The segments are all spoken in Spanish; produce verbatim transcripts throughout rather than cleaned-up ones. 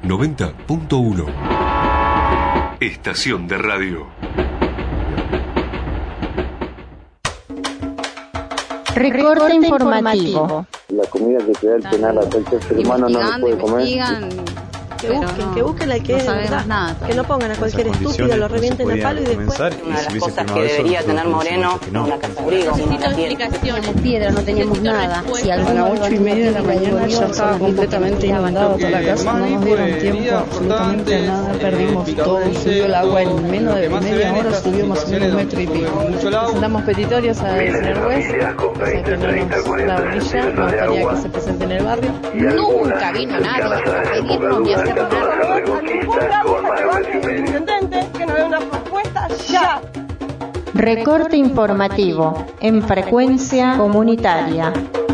noventa punto uno. Estación de radio. Recorte informativo. La comida que te da el penal a cualquier ser humano no lo puede comer. Que busquen, no, que busquen al que no es sabemos nada, que no pongan a cualquier estúpido, lo revienten a palo y después. Una de las cosas que debería tener Moreno, no. una casa griega, una teníamos piedra, no teníamos nada. Si a las ocho y media de la mañana ya estaba completamente inundado toda la casa, no nos dieron tiempo absolutamente a nada, perdimos todo, subió el agua en menos de media hora, subió más o menos un metro y pico. Presentamos petitorios al señor juez, o sea que no nos la orilla, nos gustaría que se presente en el barrio. Nunca vino nadie a pedirnos ni a hacer nada. Que nos dé una propuesta ya. Recorte informativo en frecuencia comunitaria.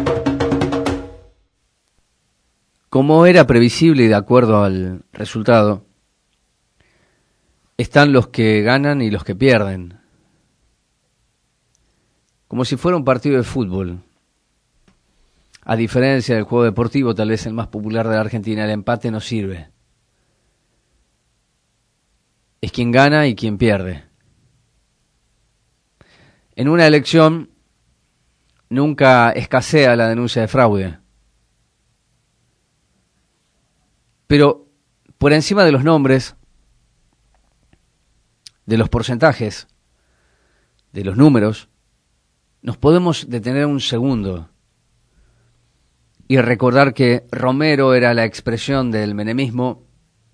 Como era previsible y de acuerdo al resultado, están los que ganan y los que pierden. Como si fuera un partido de fútbol. A diferencia del juego deportivo, tal vez el más popular de la Argentina, el empate no sirve. Es quien gana y quien pierde. En una elección nunca escasea la denuncia de fraude. Pero por encima de los nombres, de los porcentajes, de los números, nos podemos detener un segundo y recordar que Romero era la expresión del menemismo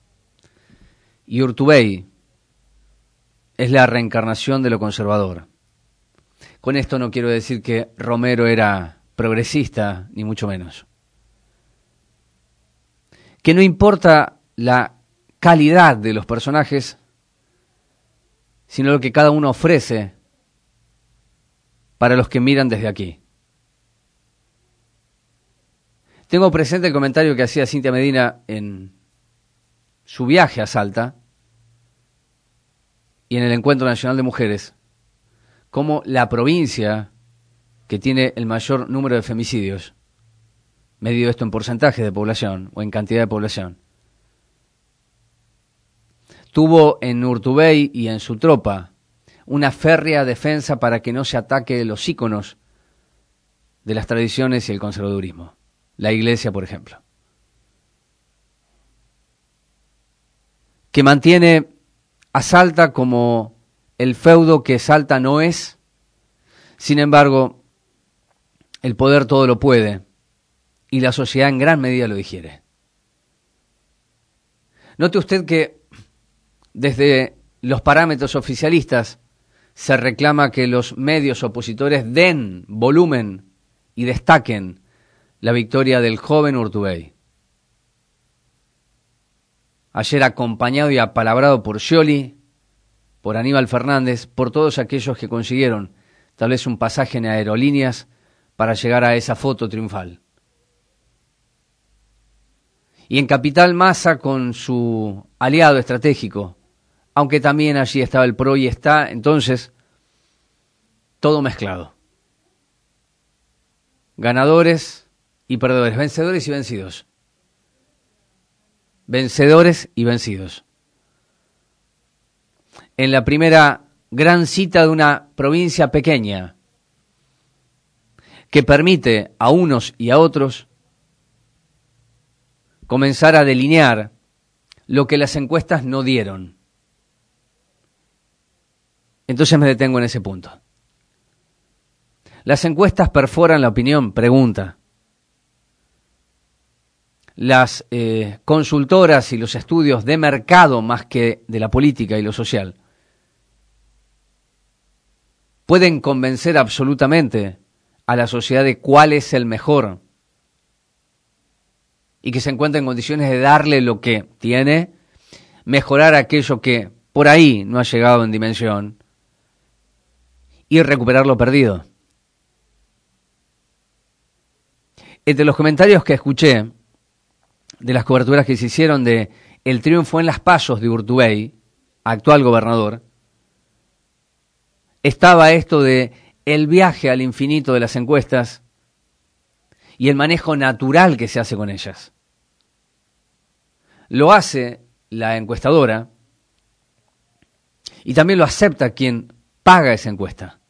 y Urtubey es la reencarnación de lo conservador. Con esto no quiero decir que Romero era progresista, ni mucho menos. Que no importa la calidad de los personajes, sino lo que cada uno ofrece para los que miran desde aquí. Tengo presente el comentario que hacía Cintia Medina en su viaje a Salta y en el Encuentro Nacional de Mujeres, como la provincia que tiene el mayor número de femicidios, medido esto en porcentaje de población o en cantidad de población, tuvo en Urtubey y en su tropa una férrea defensa para que no se ataque los íconos de las tradiciones y el conservadurismo. La iglesia, por ejemplo. Que mantiene a Salta como el feudo que Salta no es. Sin embargo, el poder todo lo puede y la sociedad en gran medida lo digiere. Note usted que desde los parámetros oficialistas se reclama que los medios opositores den volumen y destaquen la victoria del joven Urtubey. Ayer acompañado y apalabrado por Scioli, por Aníbal Fernández, por todos aquellos que consiguieron tal vez un pasaje en aerolíneas para llegar a esa foto triunfal. Y en Capital Massa con su aliado estratégico, aunque también allí estaba el P R O y está, entonces, todo mezclado. Ganadores y perdedores, vencedores y vencidos. Vencedores y vencidos. En la primera gran cita de una provincia pequeña que permite a unos y a otros comenzar a delinear lo que las encuestas no dieron. Entonces me detengo en ese punto. Las encuestas perforan la opinión, pregunta. Las eh, consultoras y los estudios de mercado más que de la política y lo social pueden convencer absolutamente a la sociedad de cuál es el mejor y que se encuentra en condiciones de darle lo que tiene, mejorar aquello que por ahí no ha llegado en dimensión y recuperar lo perdido. Entre los comentarios que escuché de las coberturas que se hicieron de el triunfo en las pasos de Urtubey, actual gobernador, estaba esto de el viaje al infinito de las encuestas y el manejo natural que se hace con ellas. lo hace la encuestadora y también lo acepta quien paga esa encuesta.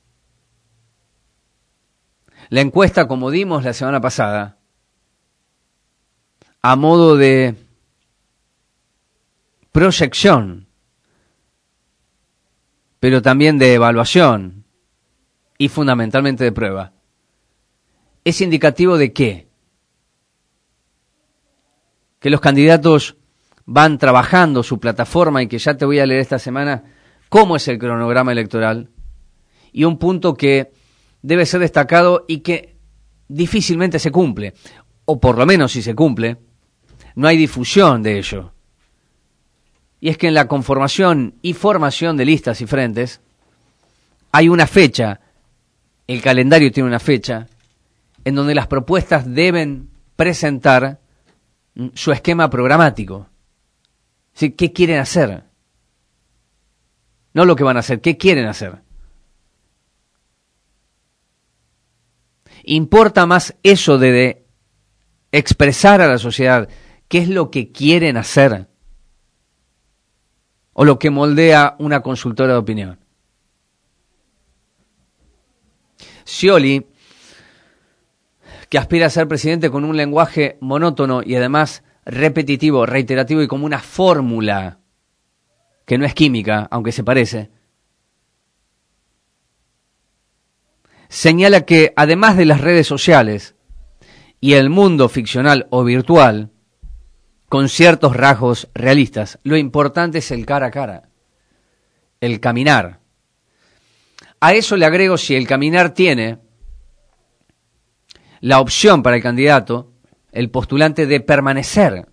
La encuesta, como dimos la semana pasada, a modo de proyección, pero también de evaluación y fundamentalmente de prueba, es indicativo de qué? Que los candidatos van trabajando su plataforma y que ya te voy a leer esta semana cómo es el cronograma electoral, y un punto que debe ser destacado y que difícilmente se cumple, o por lo menos si se cumple, no hay difusión de ello. Y es que en la conformación y formación de listas y frentes hay una fecha, el calendario tiene una fecha, en donde las propuestas deben presentar su esquema programático. ¿Sí? ¿Qué quieren hacer? No lo que van a hacer, ¿qué quieren hacer? Importa más eso de, de expresar a la sociedad qué es lo que quieren hacer o lo que moldea una consultora de opinión. Scioli, que aspira a ser presidente con un lenguaje monótono y además repetitivo, reiterativo y como una fórmula que no es química, aunque se parece, señala que además de las redes sociales y el mundo ficcional o virtual, con ciertos rasgos realistas, lo importante es el cara a cara, el caminar. A eso le agrego, si el caminar tiene la opción para el candidato, el postulante, de permanecer,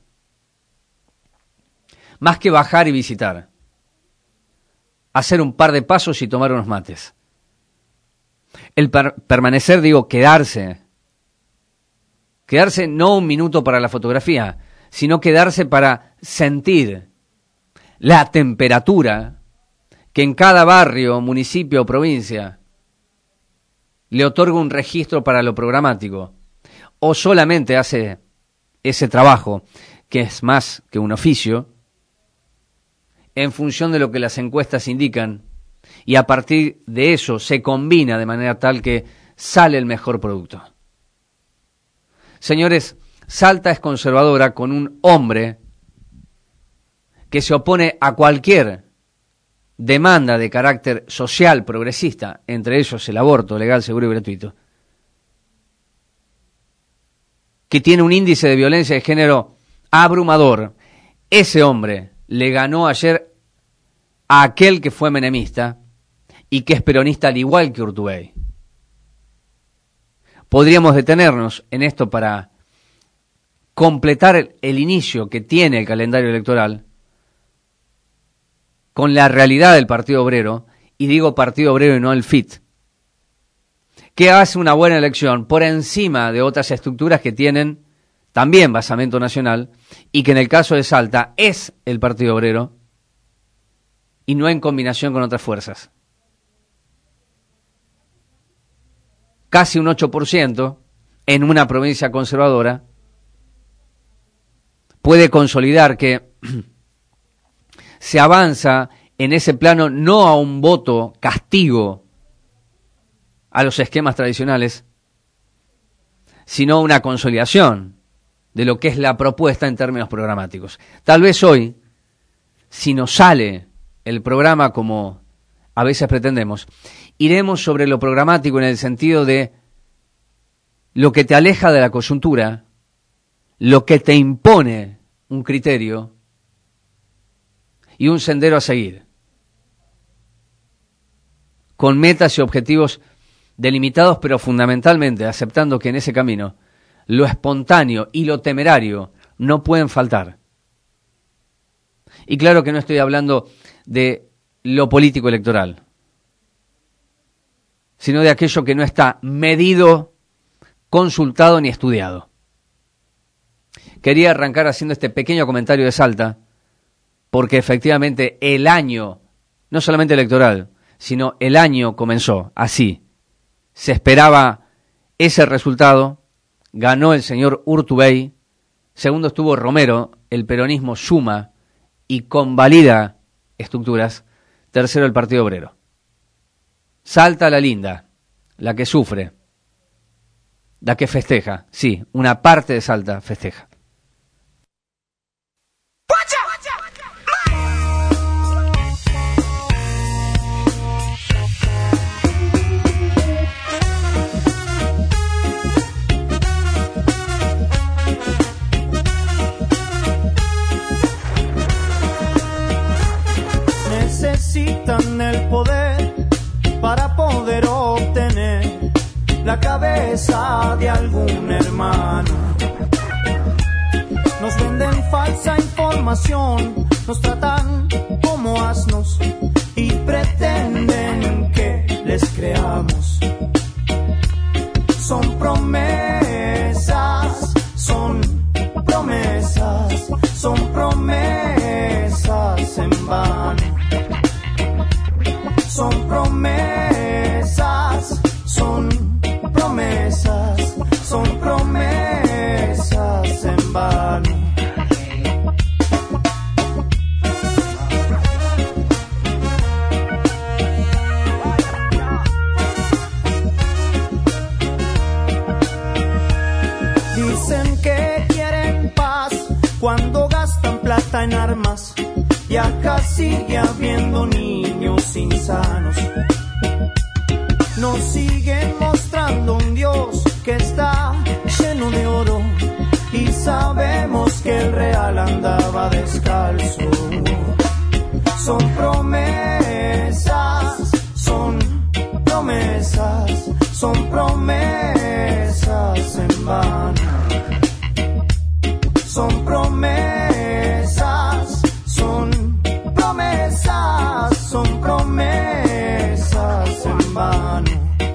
más que bajar y visitar, hacer un par de pasos y tomar unos mates. El per- permanecer, digo, quedarse. Quedarse no un minuto para la fotografía, sino quedarse para sentir la temperatura que en cada barrio, municipio o provincia le otorga un registro para lo programático, o solamente hace ese trabajo, que es más que un oficio, en función de lo que las encuestas indican, y a partir de eso se combina de manera tal que sale el mejor producto. Señores, Salta es conservadora con un hombre que se opone a cualquier demanda de carácter social progresista, entre ellos el aborto legal, seguro y gratuito, que tiene un índice de violencia de género abrumador. Ese hombre le ganó ayer a aquel que fue menemista y que es peronista al igual que Urtubey. Podríamos detenernos en esto para completar el, el inicio que tiene el calendario electoral con la realidad del Partido Obrero, y digo Partido Obrero y no el F I T, que hace una buena elección por encima de otras estructuras que tienen también basamento nacional, y que en el caso de Salta es el Partido Obrero y no en combinación con otras fuerzas. Casi un ocho por ciento en una provincia conservadora puede consolidar que se avanza en ese plano no a un voto castigo a los esquemas tradicionales, sino a una consolidación de lo que es la propuesta en términos programáticos. Tal vez hoy, si nos sale el programa como a veces pretendemos, iremos sobre lo programático en el sentido de lo que te aleja de la coyuntura, lo que te impone un criterio y un sendero a seguir, con metas y objetivos delimitados, pero fundamentalmente aceptando que en ese camino lo espontáneo y lo temerario no pueden faltar. Y claro que no estoy hablando de lo político electoral, sino de aquello que no está medido, consultado ni estudiado. Quería arrancar haciendo este pequeño comentario de Salta, porque efectivamente el año, no solamente electoral, sino el año comenzó así. Se esperaba ese resultado, ganó el señor Urtubey, segundo estuvo Romero, el peronismo suma y convalida estructuras. Tercero, el Partido Obrero. Salta la linda, la que sufre, la que festeja. Sí, una parte de Salta festeja. Necesitan el poder para poder obtener la cabeza de algún hermano. Nos venden falsa información, nos tratan como asnos y pretenden que les creamos. Son promesas, son promesas, son promesas en vano. Son promesas, son promesas, son promesas en vano. Dicen que quieren paz cuando gastan plata en armas. Y acá sigue habiendo niños insanos. Nos siguen mostrando un Dios que está lleno de oro. Y sabemos que el real andaba descalzo. Son promesas, son promesas, son promesas en vano. Son promesas, son promesas, son promesas en vano.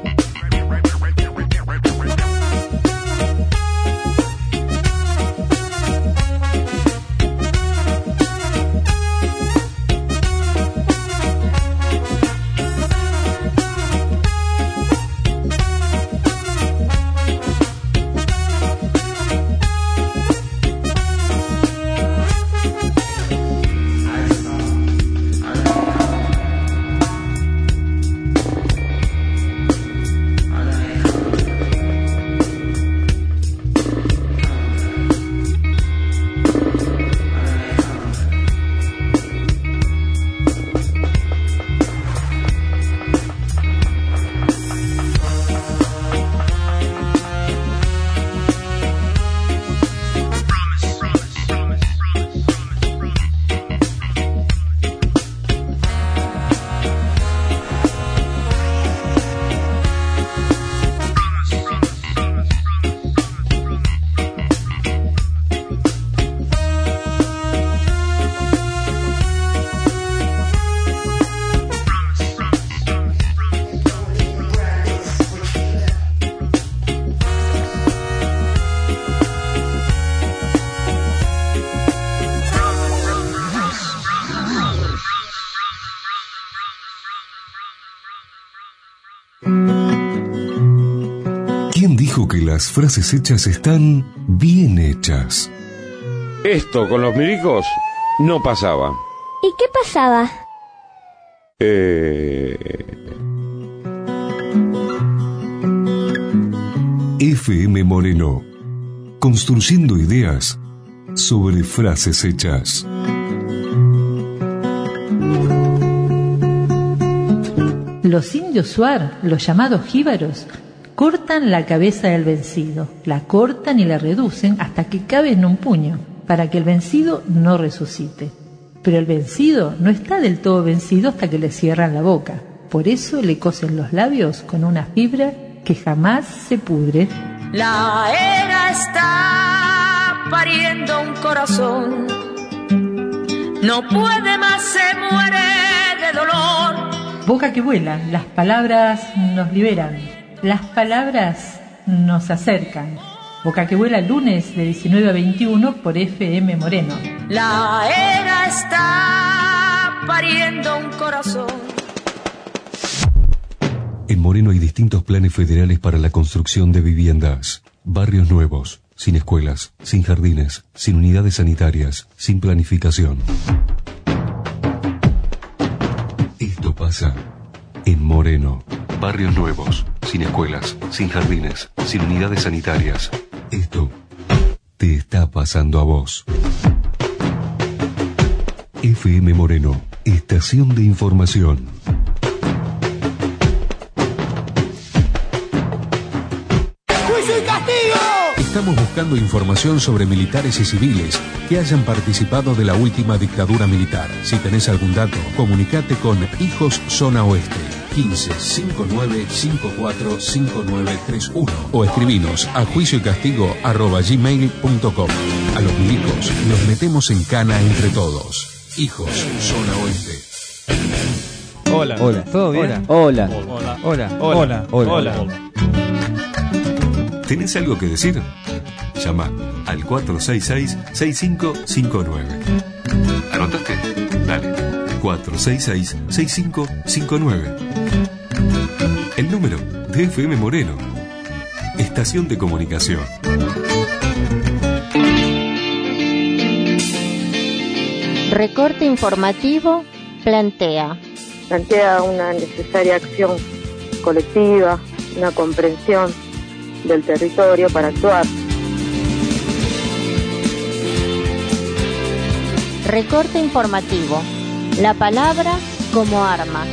¿Quién dijo que las frases hechas están bien hechas? Esto con los milicos no pasaba. ¿Y qué pasaba? Eh... F M Moreno, construyendo ideas sobre frases hechas. Los indios Shuar, los llamados jíbaros, cortan la cabeza del vencido, la cortan y la reducen hasta que cabe en un puño, para que el vencido no resucite. Pero el vencido no está del todo vencido hasta que le cierran la boca. Por eso le cosen los labios con una fibra que jamás se pudre. La era está pariendo un corazón, no puede más, se muere de dolor. Boca que vuela, las palabras nos liberan, las palabras nos acercan. Boca que vuela, lunes de diecinueve a veintiuno por F M Moreno. La era está pariendo un corazón. En Moreno hay distintos planes federales para la construcción de viviendas, barrios nuevos, sin escuelas, sin jardines, sin unidades sanitarias, sin planificación. Esto pasa en Moreno. Barrios nuevos, sin escuelas, sin jardines, sin unidades sanitarias. Esto te está pasando a vos. F M Moreno, estación de información. ¡Juicio y castigo! Estamos buscando información sobre militares y civiles que hayan participado de la última dictadura militar. Si tenés algún dato, comunicate con Hijos Zona Oeste quince cincuenta y nueve cincuenta y cuatro cincuenta y nueve treinta y uno o escribinos a juicio y castigo arroba gmail punto com. A los milicos los metemos en cana entre todos. Hijos Zona Oeste. Hola. Hola. ¿Todo bien? Hola. Hola. Hola. Hola. Hola. Hola. ¿Tenés algo que decir? Llama al cuatro seis seis, seis cinco cinco nueve. ¿Anotaste? Dale. cuatro seis seis, seis cinco cinco nueve. El número de F M Moreno. Estación de comunicación. Recorte informativo plantea. Plantea una necesaria acción colectiva, una comprensión del territorio para actuar. Recorte informativo. La palabra como arma.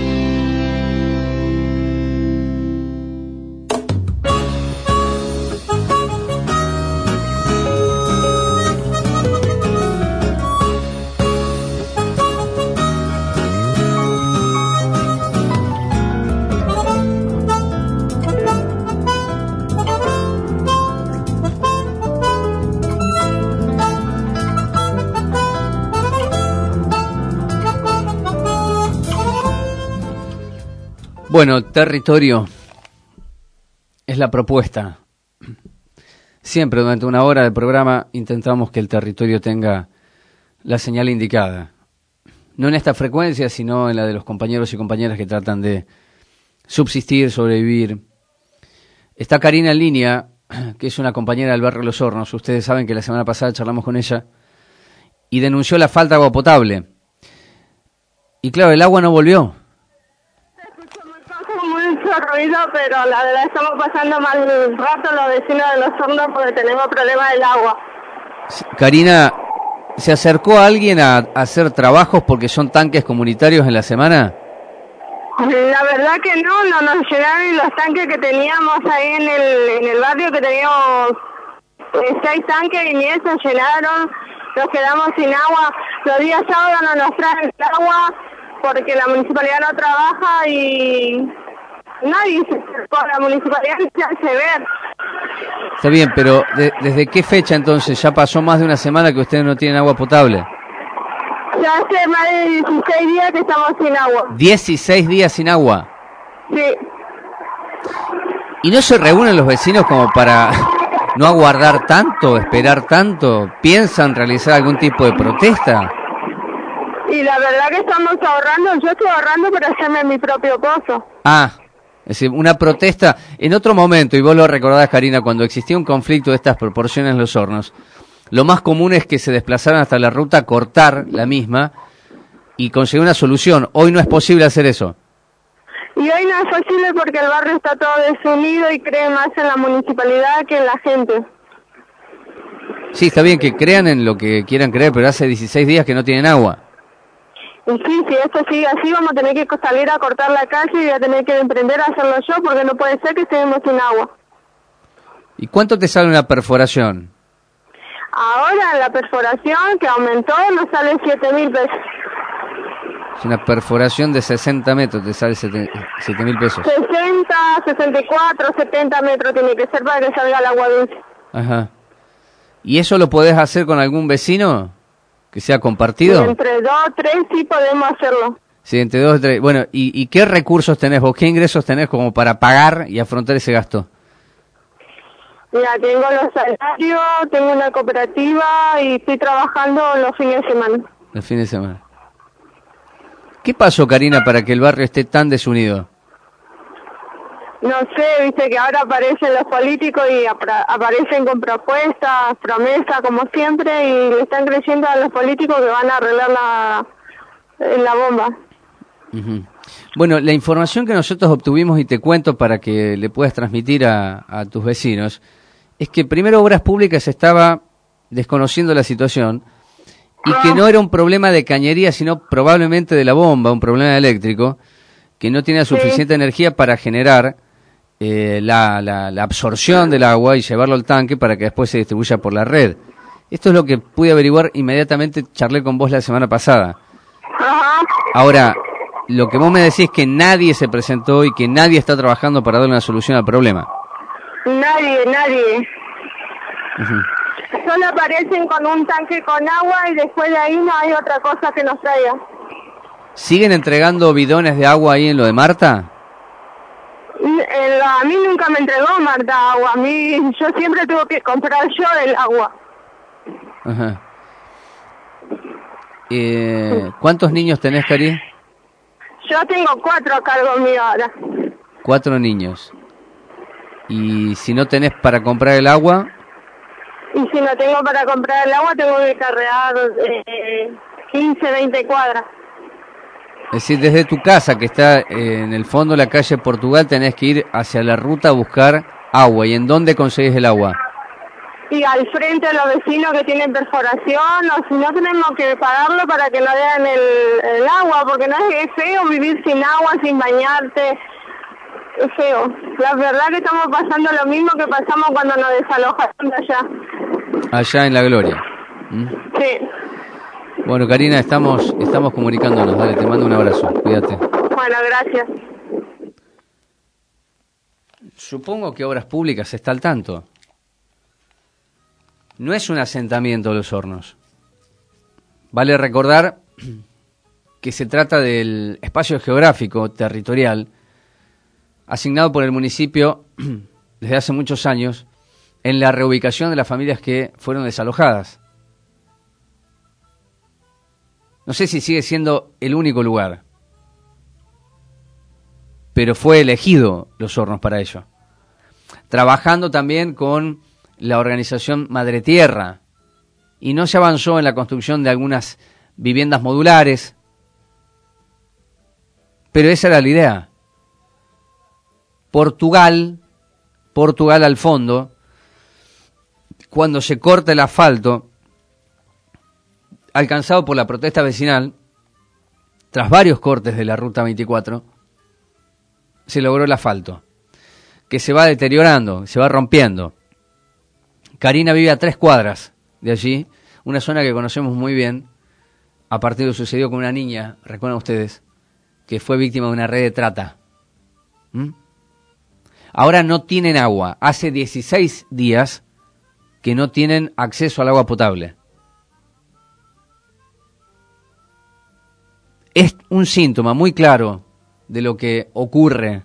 Bueno, territorio es la propuesta. Siempre durante una hora del programa intentamos que el territorio tenga la señal indicada. No en esta frecuencia, sino en la de los compañeros y compañeras que tratan de subsistir, sobrevivir. Está Karina en línea, que es una compañera del barrio Los Hornos. Ustedes saben que la semana pasada charlamos con ella y denunció la falta de agua potable. Y claro, el agua no volvió. Mucho ruido, pero la verdad estamos pasando mal rato los vecinos de Los Hornos porque tenemos problemas del agua. Karina, ¿se acercó a alguien a, a hacer trabajos porque son tanques comunitarios en la semana? La verdad que no, no nos llenaron los tanques que teníamos ahí en el, en el barrio, que teníamos eh, seis tanques y ni eso llenaron, nos quedamos sin agua. Los días sábados no nos traen el agua porque la municipalidad no trabaja y nadie se acercó a la municipalidad ni se hace ver. Está bien, pero de, ¿desde qué fecha entonces? Ya pasó más de una semana que ustedes no tienen agua potable. Ya hace más de dieciséis días que estamos sin agua. dieciséis días sin agua. Sí. ¿Y no se reúnen los vecinos como para no aguardar tanto, esperar tanto? ¿Piensan realizar algún tipo de protesta? Y la verdad que estamos ahorrando, yo estoy ahorrando para hacerme mi propio pozo. Ah, es decir, una protesta. En otro momento, y vos lo recordás, Karina, cuando existía un conflicto de estas proporciones en Los Hornos, lo más común es que se desplazaran hasta la ruta a cortar la misma y conseguir una solución. Hoy no es posible hacer eso. Y hoy no es posible porque el barrio está todo desunido y cree más en la municipalidad que en la gente. Sí, está bien que crean en lo que quieran creer, pero hace dieciséis días que no tienen agua. Y sí, si esto sigue así, vamos a tener que salir a cortar la calle y voy a tener que emprender a hacerlo yo porque no puede ser que estemos sin agua. ¿Y cuánto te sale una perforación? Ahora la perforación que aumentó nos sale siete mil pesos. Es una perforación de sesenta metros, te sale siete mil pesos. sesenta, sesenta y cuatro, setenta metros tiene que ser para que salga el agua dulce. Ajá. ¿Y eso lo podés hacer con algún vecino? ¿Que sea compartido? Sí, entre dos, tres sí podemos hacerlo. Sí, entre dos, tres. Bueno, ¿y, ¿y qué recursos tenés vos? ¿Qué ingresos tenés como para pagar y afrontar ese gasto? Mira, tengo los salarios, tengo una cooperativa y estoy trabajando los fines de semana. Los fines de semana. ¿Qué pasó, Karina, para que el barrio esté tan desunido? no sé, viste que ahora aparecen los políticos y apra- aparecen con propuestas, promesas como siempre, y le están creyendo a los políticos que van a arreglar la, la bomba. Uh-huh. Bueno, la información que nosotros obtuvimos, y te cuento para que le puedas transmitir a, a tus vecinos, es que primero Obras Públicas estaba desconociendo la situación y que no era un problema de cañería, sino probablemente de la bomba, un problema eléctrico, que no tenía suficiente sí. energía para generar eh, la, la, la absorción del agua y llevarlo al tanque para que después se distribuya por la red. Esto es lo que pude averiguar inmediatamente, charlé con vos la semana pasada. Ajá. Ahora, lo que vos me decís es que nadie se presentó y que nadie está trabajando para dar una solución al problema. Nadie, nadie. Uh-huh. Solo aparecen con un tanque con agua y después de ahí no hay otra cosa que nos traiga. ¿Siguen entregando bidones de agua ahí en lo de Marta? El, a mí nunca me entregó Marta agua. A mí, yo siempre tengo que comprar yo el agua. Ajá. Eh, ¿Cuántos niños tenés, Cari? Yo tengo cuatro a cargo mío ahora. Cuatro niños. Y si no tenés para comprar el agua... Y si no tengo para comprar el agua, tengo que cargar eh, quince, veinte cuadras. Es decir, desde tu casa, que está eh, en el fondo de la calle Portugal, tenés que ir hacia la ruta a buscar agua. ¿Y en dónde conseguís el agua? Y al frente de los vecinos que tienen perforación, o si no tenemos que pagarlo para que nos den el, el agua, porque no es, es feo vivir sin agua, sin bañarte. Es feo. La verdad que estamos pasando lo mismo que pasamos cuando nos desalojaron de allá. Allá en La Gloria. ¿Mm? Sí. Bueno, Karina, estamos estamos comunicándonos. Dale, te mando un abrazo. Cuídate. Bueno, gracias. Supongo que Obras Públicas está al tanto. No es un asentamiento Los Hornos. Vale recordar que se trata del espacio geográfico territorial asignado por el municipio desde hace muchos años en la reubicación de las familias que fueron desalojadas. No sé si sigue siendo el único lugar, pero fue elegido Los Hornos para ello. Trabajando también con la organización Madre Tierra, y no se avanzó en la construcción de algunas viviendas modulares, pero esa era la idea. Portugal, Portugal al fondo, cuando se corta el asfalto, alcanzado por la protesta vecinal, tras varios cortes de la ruta veinticuatro, se logró el asfalto, que se va deteriorando, se va rompiendo. Karina vive a tres cuadras de allí, una zona que conocemos muy bien, a partir de lo que sucedió con una niña, recuerdan ustedes, que fue víctima de una red de trata. ¿Mm? Ahora no tienen agua, hace dieciséis días que no tienen acceso al agua potable. Es un síntoma muy claro de lo que ocurre.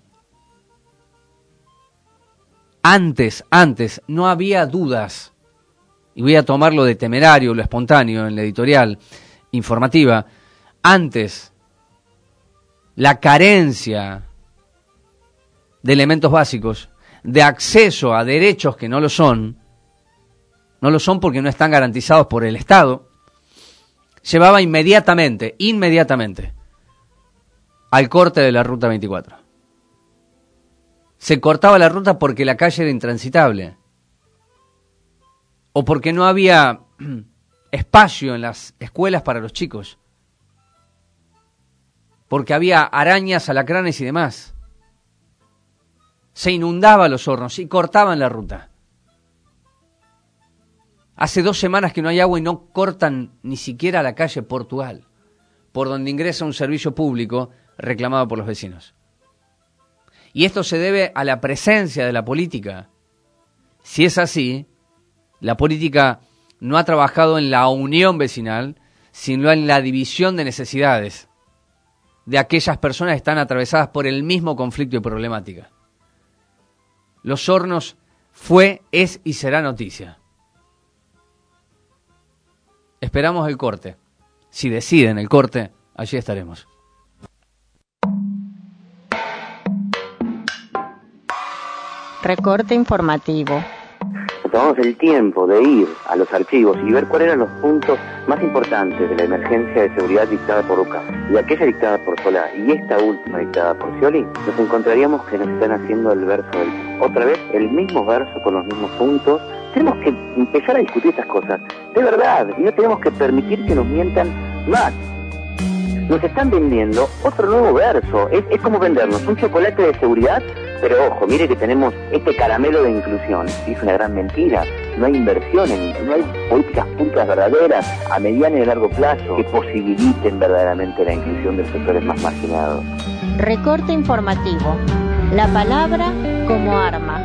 Antes, antes, no había dudas, y voy a tomarlo de temerario, lo espontáneo en la editorial informativa, antes la carencia de elementos básicos, de acceso a derechos que no lo son, no lo son porque no están garantizados por el Estado, llevaba inmediatamente, inmediatamente, al corte de la ruta veinticuatro. Se cortaba la ruta porque la calle era intransitable, o porque no había espacio en las escuelas para los chicos, porque había arañas, alacranes y demás. Se inundaba Los Hornos y cortaban la ruta. Hace dos semanas que no hay agua y no cortan ni siquiera la calle Portugal, por donde ingresa un servicio público reclamado por los vecinos. Y esto se debe a la presencia de la política. Si es así, la política no ha trabajado en la unión vecinal, sino en la división de necesidades de aquellas personas que están atravesadas por el mismo conflicto y problemática. Los Hornos fue, es y será noticia. Esperamos el corte. Si deciden el corte, allí estaremos. Recorte informativo. Tomamos el tiempo de ir a los archivos y ver cuáles eran los puntos más importantes de la emergencia de seguridad dictada por Lucas y aquella dictada por Solá y esta última dictada por Scioli, nos encontraríamos que nos están haciendo el verso del... Otra vez, el mismo verso con los mismos puntos. Tenemos que empezar a discutir estas cosas de verdad y no tenemos que permitir que nos mientan más. Nos están vendiendo otro nuevo verso. Es, es como vendernos un chocolate de seguridad, pero ojo, mire que tenemos este caramelo de inclusión. Es una gran mentira. No hay inversión, en, no hay políticas públicas verdaderas a mediano y largo plazo que posibiliten verdaderamente la inclusión de los sectores más marginados. Recorte informativo. La palabra como arma.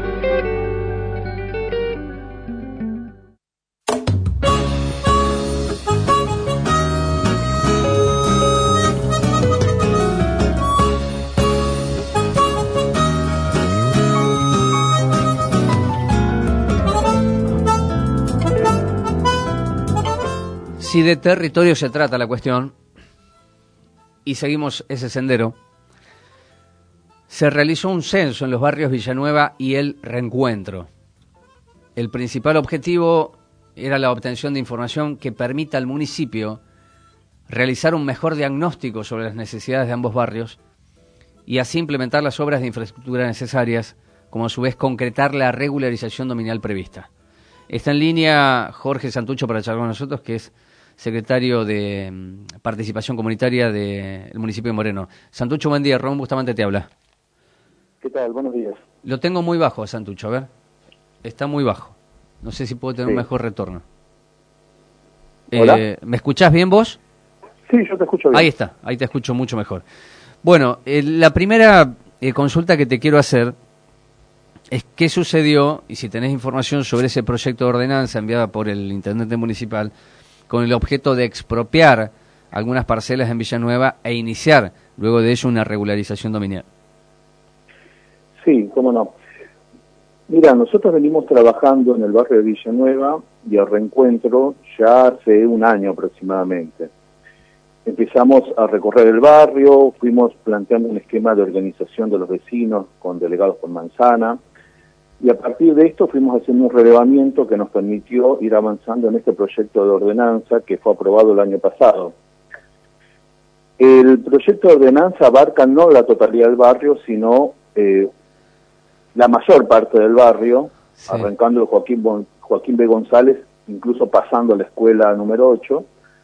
Si de territorio se trata la cuestión, y seguimos ese sendero, se realizó un censo en los barrios Villanueva y El Reencuentro. El principal objetivo era la obtención de información que permita al municipio realizar un mejor diagnóstico sobre las necesidades de ambos barrios y así implementar las obras de infraestructura necesarias, como a su vez concretar la regularización dominal prevista. Está en línea Jorge Santucho para charlar con nosotros, que es secretario de Participación Comunitaria del municipio de Moreno. Santucho, buen día. Ramón Bustamante te habla. ¿Qué tal? Buenos días. Lo tengo muy bajo, Santucho, a ver. Está muy bajo. No sé si puedo tener sí. un mejor retorno. ¿Hola? Eh, ¿Me escuchás bien vos? Sí, yo te escucho bien. Ahí está, ahí te escucho mucho mejor. Bueno, eh, la primera eh, consulta que te quiero hacer es qué sucedió, y si tenés información sobre ese proyecto de ordenanza enviada por el intendente municipal, con el objeto de expropiar algunas parcelas en Villanueva e iniciar luego de ello una regularización dominial. Sí, cómo no. Mira, nosotros venimos trabajando en el barrio de Villanueva y El Reencuentro ya hace un año aproximadamente. Empezamos a recorrer el barrio, fuimos planteando un esquema de organización de los vecinos con delegados por manzana, y a partir de esto fuimos haciendo un relevamiento que nos permitió ir avanzando en este proyecto de ordenanza que fue aprobado el año pasado. El proyecto de ordenanza abarca no la totalidad del barrio, sino eh, la mayor parte del barrio, sí. arrancando de Joaquín, bon, Joaquín B. González, incluso pasando a la escuela número ocho.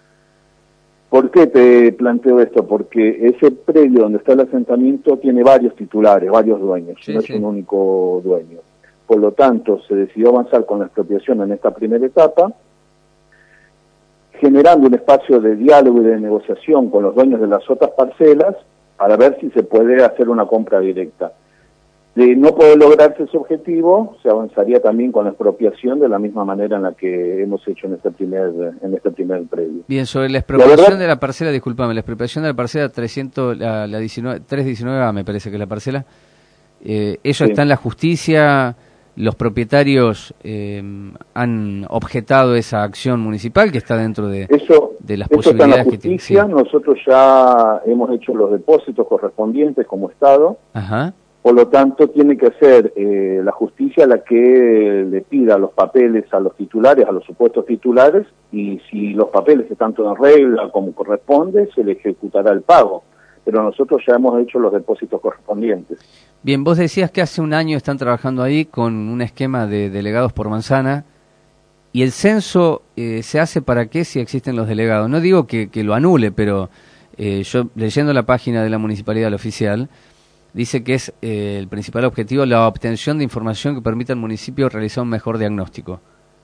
¿Por qué te planteo esto? Porque ese predio donde está el asentamiento tiene varios titulares, varios dueños, sí, no sí. es un único dueño. Por lo tanto, se decidió avanzar con la expropiación en esta primera etapa, generando un espacio de diálogo y de negociación con los dueños de las otras parcelas para ver si se puede hacer una compra directa. De no poder lograrse ese objetivo, se avanzaría también con la expropiación de la misma manera en la que hemos hecho en este primer en este primer predio. Bien, sobre la expropiación la verdad, de la parcela, discúlpame, la expropiación de la parcela trescientos, la, la diecinueve, trescientos diecinueve A me parece que es la parcela, eh, ¿eso sí. está en la justicia? ¿Los propietarios eh, han objetado esa acción municipal que está dentro de, eso, de las eso posibilidades está en la justicia, que tiene? Sí. Nosotros ya hemos hecho los depósitos correspondientes como Estado. Ajá. Por lo tanto, tiene que ser eh, la justicia la que le pida los papeles a los titulares, a los supuestos titulares, y si los papeles están todos en regla como corresponde, se le ejecutará el pago. Pero nosotros ya hemos hecho los depósitos correspondientes. Bien, vos decías que hace un año están trabajando ahí con un esquema de delegados por manzana, y el censo eh, se hace para qué si existen los delegados. No digo que, que lo anule, pero eh, yo leyendo la página de la municipalidad, la oficial, dice que es eh, el principal objetivo la obtención de información que permita al municipio realizar un mejor diagnóstico.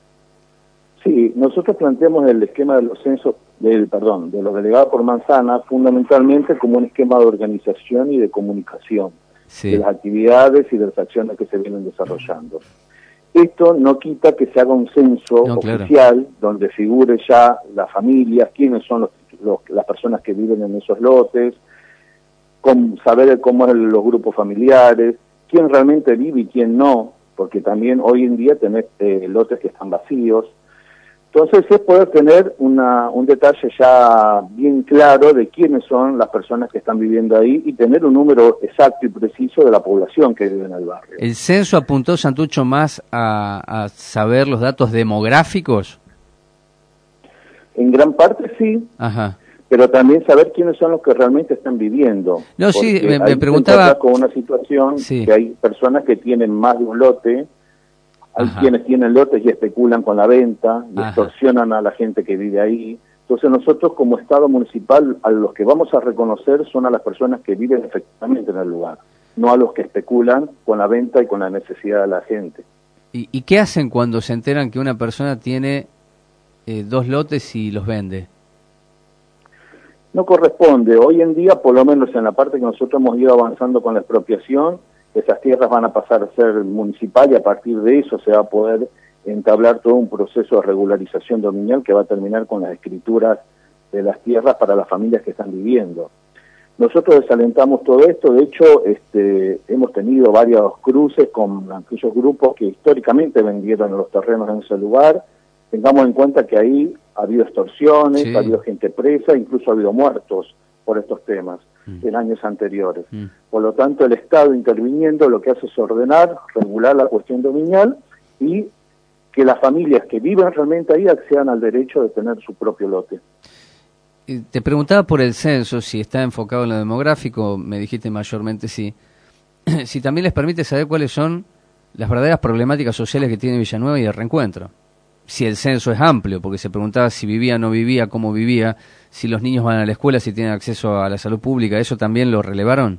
Sí, nosotros planteamos el esquema de los censos, del perdón, de los delegados por manzana, fundamentalmente como un esquema de organización y de comunicación sí. de las actividades y de las acciones que se vienen desarrollando. Esto no quita que se haga un censo no, oficial claro. donde figure ya las familias, quiénes son los, los, las personas que viven en esos lotes, con saber cómo son los grupos familiares, quién realmente vive y quién no, porque también hoy en día tenés eh, lotes que están vacíos. Entonces es poder tener una, un detalle ya bien claro de quiénes son las personas que están viviendo ahí y tener un número exacto y preciso de la población que vive en el barrio. ¿El censo apuntó, Santucho, más a, a saber los datos demográficos? En gran parte sí, Ajá. pero también saber quiénes son los que realmente están viviendo. No, sí, me, me ahí preguntaba... te con una situación sí. que hay personas que tienen más de un lote. Hay Ajá. quienes tienen lotes y especulan con la venta, y Ajá. extorsionan a la gente que vive ahí. Entonces nosotros como Estado municipal, a los que vamos a reconocer son a las personas que viven efectivamente en el lugar, no a los que especulan con la venta y con la necesidad de la gente. ¿Y, y qué hacen cuando se enteran que una persona tiene eh, dos lotes y los vende? No corresponde. Hoy en día, por lo menos en la parte que nosotros hemos ido avanzando con la expropiación, esas tierras van a pasar a ser municipal y a partir de eso se va a poder entablar todo un proceso de regularización dominial que va a terminar con las escrituras de las tierras para las familias que están viviendo. Nosotros desalentamos todo esto, de hecho este, hemos tenido varios cruces con aquellos grupos que históricamente vendieron los terrenos en ese lugar. Tengamos en cuenta que ahí ha habido extorsiones, sí. ha habido gente presa, incluso ha habido muertos por estos temas mm. en años anteriores. Mm. Por lo tanto, el Estado interviniendo lo que hace es ordenar, regular la cuestión dominial y que las familias que viven realmente ahí accedan al derecho de tener su propio lote. Te preguntaba por el censo, si está enfocado en lo demográfico, me dijiste mayormente sí. Si también les permite saber cuáles son las verdaderas problemáticas sociales que tiene Villanueva y el Reencuentro. Si el censo es amplio, porque se preguntaba si vivía o no vivía, cómo vivía, si los niños van a la escuela, si tienen acceso a la salud pública, ¿eso también lo relevaron?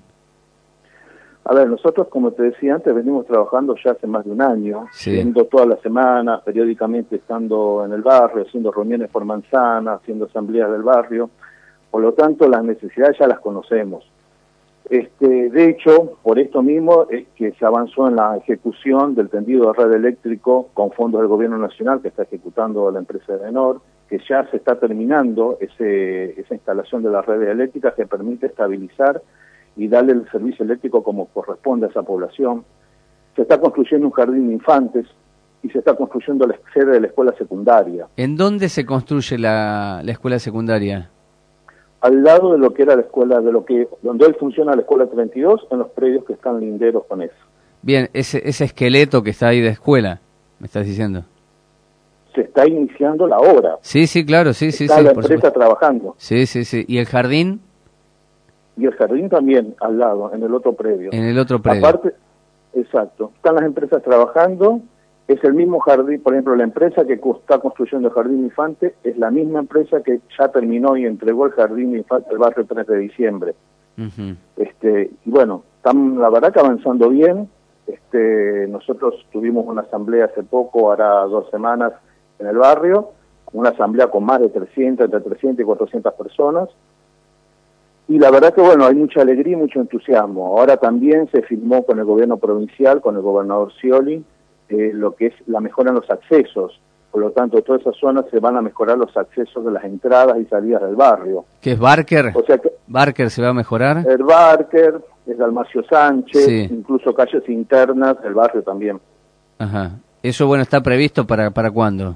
A ver, nosotros, como te decía antes, venimos trabajando ya hace más de un año, sí. yendo todas las semanas, periódicamente estando en el barrio, haciendo reuniones por manzana, haciendo asambleas del barrio, por lo tanto las necesidades ya las conocemos. Este, de hecho, por esto mismo es que se avanzó en la ejecución del tendido de red eléctrico con fondos del Gobierno Nacional que está ejecutando la empresa de Enor, que ya se está terminando ese, esa instalación de las redes eléctricas que permite estabilizar y darle el servicio eléctrico como corresponde a esa población. Se está construyendo un jardín de infantes y se está construyendo la sede de la escuela secundaria. ¿En dónde se construye la, la escuela secundaria? Al lado de lo que era la escuela, de lo que donde hoy funciona la escuela treinta y dos, en los predios que están linderos con eso. Bien, ese, ese esqueleto que está ahí de escuela, me estás diciendo. Se está iniciando la obra. Sí, sí, claro, sí, sí, está sí. la empresa trabajando. Sí, sí, sí. ¿Y el jardín? Y el jardín también, al lado, en el otro predio. En el otro predio. Aparte, exacto. Están las empresas trabajando. Es el mismo jardín, por ejemplo, la empresa que está construyendo el jardín infante es la misma empresa que ya terminó y entregó el jardín infante del barrio tres de diciembre. Uh-huh. Este, y bueno, están la verdad que avanzando bien. Este, nosotros tuvimos una asamblea hace poco, hará dos semanas, en el barrio, una asamblea con más de trescientas, entre trescientas y cuatrocientas personas. Y la verdad que bueno, hay mucha alegría y mucho entusiasmo. Ahora también se firmó con el gobierno provincial, con el gobernador Scioli, Eh, lo que es la mejora en los accesos. Por lo tanto, todas esas zonas se van a mejorar los accesos de las entradas y salidas del barrio. ¿Qué es Barker? O sea que ¿Barker se va a mejorar? El Barker, es Dalmacio Sánchez, sí. incluso calles internas, el barrio también. Ajá. ¿Eso, bueno, está previsto para, para cuándo?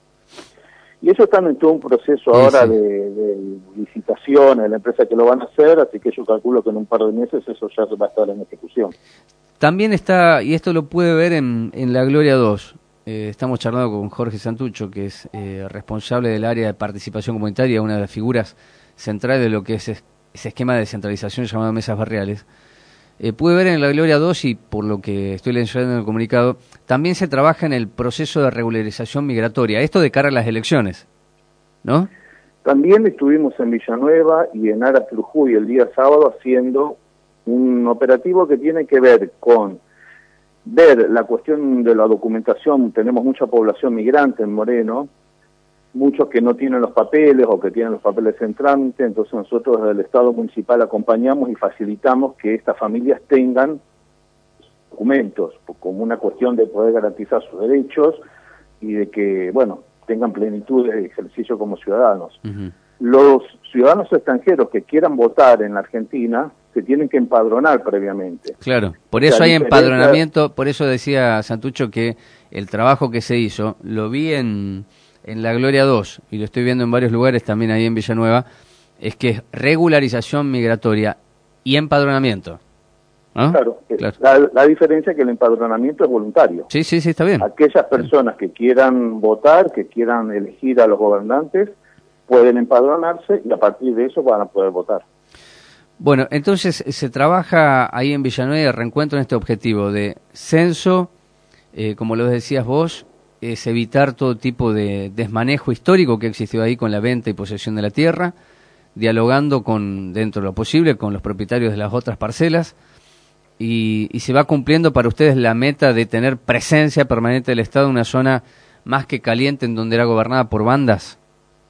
Y eso está en todo un proceso sí, ahora sí. De, de licitaciones de la empresa que lo van a hacer, así que yo calculo que en un par de meses eso ya va a estar en ejecución. También está, y esto lo puede ver en, en La Gloria dos, eh, estamos charlando con Jorge Santucho, que es eh, responsable del área de participación comunitaria, una de las figuras centrales de lo que es ese esquema de descentralización llamado mesas barriales. Eh, puede ver en La Gloria dos, y por lo que estoy leyendo en el comunicado, también se trabaja en el proceso de regularización migratoria, esto de cara a las elecciones, ¿no? También estuvimos en Villanueva y en Ara Trujuy el día sábado haciendo un operativo que tiene que ver con ver la cuestión de la documentación. Tenemos mucha población migrante en Moreno, muchos que no tienen los papeles o que tienen los papeles en trámite, entonces nosotros desde el Estado municipal acompañamos y facilitamos que estas familias tengan documentos, como una cuestión de poder garantizar sus derechos y de que, bueno, tengan plenitud de ejercicio como ciudadanos. Uh-huh. Los ciudadanos extranjeros que quieran votar en la Argentina se tienen que empadronar previamente. Claro, por eso hay empadronamiento, por eso decía Santucho que el trabajo que se hizo, lo vi en, en la Gloria dos, y lo estoy viendo en varios lugares también ahí en Villanueva, es que es regularización migratoria y empadronamiento. ¿No? Claro, claro. La, la diferencia es que el empadronamiento es voluntario. Sí, sí, sí, está bien. Aquellas personas que quieran votar, que quieran elegir a los gobernantes, pueden empadronarse y a partir de eso van a poder votar. Bueno, entonces se trabaja ahí en Villanueva, reencuentro en este objetivo de censo, eh, como lo decías vos, es evitar todo tipo de desmanejo histórico que existió ahí con la venta y posesión de la tierra, dialogando con, dentro de lo posible, con los propietarios de las otras parcelas, y, y se va cumpliendo para ustedes la meta de tener presencia permanente del Estado en una zona más que caliente en donde era gobernada por bandas.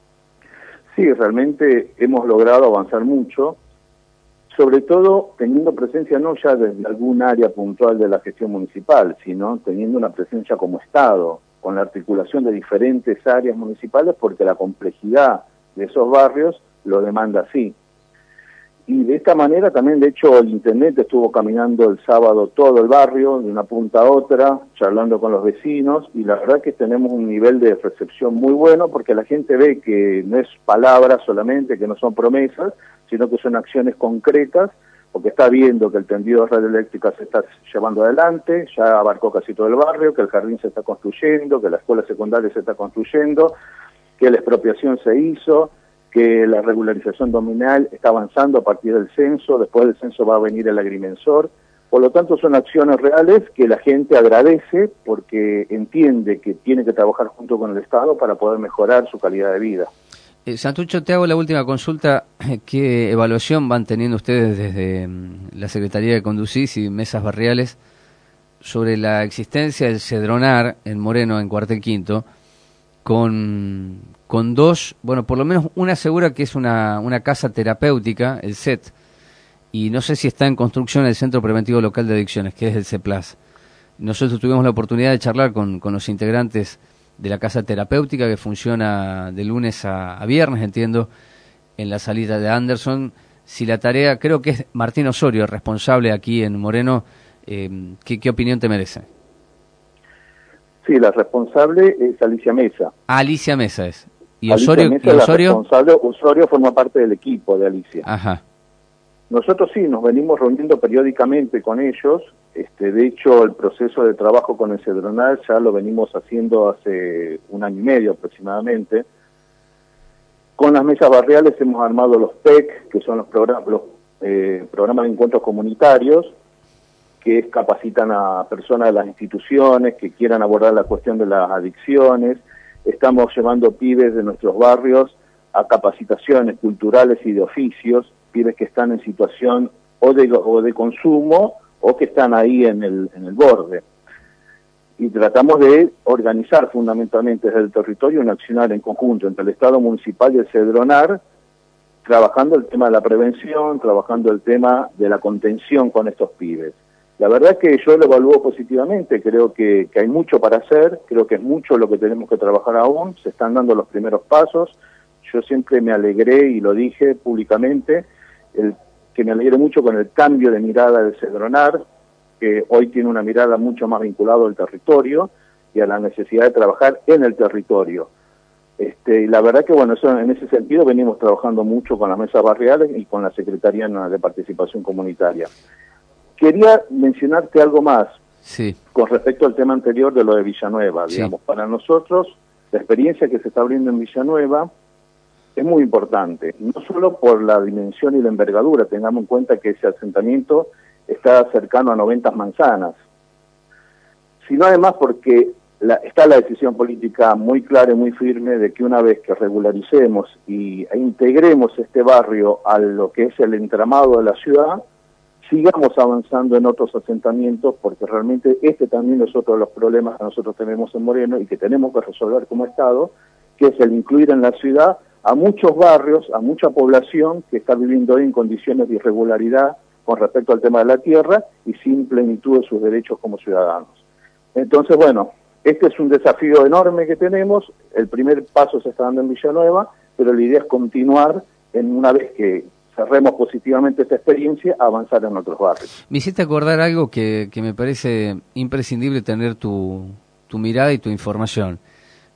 Sí, realmente hemos logrado avanzar mucho, sobre todo teniendo presencia no ya desde algún área puntual de la gestión municipal, sino teniendo una presencia como Estado, con la articulación de diferentes áreas municipales, porque la complejidad de esos barrios lo demanda así. Y de esta manera también, de hecho, el Internet estuvo caminando el sábado todo el barrio, de una punta a otra, charlando con los vecinos, y la verdad que tenemos un nivel de recepción muy bueno, porque la gente ve que no es palabras solamente, que no son promesas, sino que son acciones concretas, porque está viendo que el tendido de red eléctrica se está llevando adelante, ya abarcó casi todo el barrio, que el jardín se está construyendo, que la escuela secundaria se está construyendo, que la expropiación se hizo, que la regularización dominal está avanzando a partir del censo, después del censo va a venir el agrimensor. Por lo tanto, son acciones reales que la gente agradece porque entiende que tiene que trabajar junto con el Estado para poder mejorar su calidad de vida. Eh, Santucho, te hago la última consulta. ¿Qué evaluación van teniendo ustedes desde la Secretaría de Conducís y Mesas Barriales sobre la existencia del Cedronar en Moreno, en Cuartel Quinto, con, con dos, bueno, por lo menos una segura que es una, una casa terapéutica, el C E T, y no sé si está en construcción el Centro Preventivo Local de Adicciones, que es el CEPLAS. Nosotros tuvimos la oportunidad de charlar con, con los integrantes de la casa terapéutica, que funciona de lunes a, a viernes, entiendo, en la salida de Anderson. Si la tarea, creo que es Martín Osorio, el responsable aquí en Moreno, eh, ¿qué, ¿qué opinión te merece? Sí, la responsable es Alicia Mesa. Ah, Alicia Mesa es. ¿Y Alicia Osorio? Mesa ¿Y es la Osorio? responsable. Osorio forma parte del equipo de Alicia. Ajá. Nosotros sí, nos venimos reuniendo periódicamente con ellos. Este, de hecho, el proceso de trabajo con el Cedronar ya lo venimos haciendo hace un año y medio aproximadamente. Con las mesas barriales hemos armado los P E C, que son los programas, los eh, programas de encuentros comunitarios, que capacitan a personas de las instituciones que quieran abordar la cuestión de las adicciones. Estamos llevando pibes de nuestros barrios a capacitaciones culturales y de oficios, pibes que están en situación o de, o de consumo o que están ahí en el, en el borde. Y tratamos de organizar fundamentalmente desde el territorio un accionar en conjunto entre el Estado municipal y el Cedronar, trabajando el tema de la prevención, trabajando el tema de la contención con estos pibes. La verdad que yo lo evalúo positivamente, creo que, que hay mucho para hacer, creo que es mucho lo que tenemos que trabajar aún, se están dando los primeros pasos. Yo siempre me alegré y lo dije públicamente, el, que me alegré mucho con el cambio de mirada del Cedronar, que hoy tiene una mirada mucho más vinculada al territorio y a la necesidad de trabajar en el territorio. Este, y la verdad que bueno, eso, en ese sentido venimos trabajando mucho con las mesas barriales y con la Secretaría de Participación Comunitaria. Quería mencionarte algo más sí. con respecto al tema anterior de lo de Villanueva. Sí. Digamos, para nosotros, la experiencia que se está abriendo en Villanueva es muy importante, no solo por la dimensión y la envergadura, tengamos en cuenta que ese asentamiento está cercano a noventa manzanas, sino además porque la, está la decisión política muy clara y muy firme de que una vez que regularicemos y, e integremos este barrio a lo que es el entramado de la ciudad, sigamos avanzando en otros asentamientos, porque realmente este también es otro de los problemas que nosotros tenemos en Moreno y que tenemos que resolver como Estado, que es el incluir en la ciudad a muchos barrios, a mucha población que está viviendo hoy en condiciones de irregularidad con respecto al tema de la tierra y sin plenitud de sus derechos como ciudadanos. Entonces, bueno, este es un desafío enorme que tenemos, el primer paso se está dando en Villanueva, pero la idea es continuar en una vez que cerremos positivamente esta experiencia, avanzar en otros barrios. Me hiciste acordar algo que, que me parece imprescindible tener tu, tu mirada y tu información.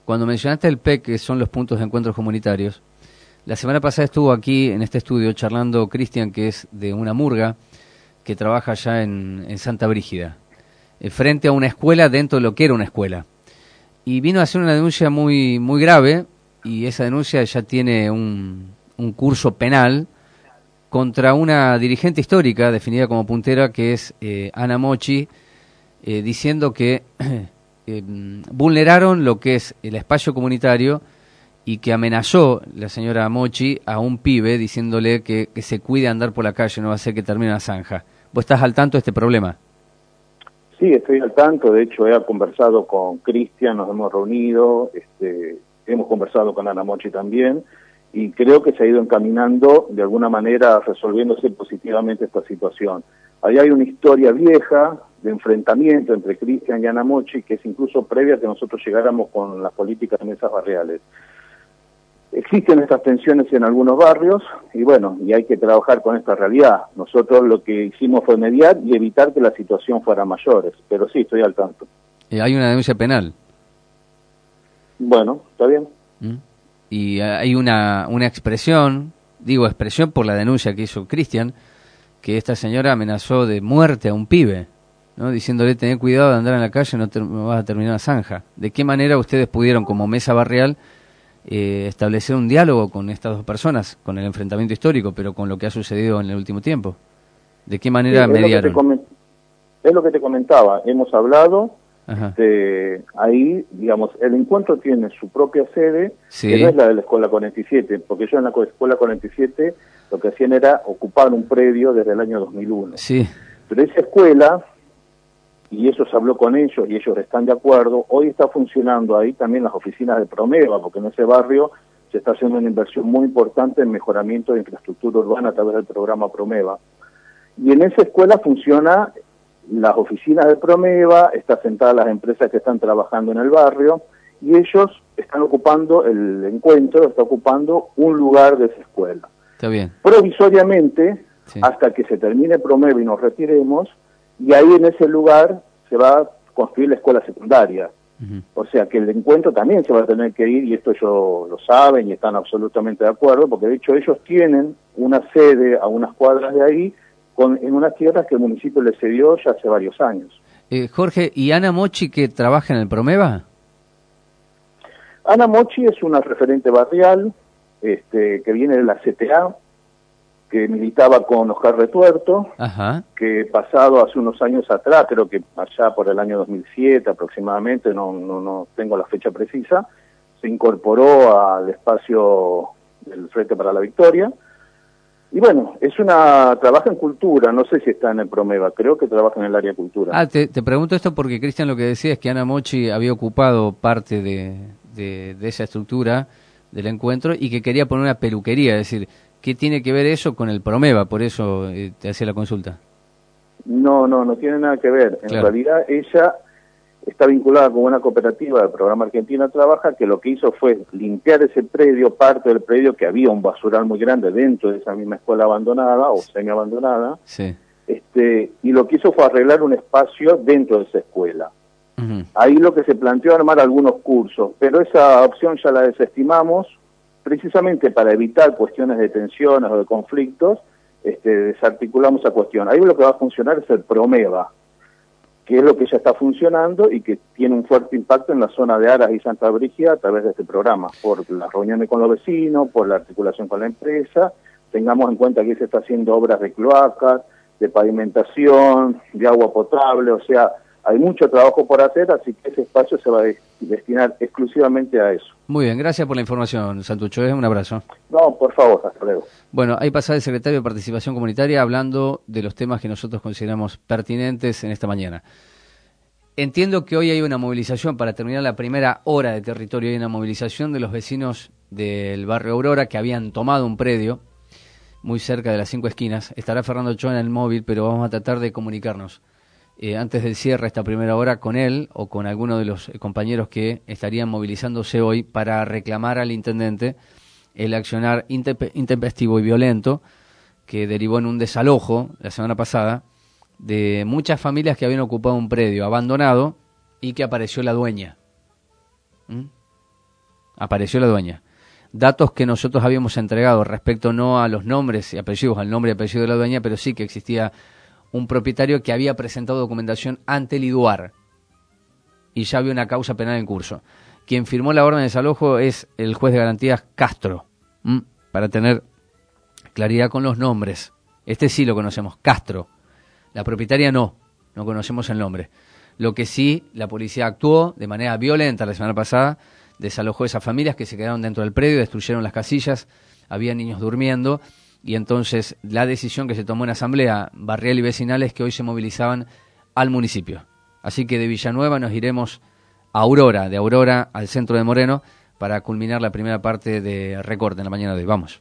cuando mencionaste el P E C, que son los puntos de encuentros comunitarios, la semana pasada estuvo aquí en este estudio charlando Cristian, que es de una murga, que trabaja allá en, en Santa Brígida, eh, frente a una escuela dentro de lo que era una escuela. Y vino a hacer una denuncia muy, muy grave, y esa denuncia ya tiene un, un curso penal contra una dirigente histórica definida como puntera, que es eh, Ana Mochi, eh, diciendo que eh, vulneraron lo que es el espacio comunitario y que amenazó la señora Mochi a un pibe diciéndole que, que se cuide andar por la calle, no va a ser que termine en la zanja. ¿Vos estás al tanto de este problema? Sí, estoy al tanto. De hecho, he conversado con Cristian, nos hemos reunido, este, hemos conversado con Ana Mochi también, y creo que se ha ido encaminando de alguna manera resolviéndose positivamente esta situación. Ahí hay una historia vieja de enfrentamiento entre Cristian y Ana Mochi, que es incluso previa a que nosotros llegáramos con las políticas de mesas barriales. Existen estas tensiones en algunos barrios y bueno, y hay que trabajar con esta realidad. Nosotros lo que hicimos fue mediar y evitar que la situación fuera mayores, pero sí, estoy al tanto. Eh, ¿Hay una denuncia penal? Bueno, está bien. ¿Mm? Y hay una, una expresión, digo expresión por la denuncia que hizo Cristian, que esta señora amenazó de muerte a un pibe, ¿no? Diciéndole, ten cuidado de andar en la calle, no, te, no vas a terminar en la zanja. ¿De qué manera ustedes pudieron, como mesa barrial, Eh, establecer un diálogo con estas dos personas, con el enfrentamiento histórico, pero con lo que ha sucedido en el último tiempo? ¿De qué manera sí, mediaron? Es lo, coment- es lo que te comentaba, hemos hablado, este, ahí, digamos, el encuentro tiene su propia sede, sí. que no es la de la Escuela cuarenta y siete, porque yo en la Escuela cuarenta y siete lo que hacían era ocupar un predio desde el año dos mil uno. Sí. Pero esa escuela, y eso se habló con ellos y ellos están de acuerdo, hoy está funcionando ahí también las oficinas de Promeva, porque en ese barrio se está haciendo una inversión muy importante en mejoramiento de infraestructura urbana a través del programa Promeva. Y en esa escuela funciona las oficinas de Promeva, están sentadas las empresas que están trabajando en el barrio, y ellos están ocupando, el encuentro está ocupando un lugar de esa escuela. Está bien. Provisoriamente, sí. Hasta que se termine Promeva y nos retiremos, y ahí en ese lugar se va a construir la escuela secundaria. Uh-huh. O sea que el encuentro también se va a tener que ir, y esto ellos lo saben y están absolutamente de acuerdo, porque de hecho ellos tienen una sede a unas cuadras de ahí, con, en unas tierras que el municipio les cedió ya hace varios años. Eh, Jorge, ¿y Ana Mochi que trabaja en el Promeva? Ana Mochi es una referente barrial, este, que viene de la C T A, que militaba con Oscar Retuerto, Ajá. que pasado hace unos años atrás, creo que allá por el año dos mil siete aproximadamente, no, no, no tengo la fecha precisa, se incorporó al espacio del Frente para la Victoria. Y bueno, es una trabaja en cultura, no sé si está en el Promeva, creo que trabaja en el área cultura. Ah, te, te pregunto esto porque Cristian lo que decía es que Ana Mochi había ocupado parte de, de, de esa estructura del encuentro y que quería poner una peluquería, es decir, ¿qué tiene que ver eso con el Promeva? Por eso eh, te hacía la consulta. No, no, no tiene nada que ver. En claro. realidad ella está vinculada con una cooperativa del programa Argentina Trabaja, que lo que hizo fue limpiar ese predio, parte del predio, que había un basural muy grande dentro de esa misma escuela abandonada o semi-abandonada. Sí. Este, y lo que hizo fue arreglar un espacio dentro de esa escuela. Uh-huh. Ahí lo que se planteó armar algunos cursos, pero esa opción ya la desestimamos, precisamente para evitar cuestiones de tensiones o de conflictos, este, desarticulamos esa cuestión. Ahí lo que va a funcionar es el Promeva, que es lo que ya está funcionando y que tiene un fuerte impacto en la zona de Aras y Santa Brígida a través de este programa, por las reuniones con los vecinos, por la articulación con la empresa. Tengamos en cuenta que se está haciendo obras de cloacas, de pavimentación, de agua potable, o sea, hay mucho trabajo por hacer, así que ese espacio se va a destinar exclusivamente a eso. Muy bien, gracias por la información, Santucho. Un abrazo. No, por favor, hasta luego. Bueno, ahí pasa el secretario de Participación Comunitaria hablando de los temas que nosotros consideramos pertinentes en esta mañana. Entiendo que hoy hay una movilización para terminar la primera hora de territorio, hay una movilización de los vecinos del barrio Aurora que habían tomado un predio muy cerca de las cinco esquinas. Estará Fernando Ochoa en el móvil, pero vamos a tratar de comunicarnos Eh, antes del cierre esta primera hora con él o con alguno de los compañeros que estarían movilizándose hoy para reclamar al intendente el accionar intep- intempestivo y violento que derivó en un desalojo la semana pasada de muchas familias que habían ocupado un predio abandonado y que apareció la dueña. ¿Mm? apareció la dueña. Datos que nosotros habíamos entregado respecto no a los nombres y apellidos, al nombre y apellido de la dueña, pero sí que existía un propietario que había presentado documentación ante el IDUAR y ya había una causa penal en curso. Quien firmó la orden de desalojo es el juez de garantías Castro, ¿m? para tener claridad con los nombres. Este sí lo conocemos, Castro. La propietaria no, no conocemos el nombre. Lo que sí, la policía actuó de manera violenta la semana pasada, desalojó esas familias que se quedaron dentro del predio, destruyeron las casillas, había niños durmiendo, y entonces la decisión que se tomó en asamblea barrial y vecinal es que hoy se movilizaban al municipio. Así que de Villanueva nos iremos a Aurora, de Aurora al centro de Moreno, para culminar la primera parte de Recorte en la mañana de hoy. Vamos.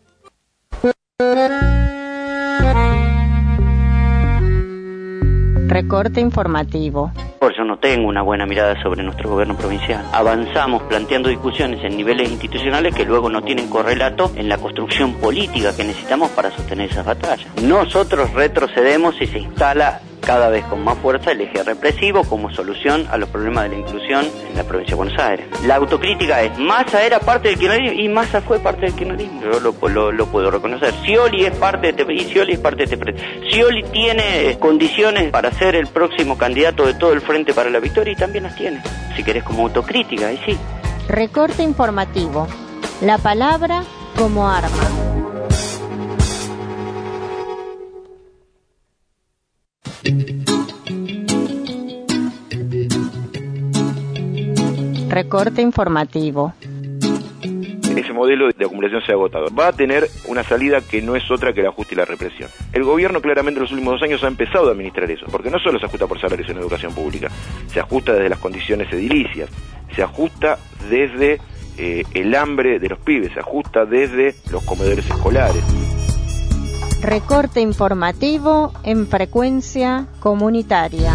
Recorte informativo. Yo no tengo una buena mirada sobre nuestro gobierno provincial. Avanzamos planteando discusiones en niveles institucionales que luego no tienen correlato en la construcción política que necesitamos para sostener esas batallas. Nosotros retrocedemos y se instala cada vez con más fuerza el eje represivo como solución a los problemas de la inclusión en la provincia de Buenos Aires. La autocrítica es, Massa era parte del kirchnerismo y Massa fue parte del kirchnerismo. Yo lo, lo, lo puedo reconocer. Scioli es parte de este y Scioli es parte de este. Scioli tiene condiciones para ser el próximo candidato de todo el Frente para la Victoria y también las tiene. Si querés como autocrítica, y sí. Recorte informativo. La palabra como arma. Recorte informativo. Ese modelo de acumulación se ha agotado. Va a tener una salida que no es otra que el ajuste y la represión. El gobierno claramente en los últimos dos años ha empezado a administrar eso, porque no solo se ajusta por salarios en educación pública, se ajusta desde las condiciones edilicias, se ajusta desde eh, el hambre de los pibes, se ajusta desde los comedores escolares. Recorte informativo en frecuencia comunitaria.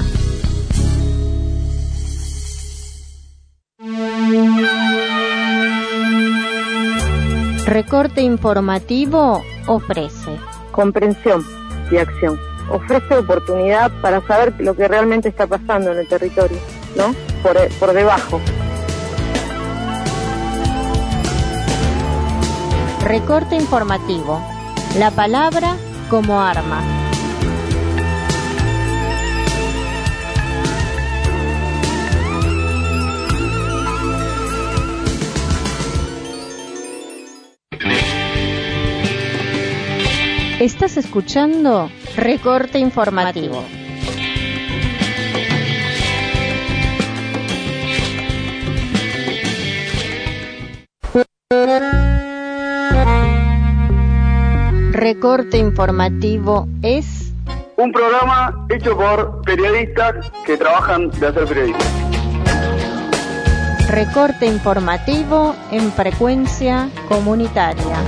Recorte informativo ofrece comprensión y acción. Ofrece oportunidad para saber lo que realmente está pasando en el territorio, ¿no? Por, por debajo. Recorte informativo. La palabra como arma. Estás escuchando Recorte informativo. Recorte informativo es un programa hecho por periodistas que trabajan de hacer periodismo. Recorte informativo en frecuencia comunitaria.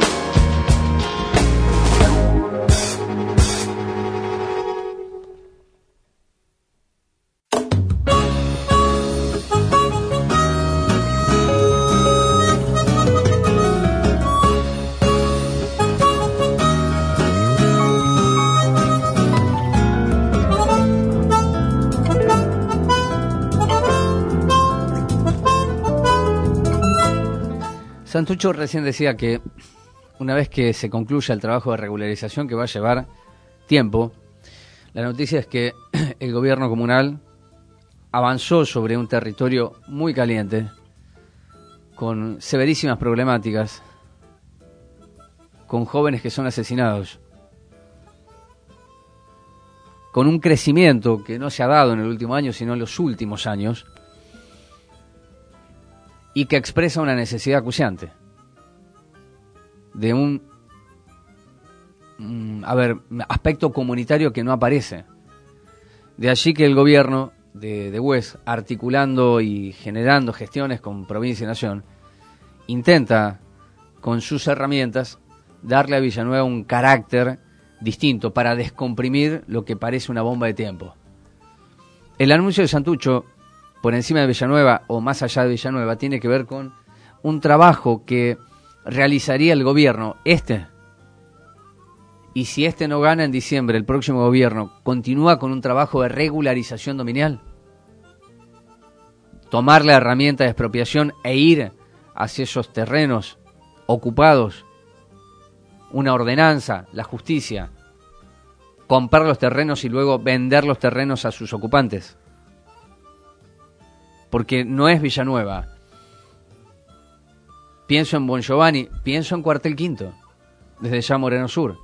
Santucho recién decía que una vez que se concluya el trabajo de regularización, que va a llevar tiempo, la noticia es que el gobierno comunal avanzó sobre un territorio muy caliente, con severísimas problemáticas, con jóvenes que son asesinados, con un crecimiento que no se ha dado en el último año, sino en los últimos años, y que expresa una necesidad acuciante de un, un a ver, aspecto comunitario que no aparece. De allí que el gobierno de, de Bues, articulando y generando gestiones con provincia y nación, intenta con sus herramientas darle a Villanueva un carácter distinto para descomprimir lo que parece una bomba de tiempo. El anuncio de Santucho por encima de Villanueva o más allá de Villanueva tiene que ver con un trabajo que realizaría el gobierno este, y si este no gana en diciembre, el próximo gobierno continúa con un trabajo de regularización dominial, tomar la herramienta de expropiación e ir hacia esos terrenos ocupados, una ordenanza, la justicia, comprar los terrenos y luego vender los terrenos a sus ocupantes. Porque no es Villanueva. Pienso en Bon Giovanni, pienso en Cuartel Quinto, desde ya Moreno Sur.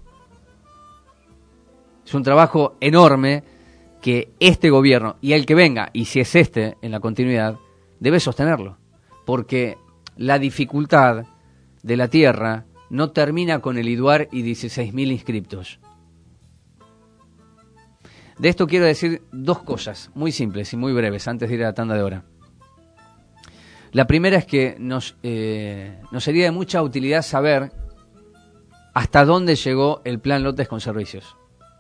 Es un trabajo enorme que este gobierno y el que venga, y si es este en la continuidad, debe sostenerlo. Porque la dificultad de la tierra no termina con el IDUAR y dieciséis mil inscriptos. De esto quiero decir dos cosas muy simples y muy breves antes de ir a la tanda de hora. La primera es que nos, eh, nos sería de mucha utilidad saber hasta dónde llegó el plan Lotes con Servicios.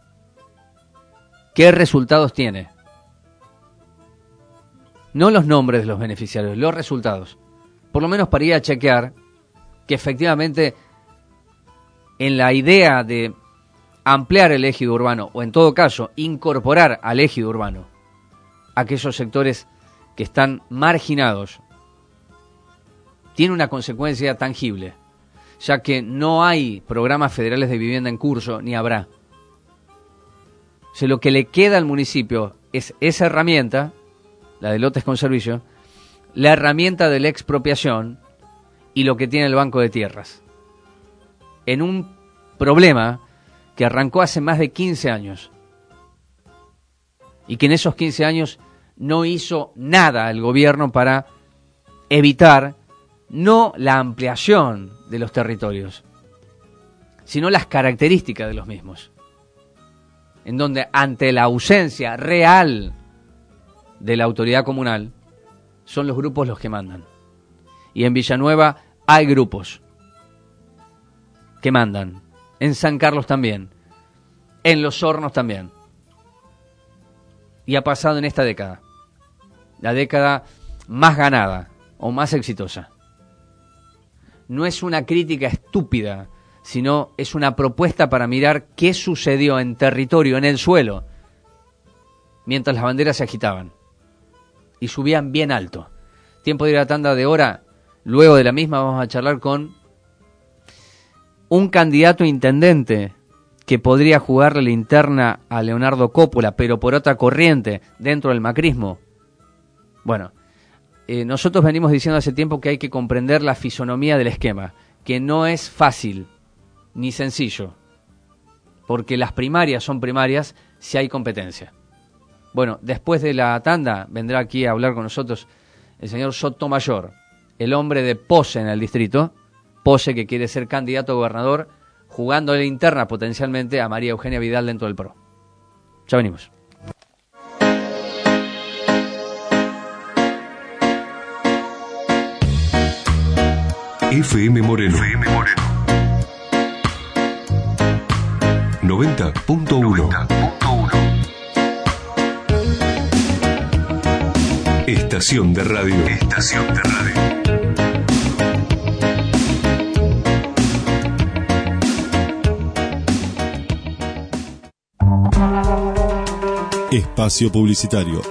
¿Qué resultados tiene? No los nombres de los beneficiarios, los resultados. Por lo menos para ir a chequear que efectivamente en la idea de ampliar el ejido urbano, o en todo caso incorporar al ejido urbano aquellos sectores que están marginados, tiene una consecuencia tangible, ya que no hay programas federales de vivienda en curso, ni habrá. O sea, lo que le queda al municipio es esa herramienta, la de lotes con servicio, la herramienta de la expropiación y lo que tiene el Banco de Tierras. En un problema que arrancó hace más de quince años y que en esos quince años no hizo nada el gobierno para evitar no la ampliación de los territorios, sino las características de los mismos, en donde ante la ausencia real de la autoridad comunal, son los grupos los que mandan. Y en Villanueva hay grupos que mandan, en San Carlos también, en Los Hornos también. Y ha pasado en esta década, la década más ganada o más exitosa. No es una crítica estúpida, sino es una propuesta para mirar qué sucedió en territorio, en el suelo, mientras las banderas se agitaban y subían bien alto. Tiempo de ir a la tanda de hora. Luego de la misma vamos a charlar con un candidato a intendente que podría jugarle la interna a Leonardo Coppola, pero por otra corriente dentro del macrismo. Bueno, eh, nosotros venimos diciendo hace tiempo que hay que comprender la fisonomía del esquema, que no es fácil ni sencillo, porque las primarias son primarias si hay competencia. Bueno, después de la tanda vendrá aquí a hablar con nosotros el señor Sotomayor, el hombre de Pose en el distrito, Pose que quiere ser candidato a gobernador, jugando la interna potencialmente a María Eugenia Vidal dentro del P R O. Ya venimos. F M Moreno. F M Moreno. noventa punto uno. Estación de radio. Estación de radio. Espacio publicitario.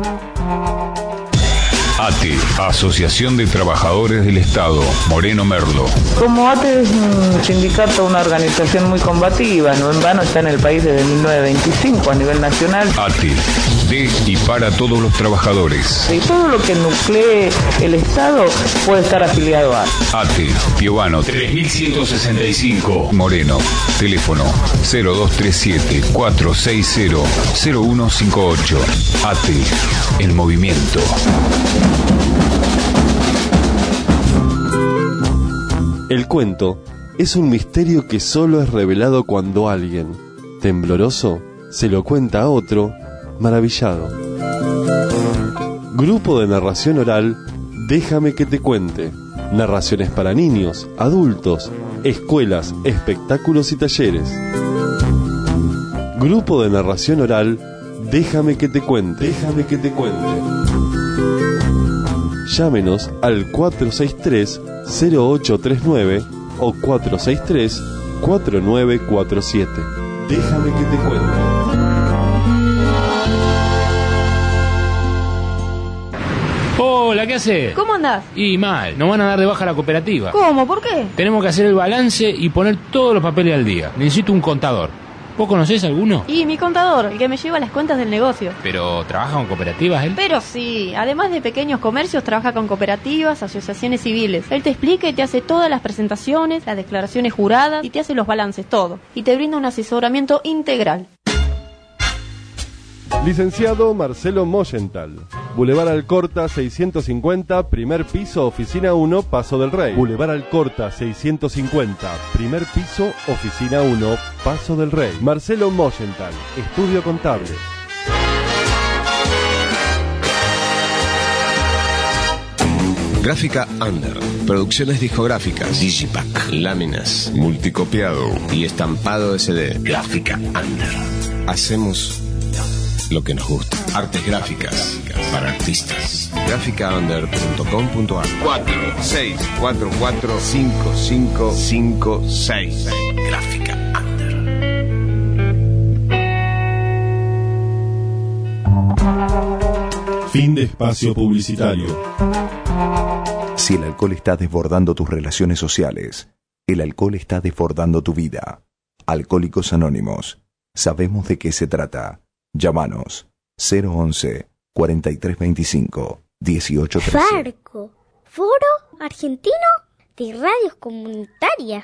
A T E, Asociación de Trabajadores del Estado, Moreno Merlo. Como A T E es un sindicato, una organización muy combativa, no en vano está en el país desde mil novecientos veinticinco a nivel nacional. A T E, de y para todos los trabajadores. Y todo lo que nuclee el Estado puede estar afiliado a A T E, Piovano tres mil ciento sesenta y cinco, Moreno. Teléfono cero dos tres siete, cuatro seis cero, cero uno cinco ocho. A T E, el movimiento. El cuento es un misterio que solo es revelado cuando alguien, tembloroso, se lo cuenta a otro, maravillado. Grupo de narración oral, Déjame que te cuente. Narraciones para niños, adultos, escuelas, espectáculos y talleres. Grupo de narración oral, Déjame que te cuente. Déjame que te cuente. Llámenos al cuatro seis tres, cero ocho tres nueve o cuatro seis tres, cuatro nueve cuatro siete. Déjame que te cuente. Hola, ¿qué haces? ¿Cómo andás? Y mal, nos van a dar de baja la cooperativa. ¿Cómo? ¿Por qué? Tenemos que hacer el balance y poner todos los papeles al día. Necesito un contador. ¿Vos conocés alguno? Y mi contador, el que me lleva las cuentas del negocio. ¿Pero trabaja con cooperativas él? Pero sí, además de pequeños comercios, trabaja con cooperativas, asociaciones civiles. Él te explica y te hace todas las presentaciones, las declaraciones juradas y te hace los balances, todo. Y te brinda un asesoramiento integral. Licenciado Marcelo Moyental. Boulevard Alcorta seiscientos cincuenta, primer piso, oficina uno, Paso del Rey. Boulevard Alcorta seiscientos cincuenta, primer piso, oficina uno, Paso del Rey. Marcelo Moyental, estudio contable. Gráfica Under, producciones discográficas, Digipack, láminas, multicopiado y estampado S D. Gráfica Under. Hacemos lo que nos gusta. Artes gráficas para artistas. gráfica under punto com punto a r. cuatro seis cuatro cuatro cinco cinco cinco seis. Gráfica Under. Fin de espacio publicitario. Si el alcohol está desbordando tus relaciones sociales, el alcohol está desbordando tu vida. Alcohólicos Anónimos. Sabemos de qué se trata. Llámanos cero once, cuarenta y tres veinticinco, dieciocho trece. Farco, Foro Argentino de Radios Comunitarias.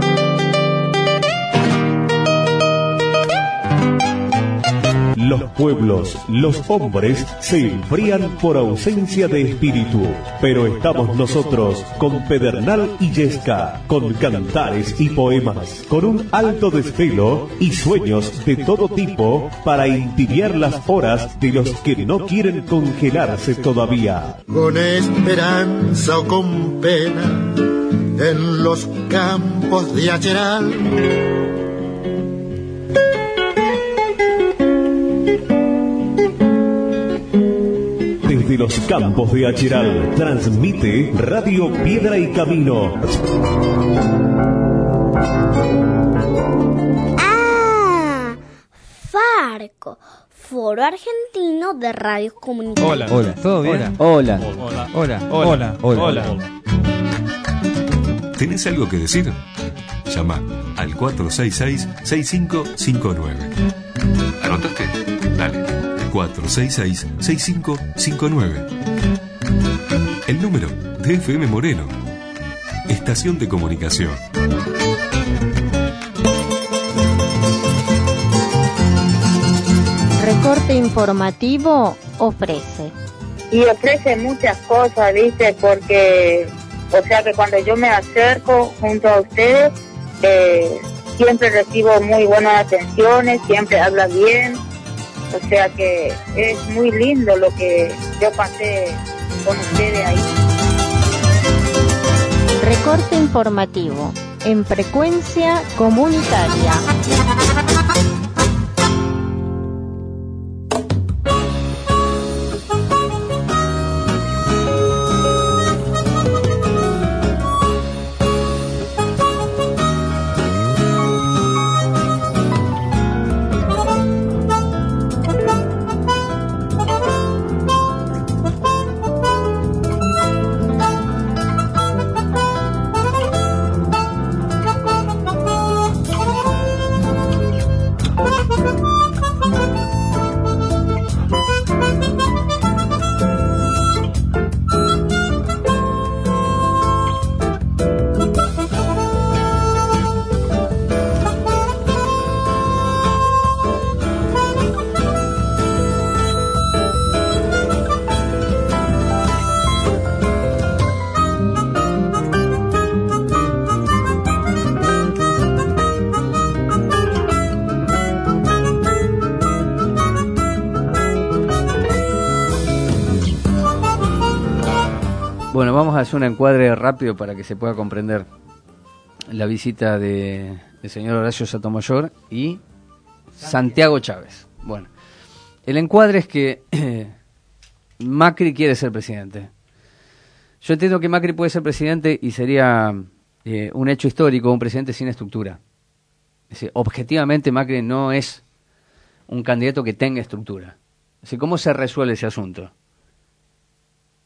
Los pueblos, los hombres se enfrían por ausencia de espíritu, pero estamos nosotros con Pedernal y Yesca, con cantares y poemas, con un alto desvelo y sueños de todo tipo para intibiar las horas de los que no quieren congelarse todavía. Con esperanza o con pena, en los campos de Acheral. Desde los campos de Acheral, transmite Radio Piedra y Camino. Ah, Farco, Foro Argentino de Radios Comunitarias. Hola, hola, ¿todo bien? Hola. Hola, hola, hola, hola, hola. ¿Tenés algo que decir? Llama al cuatro seis seis, seis cinco cinco nueve. ¿Anotaste? Dale. cuatro seis seis, seis cinco cinco nueve. El número de F M Moreno. Estación de comunicación. Recorte informativo ofrece. Y ofrece muchas cosas, ¿viste? Porque, o sea que cuando yo me acerco junto a ustedes, eh, siempre recibo muy buenas atenciones, siempre habla bien. O sea que es muy lindo lo que yo pasé con ustedes ahí. Recorte informativo en frecuencia comunitaria. Bueno, vamos a hacer un encuadre rápido para que se pueda comprender la visita de el señor Horacio Sotomayor y Santiago Chávez. Bueno, el encuadre es que eh, Macri quiere ser presidente. Yo entiendo que Macri puede ser presidente y sería eh, un hecho histórico, un presidente sin estructura. Es decir, objetivamente Macri no es un candidato que tenga estructura. Es decir, ¿cómo se resuelve ese asunto?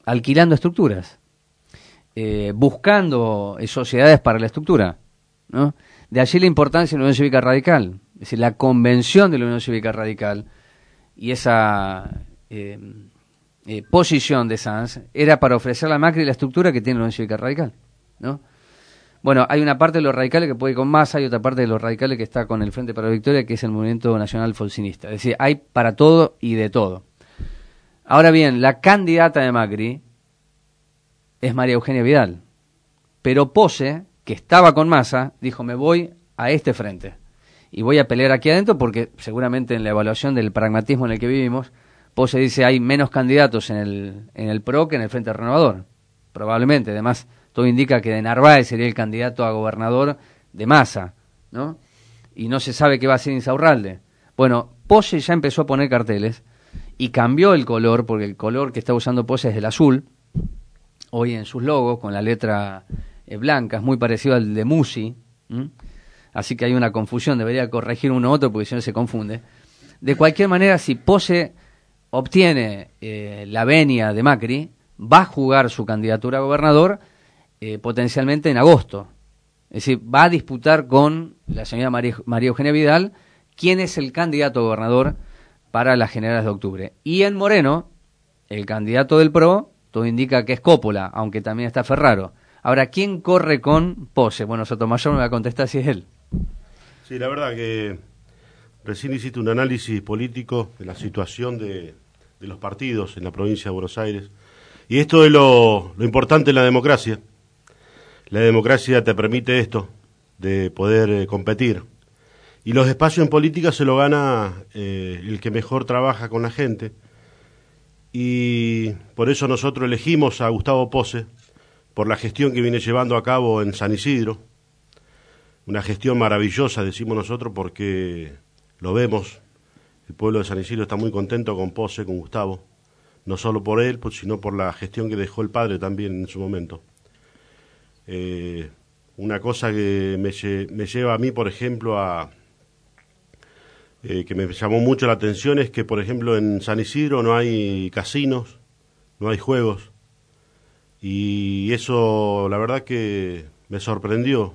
alquilando estructuras, eh, buscando eh, sociedades para la estructura, ¿no? De allí la importancia de la Unión Cívica Radical, es decir, la convención de la Unión Cívica Radical y esa eh, eh, posición de Sanz era para ofrecer a Macri la estructura que tiene la Unión Cívica Radical, ¿no? Bueno, hay una parte de los radicales que puede ir con Massa y otra parte de los radicales que está con el Frente para la Victoria, que es el Movimiento Nacional Folcinista. Es decir, hay para todo y de todo. Ahora bien, la candidata de Macri es María Eugenia Vidal, pero Pose, que estaba con Massa, dijo, me voy a este frente y voy a pelear aquí adentro porque seguramente en la evaluación del pragmatismo en el que vivimos, Pose dice hay menos candidatos en el, en el P R O que en el Frente Renovador, probablemente. Además, todo indica que de Narváez sería el candidato a gobernador de Massa, ¿no? Y no se sabe qué va a hacer Insaurralde. Bueno, Pose ya empezó a poner carteles y cambió el color, porque el color que está usando Pose es el azul, hoy en sus logos, con la letra eh, blanca, es muy parecido al de Musi, ¿m? Así que hay una confusión, debería corregir uno u otro porque si no se confunde. De cualquier manera, si Pose obtiene eh, la venia de Macri, va a jugar su candidatura a gobernador eh, potencialmente en agosto. Es decir, va a disputar con la señora María, María Eugenia Vidal quién es el candidato a gobernador para las generales de octubre. Y en Moreno, el candidato del P R O, todo indica que es Coppola, aunque también está Ferraro. Ahora, ¿quién corre con Pose? Bueno, Sotomayor me va a contestar si es él. Sí, la verdad que recién hiciste un análisis político de la situación de, de los partidos en la provincia de Buenos Aires. Y esto es lo, lo importante en la democracia. La democracia te permite esto, de poder eh, competir. Y los espacios en política se lo gana eh, el que mejor trabaja con la gente. Y por eso nosotros elegimos a Gustavo Pose, por la gestión que viene llevando a cabo en San Isidro. Una gestión maravillosa, decimos nosotros, porque lo vemos. El pueblo de San Isidro está muy contento con Pose, con Gustavo. No solo por él, pues, sino por la gestión que dejó el padre también en su momento. Eh, una cosa que me, me lleva a mí, por ejemplo, a eh, que me llamó mucho la atención es que, por ejemplo, en San Isidro no hay casinos, no hay juegos. Y eso, la verdad que me sorprendió.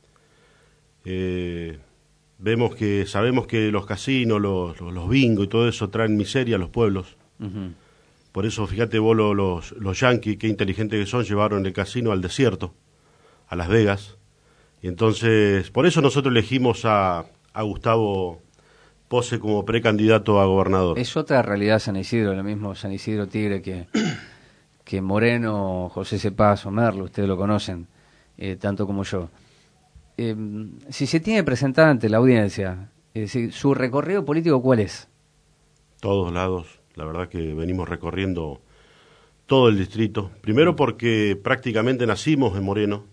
Eh, vemos que, sabemos que los casinos, los, los, los bingos y todo eso traen miseria a los pueblos. Uh-huh. Por eso, fíjate vos, los, los, los yanquis, qué inteligentes que son, llevaron el casino al desierto, a Las Vegas. Y entonces, por eso nosotros elegimos a, a Gustavo Pose como precandidato a gobernador. Es otra realidad San Isidro, lo mismo San Isidro Tigre que, que Moreno, José Cepaz o Merlo, ustedes lo conocen, eh, tanto como yo. Eh, si se tiene que presentar ante la audiencia, es decir, ¿su recorrido político cuál es? Todos lados, la verdad que venimos recorriendo todo el distrito. Primero porque prácticamente nacimos en Moreno,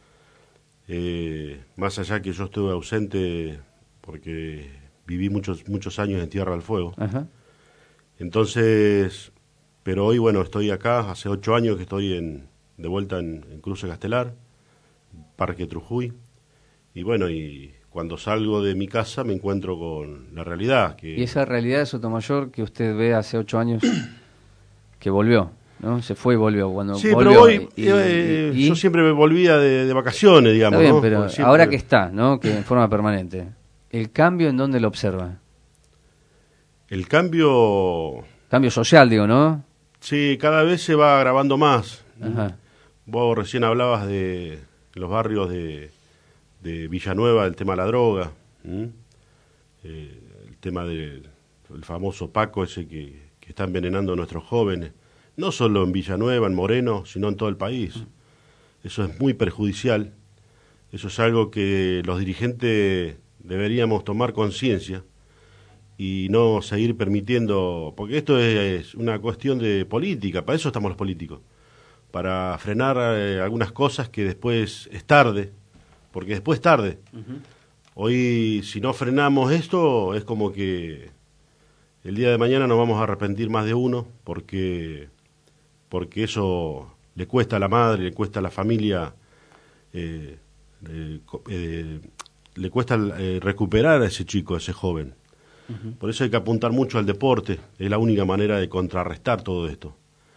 eh, más allá que yo estuve ausente porque viví muchos muchos años en Tierra del Fuego. Ajá. Entonces, pero hoy, bueno, estoy acá, hace ocho años que estoy en, de vuelta en, en Cruce Castelar, Parque Trujuy. Y bueno, y cuando salgo de mi casa me encuentro con la realidad. Que... Y esa realidad de Sotomayor que usted ve hace ocho años que volvió, ¿no? Se fue y volvió. Cuando sí, volvió, pero hoy y, eh, y, yo siempre me volvía de, de vacaciones, digamos. Está bien, ¿no? pero siempre... ahora que está, ¿no? Que en forma permanente. ¿El cambio en dónde lo observa? El cambio... Cambio social, digo, ¿no? Sí, cada vez se va agravando más. Ajá. Vos recién hablabas de los barrios de... de Villanueva, el tema de la droga, eh, el tema del el famoso Paco ese que, que está envenenando a nuestros jóvenes, no solo en Villanueva, en Moreno, sino en todo el país. Eso es muy perjudicial, eso es algo que los dirigentes deberíamos tomar conciencia y no seguir permitiendo, porque esto es una cuestión de política, para eso estamos los políticos, para frenar eh, algunas cosas que después es tarde, porque después es tarde. Uh-huh. Hoy, si no frenamos esto, es como que el día de mañana nos vamos a arrepentir más de uno, porque, porque eso le cuesta a la madre, le cuesta a la familia, eh, eh, eh, le cuesta eh, recuperar a ese chico, a ese joven. Uh-huh. Por eso hay que apuntar mucho al deporte, es la única manera de contrarrestar todo esto.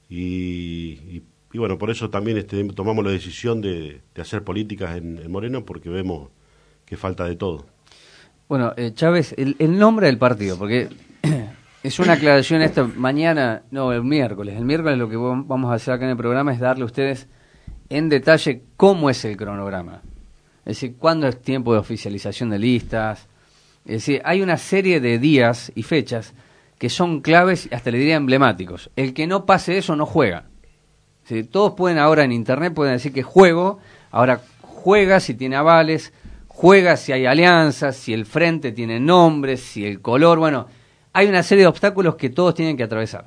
y, y, y bueno, por eso también este, tomamos la decisión de, de hacer políticas en, en Moreno, porque vemos que falta de todo. Bueno, eh, Chávez, el, el nombre del partido, porque es una aclaración esta mañana, no, el miércoles. El miércoles lo que vamos a hacer acá en el programa es darle a ustedes en detalle cómo es el cronograma. Es decir, cuándo es tiempo de oficialización de listas. Es decir, hay una serie de días y fechas que son claves, hasta le diría emblemáticos. El que no pase eso no juega. Es decir, todos pueden ahora en internet, pueden decir que juego, ahora juega si tiene avales, juega si hay alianzas, si el frente tiene nombres, si el color, bueno, hay una serie de obstáculos que todos tienen que atravesar.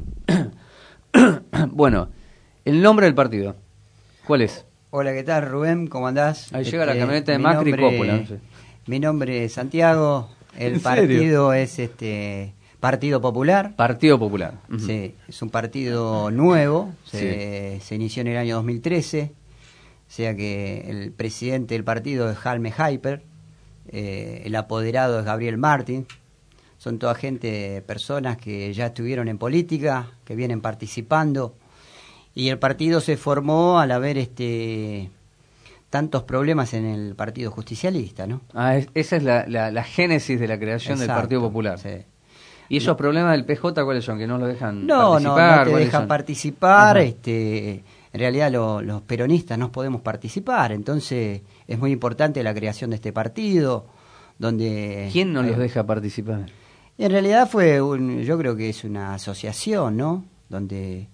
Bueno, el nombre del partido, ¿cuál es? Hola, ¿qué tal, Rubén? ¿Cómo andás? Ahí llega este, la camioneta de Macri y Coppola. No sé. Mi nombre es Santiago, el partido es este Partido Popular. Partido Popular. Uh-huh. Sí, es un partido nuevo, se, sí. se inició en el año dos mil trece, o sea que el presidente del partido es Jalme Hyper, eh, el apoderado es Gabriel Martín, son toda gente, personas que ya estuvieron en política, que vienen participando, y el partido se formó al haber este tantos problemas en el Partido Justicialista, ¿no? Ah, es, esa es la, la, la génesis de la creación Exacto, del Partido Popular. Sí. ¿Y esos no. problemas del P J cuáles son? ¿Que no lo dejan no, participar? No, no te dejan son? participar, este, en realidad lo, los peronistas no podemos participar, entonces es muy importante la creación de este partido, donde... ¿Quién no los deja participar? En realidad fue, un, yo creo que es una asociación, ¿no? Donde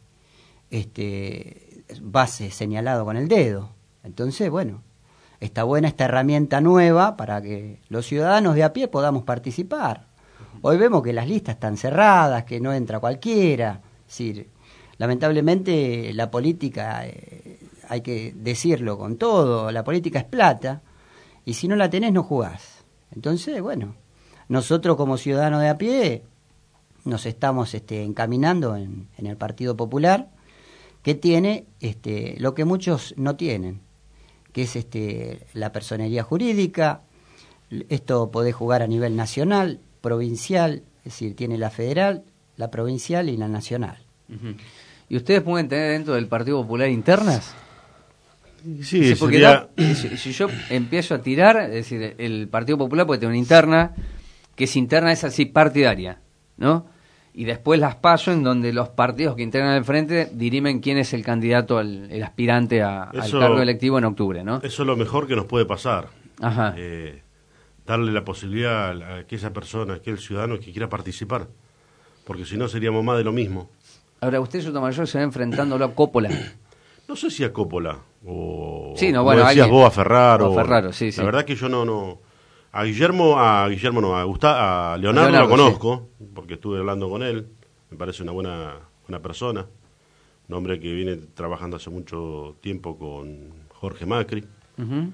este va señalado con el dedo. Entonces, bueno, está buena esta herramienta nueva para que los ciudadanos de a pie podamos participar. Hoy vemos que las listas están cerradas, que no entra cualquiera. Es decir, lamentablemente la política, eh, hay que decirlo con todo, la política es plata, y si no la tenés no jugás. Entonces, bueno, nosotros como ciudadanos de a pie nos estamos este, encaminando en, en el Partido Popular, que tiene este, lo que muchos no tienen, que es este, la personería jurídica. Esto podés jugar a nivel nacional, provincial, es decir, tiene la federal, la provincial y la nacional. Uh-huh. ¿Y ustedes pueden tener dentro del Partido Popular internas? Sí, porque sería... no, si, si yo empiezo a tirar, es decir, el Partido Popular puede tener una interna, que es interna, es así partidaria, ¿no? Y después las paso en donde los partidos que integran el frente dirimen quién es el candidato, al, el aspirante a, eso, al cargo electivo en octubre, ¿no? Eso es lo mejor que nos puede pasar. Ajá. Eh, darle la posibilidad a aquella persona, a aquel ciudadano que quiera participar, porque si no seríamos más de lo mismo. Ahora, usted, Sotomayor, se va enfrentándolo a Coppola. No sé si a Coppola o sí, no, como bueno, decías alguien, vos, a Ferraro. O a Ferraro, sí, sí. La verdad que yo no... no a Guillermo, a Guillermo no, a, Gustavo, a Leonardo, Leonardo lo conozco, sí, porque estuve hablando con él, me parece una buena, buena persona, un hombre que viene trabajando hace mucho tiempo con Jorge Macri, uh-huh.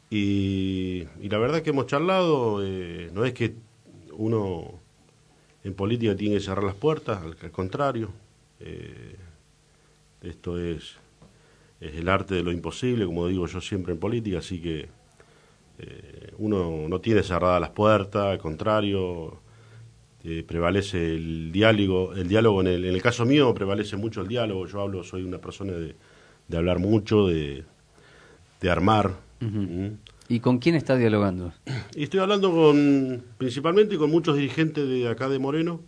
y, y la verdad que hemos charlado, eh, no es que uno en política tiene que cerrar las puertas, al, al contrario, eh, esto es, es el arte de lo imposible, como digo yo siempre en política, así que Eh, uno no tiene cerradas las puertas, al contrario, eh, prevalece el diálogo, el diálogo en el, en el caso mío prevalece mucho el diálogo, yo hablo, soy una persona de, de hablar mucho, de, de armar. Uh-huh. ¿Mm? ¿Y con quién está dialogando? Y estoy hablando con, principalmente con muchos dirigentes de acá de Moreno,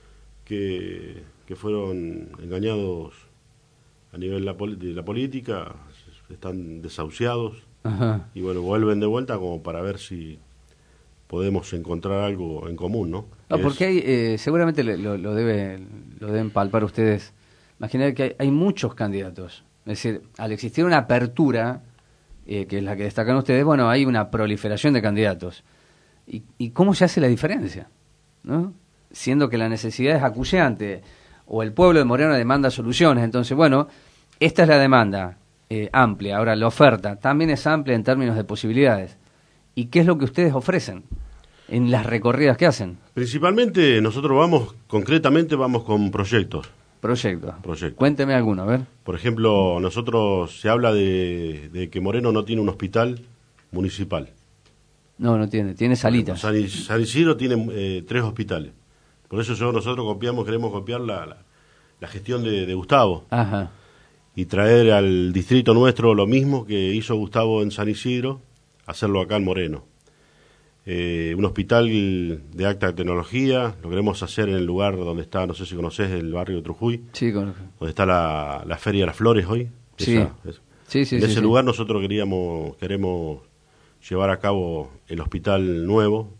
que, que fueron engañados a nivel de la, de la política, están desahuciados. Ajá. Y bueno, vuelven de vuelta como para ver si podemos encontrar algo en común, ¿no? No, porque hay, eh, seguramente lo, lo, debe, lo deben palpar ustedes. Imaginar que hay, hay muchos candidatos. Es decir, al existir una apertura, eh, que es la que destacan ustedes, bueno, hay una proliferación de candidatos. ¿Y, y cómo se hace la diferencia? ¿No? Siendo que la necesidad es acuciante, o el pueblo de Moreno demanda soluciones. Entonces, bueno, esta es la demanda. Eh, amplia. Ahora, la oferta también es amplia en términos de posibilidades. ¿Y qué es lo que ustedes ofrecen en las recorridas que hacen? Principalmente nosotros vamos, concretamente vamos con proyectos. Proyectos. Proyectos. Cuénteme alguno, a ver. Por ejemplo, nosotros se habla de, de que Moreno no tiene un hospital municipal. No, no tiene, tiene salitas. San, San Isidro tiene eh, tres hospitales. Por eso yo, nosotros copiamos, queremos copiar la, la, la gestión de, de Gustavo. Ajá. Y traer al distrito nuestro lo mismo que hizo Gustavo en San Isidro, hacerlo acá en Moreno. Eh, un hospital de alta tecnología, lo queremos hacer en el lugar donde está, no sé si conoces, el barrio de Trujuy. Sí, conozco. Donde está la, la Feria de las Flores hoy. Sí, Esa, es, sí, sí. En sí, ese sí. lugar nosotros queríamos queremos llevar a cabo el hospital nuevo.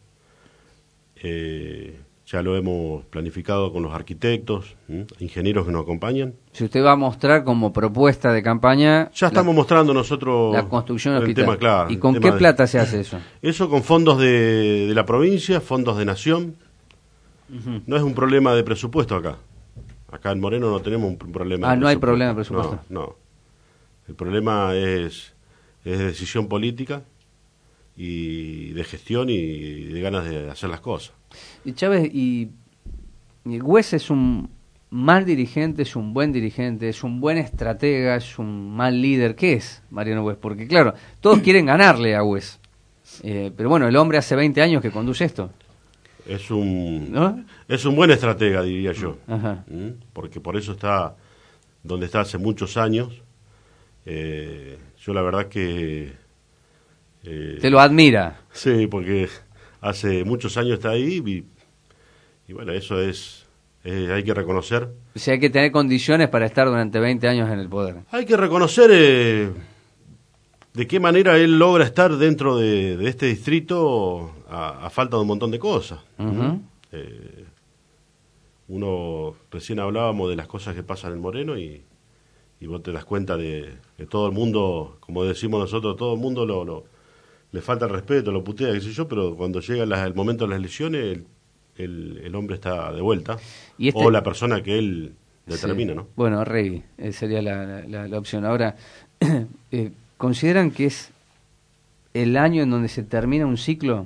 Eh, ya lo hemos planificado con los arquitectos, ¿m? ingenieros que nos acompañan. Si usted va a mostrar como propuesta de campaña... Ya estamos la, mostrando nosotros la construcción del el hospital. tema, claro, ¿Y con qué de, plata se hace eso? Eso con fondos de, de la provincia, fondos de nación. Uh-huh. No es un problema de presupuesto acá. Acá en Moreno no tenemos un problema ah, de no hay problema de presupuesto. No, no. El problema es, es de decisión política y de gestión y de ganas de hacer las cosas. Y Chávez, y, y Güez es un mal dirigente, es un buen dirigente, es un buen estratega, es un mal líder. ¿Qué es Mariano Güez? Porque claro, todos quieren ganarle a Güez. Eh, pero bueno, el hombre hace veinte años que conduce esto. Es un ¿no? es un buen estratega, diría yo. Ajá. ¿Mm? Porque por eso está donde está hace muchos años. Eh, yo la verdad que... Eh, ¿Te lo admira? Sí, porque hace muchos años está ahí y, y bueno, eso es, es... hay que reconocer. O sea, hay que tener condiciones para estar durante veinte años en el poder. Hay que reconocer eh, de qué manera él logra estar dentro de, de este distrito a, a falta de un montón de cosas. Uh-huh. eh, uno, recién hablábamos de las cosas que pasan en Moreno y, y vos te das cuenta de que todo el mundo, como decimos nosotros, todo el mundo lo, lo le falta el respeto, lo putea, qué sé yo, pero cuando llega la, el momento de las elecciones, el, el, el hombre está de vuelta. ¿Y este... O la persona que él determina, sí. ¿no? Bueno, Rey, eh, sería la, la, la opción. Ahora, eh, ¿consideran que es el año en donde se termina un ciclo?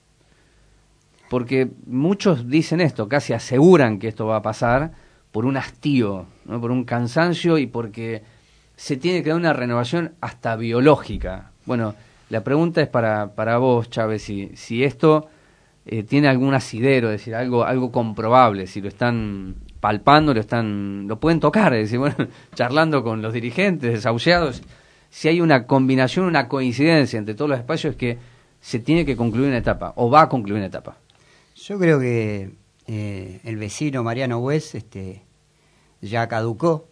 Porque muchos dicen esto, casi aseguran que esto va a pasar por un hastío, ¿no? Por un cansancio y porque se tiene que dar una renovación hasta biológica. Bueno, la pregunta es para, para vos, Chávez, si, si esto eh, tiene algún asidero, es decir, algo, algo comprobable, si lo están palpando, lo están, lo pueden tocar, es decir, bueno, charlando con los dirigentes, desahuciados, si hay una combinación, una coincidencia entre todos los espacios, es que se tiene que concluir una etapa, o va a concluir una etapa. Yo creo que eh, el vecino Mariano Güez este, ya caducó.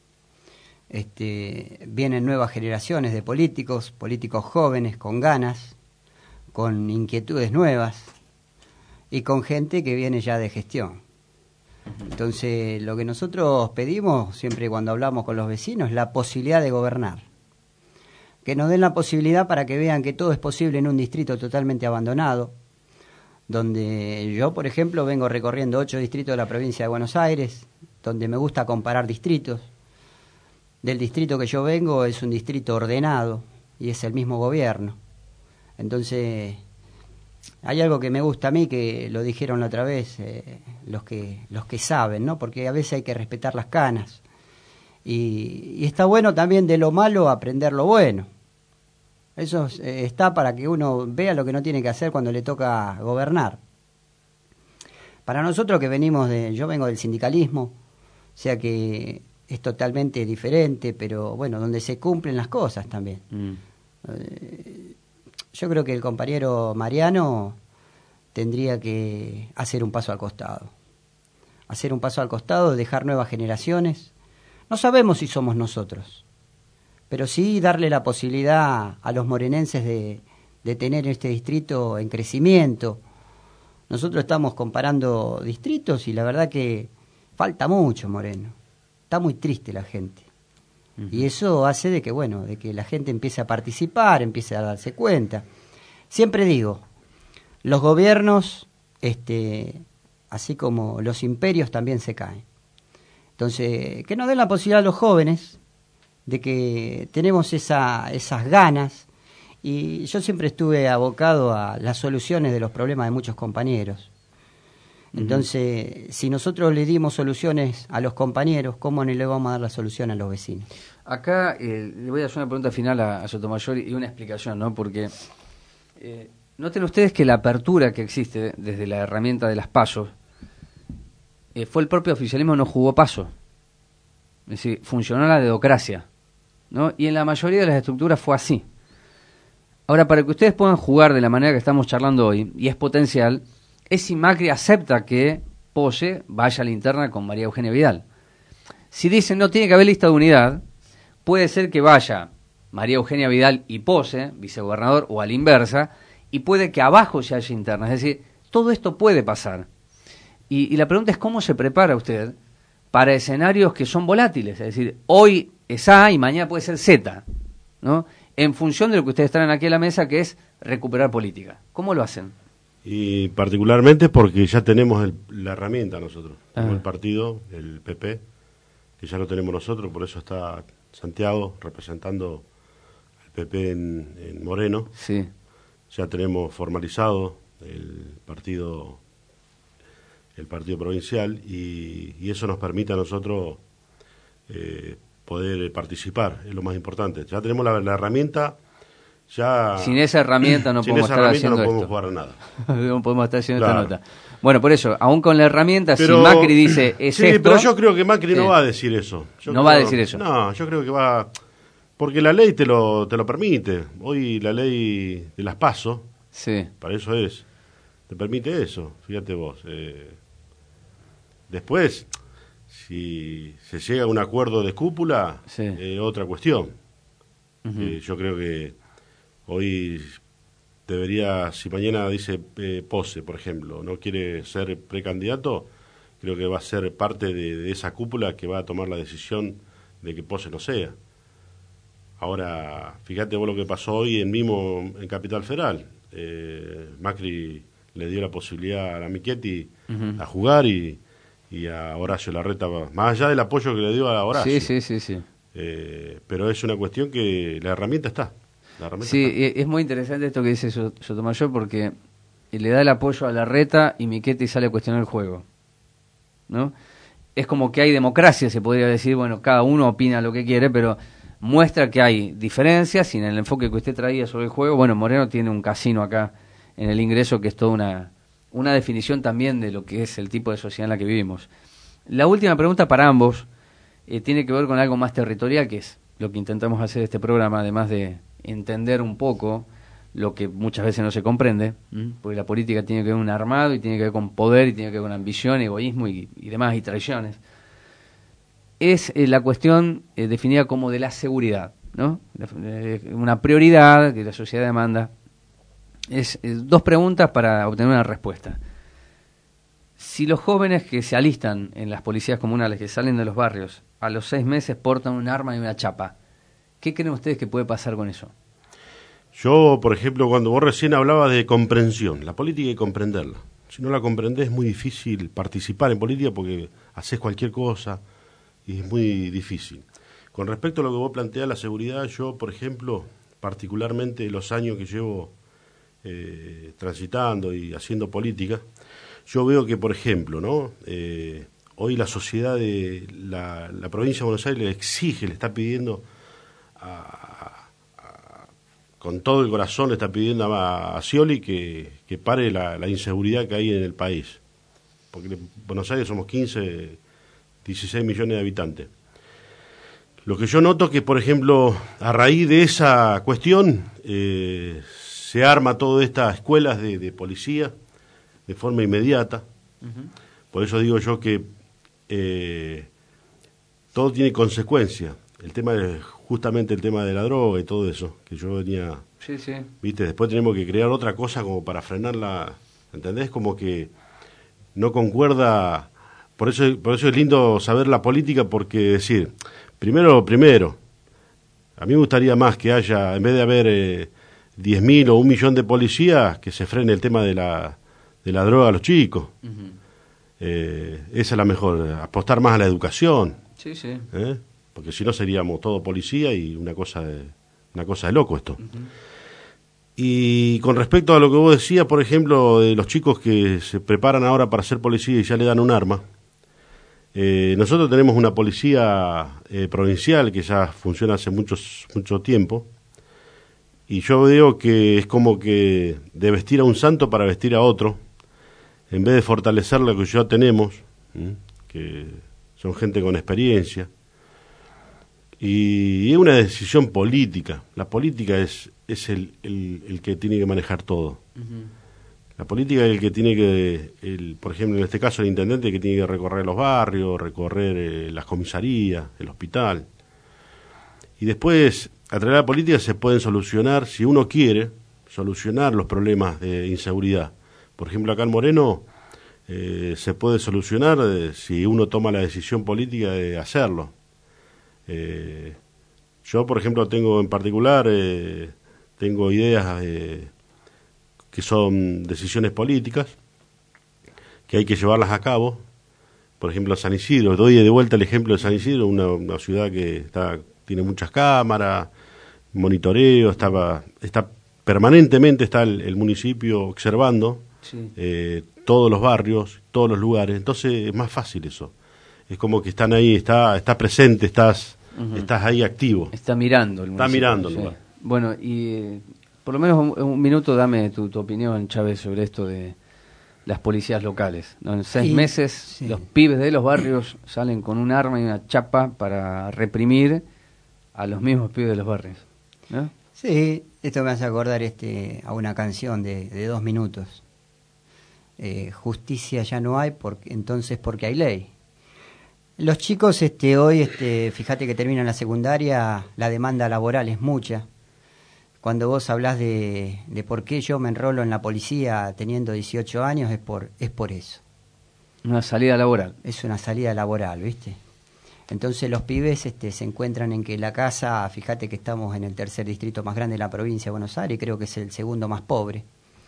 Este, vienen nuevas generaciones de políticos, políticos jóvenes, con ganas, con inquietudes nuevas y con gente que viene ya de gestión. Entonces, lo que nosotros pedimos siempre cuando hablamos con los vecinos es la posibilidad de gobernar. Que nos den la posibilidad para que vean que todo es posible en un distrito totalmente abandonado, donde yo, por ejemplo, vengo recorriendo ocho distritos de la provincia de Buenos Aires, donde me gusta comparar distritos. Del distrito que yo vengo es un distrito ordenado y es el mismo gobierno. Entonces, hay algo que me gusta a mí, que lo dijeron la otra vez, eh, los que los que saben, ¿no? Porque a veces hay que respetar las canas. Y, y está bueno también de lo malo aprender lo bueno. Eso eh, está para que uno vea lo que no tiene que hacer cuando le toca gobernar. Para nosotros que venimos de... Yo vengo del sindicalismo, o sea que... es totalmente diferente, pero bueno, donde se cumplen las cosas también. Mm. Eh, yo creo que el compañero Mariano tendría que hacer un paso al costado. Hacer un paso al costado, dejar nuevas generaciones. No sabemos si somos nosotros, pero sí darle la posibilidad a los morenenses de, de tener este distrito en crecimiento. Nosotros estamos comparando distritos y la verdad que falta mucho, Moreno. Está muy triste la gente. Uh-huh. Y eso hace de que, bueno, de que la gente empiece a participar, empiece a darse cuenta. Siempre digo, los gobiernos, este, así como los imperios, también se caen. Entonces, que nos den la posibilidad a los jóvenes de que tenemos esa, esas ganas. Y yo siempre estuve abocado a las soluciones de los problemas de muchos compañeros. Entonces, uh-huh. si nosotros le dimos soluciones a los compañeros, ¿cómo no le vamos a dar la solución a los vecinos? Acá eh, le voy a hacer una pregunta final a, a Sotomayor y una explicación, ¿no? Porque eh, noten ustedes que la apertura que existe desde la herramienta de las PASO, eh, fue el propio oficialismo, no jugó PASO. Es decir, funcionó la dedocracia, ¿no? Y en la mayoría de las estructuras fue así. Ahora, para que ustedes puedan jugar de la manera que estamos charlando hoy, y es potencial, es si Macri acepta que Pose vaya a la interna con María Eugenia Vidal. Si dicen no tiene que haber lista de unidad, puede ser que vaya María Eugenia Vidal y Pose, vicegobernador, o a la inversa, y puede que abajo se haya interna. Es decir, todo esto puede pasar. Y, y la pregunta es cómo se prepara usted para escenarios que son volátiles. Es decir, hoy es A y mañana puede ser Z, ¿no? En función de lo que ustedes traen aquí a la mesa, que es recuperar política. ¿Cómo lo hacen? Y particularmente porque ya tenemos el, la herramienta nosotros. Ah. Tenemos el partido, el P P, que ya lo tenemos nosotros, por eso está Santiago representando al P P en, en Moreno. Sí. Ya tenemos formalizado el partido el partido provincial y, y eso nos permite a nosotros eh, poder participar, es lo más importante. Ya tenemos la, la herramienta, ya... Sin esa herramienta no sin podemos esa estar herramienta haciendo no podemos esto. jugar a nada. No podemos estar haciendo Claro. esta nota. Bueno, por eso, aún con la herramienta, Pero- si Macri dice es sí, esto... pero yo creo que Macri Sí. no va a decir eso. Yo No creo- va a decir eso. No, yo creo que va... Porque la ley te lo, te lo permite. Hoy la ley de las PASO, sí. para eso es, te permite eso, fíjate vos. Eh, después, si se llega a un acuerdo de cúpula, Sí. eh, otra cuestión. Ujú. Eh, yo creo que hoy debería, si mañana dice eh, Pose, por ejemplo, no quiere ser precandidato, creo que va a ser parte de, de esa cúpula que va a tomar la decisión de que Pose no sea. Ahora, fíjate vos lo que pasó hoy en mismo en Capital Federal. Eh, Macri le dio la posibilidad a la Michetti Ujú. a jugar y, y a Horacio Larreta, más allá del apoyo que le dio a Horacio. Sí, sí, sí, sí. Eh, pero es una cuestión que la herramienta está. La herramienta Sí, está. e- es muy interesante esto que dice Sot- Sotomayor porque le da el apoyo a Larreta y Michetti sale a cuestionar el juego, ¿no? Es como que hay democracia, se podría decir, bueno, cada uno opina lo que quiere, pero muestra que hay diferencias y en el enfoque que usted traía sobre el juego, bueno, Moreno tiene un casino acá en el ingreso que es toda una, una definición también de lo que es el tipo de sociedad en la que vivimos. La última pregunta para ambos eh, tiene que ver con algo más territorial, que es lo que intentamos hacer este programa, además de entender un poco lo que muchas veces no se comprende, ¿m? Porque la política tiene que ver con un armado y tiene que ver con poder y tiene que ver con ambición, egoísmo y, y demás, y traiciones. Es eh, la cuestión eh, definida como de la seguridad, ¿no? La- eh, una prioridad que la sociedad demanda. Es, es dos preguntas para obtener una respuesta. Si los jóvenes que se alistan en las policías comunales, que salen de los barrios, a los seis meses portan un arma y una chapa, ¿qué creen ustedes que puede pasar con eso? Yo, por ejemplo, cuando vos recién hablabas de comprensión, la política hay que comprenderla. Si no la comprendés es muy difícil participar en política porque haces cualquier cosa y es muy difícil. Con respecto a lo que vos planteás, la seguridad, yo, por ejemplo, particularmente los años que llevo eh, transitando y haciendo política, yo veo que, por ejemplo, ¿no? Eh, hoy la sociedad de la, la provincia de Buenos Aires le exige, le está pidiendo a, a- con todo el corazón le está pidiendo a, a Scioli que, que pare la, la inseguridad que hay en el país. Porque en Buenos Aires somos quince, dieciséis millones de habitantes. Lo que yo noto que, por ejemplo, a raíz de esa cuestión, eh, se arma todas estas escuelas de, de policía de forma inmediata. Por eso digo yo que eh, todo tiene consecuencias. El tema es justamente el tema de la droga y todo eso, que yo venía, Sí, sí. viste, después tenemos que crear otra cosa como para frenarla, ¿entendés? Como que no concuerda, por eso, por eso es lindo saber la política, porque decir, primero, primero, a mí me gustaría más que haya, en vez de haber eh, diez mil o un millón de policías, que se frene el tema de la, de la droga a los chicos. Ujú. Eh, esa es la mejor, apostar más a la educación, Sí, sí. ¿eh? Porque si no seríamos todo policía y una cosa de, una cosa de loco esto. Y con respecto a lo que vos decías, por ejemplo, de los chicos que se preparan ahora para ser policía y ya le dan un arma, eh, nosotros tenemos una policía eh, provincial que ya funciona hace muchos, mucho tiempo, y yo veo que es como que de vestir a un santo para vestir a otro, en vez de fortalecer lo que ya tenemos, ¿m? Que son gente con experiencia, Y es una decisión política. La política es, es el, el, el que tiene que manejar todo. Uh-huh. La política es el que tiene que, el, por ejemplo, en este caso el intendente que tiene que recorrer los barrios, recorrer eh, las comisarías, el hospital. Y después, a través de la política se pueden solucionar, si uno quiere, solucionar los problemas de inseguridad. Por ejemplo, acá en Moreno eh, se puede solucionar eh, si uno toma la decisión política de hacerlo. Eh, yo, por ejemplo, tengo en particular, eh, tengo ideas eh, que son decisiones políticas, que hay que llevarlas a cabo. Por ejemplo, San Isidro, doy de vuelta el ejemplo de San Isidro, una, una ciudad que está, tiene muchas cámaras, monitoreo, estaba, está permanentemente está el, el municipio observando sí. eh, todos los barrios, todos los lugares, entonces es más fácil eso. Es como que están ahí, está, está presente, estás, uh-huh. estás ahí activo. Está mirando el municipio. Está mirando el sí. lugar. Bueno, y eh, por lo menos un, un minuto dame tu, tu opinión, Chávez, sobre esto de las policías locales, ¿no? En seis sí, meses sí. los pibes de los barrios salen con un arma y una chapa para reprimir a los mismos pibes de los barrios, ¿no? Sí, esto me hace acordar este a una canción de, de dos minutos. Eh, justicia ya no hay, porque, entonces porque hay ley. Los chicos este hoy, este fíjate que terminan la secundaria, la demanda laboral es mucha. Cuando vos hablás de, de por qué yo me enrolo en la policía teniendo dieciocho años, es por, es por eso. Una salida laboral. Es una salida laboral, ¿viste? Entonces los pibes este, se encuentran en que la casa, fíjate que estamos en el tercer distrito más grande de la provincia de Buenos Aires, y creo que es el segundo más pobre.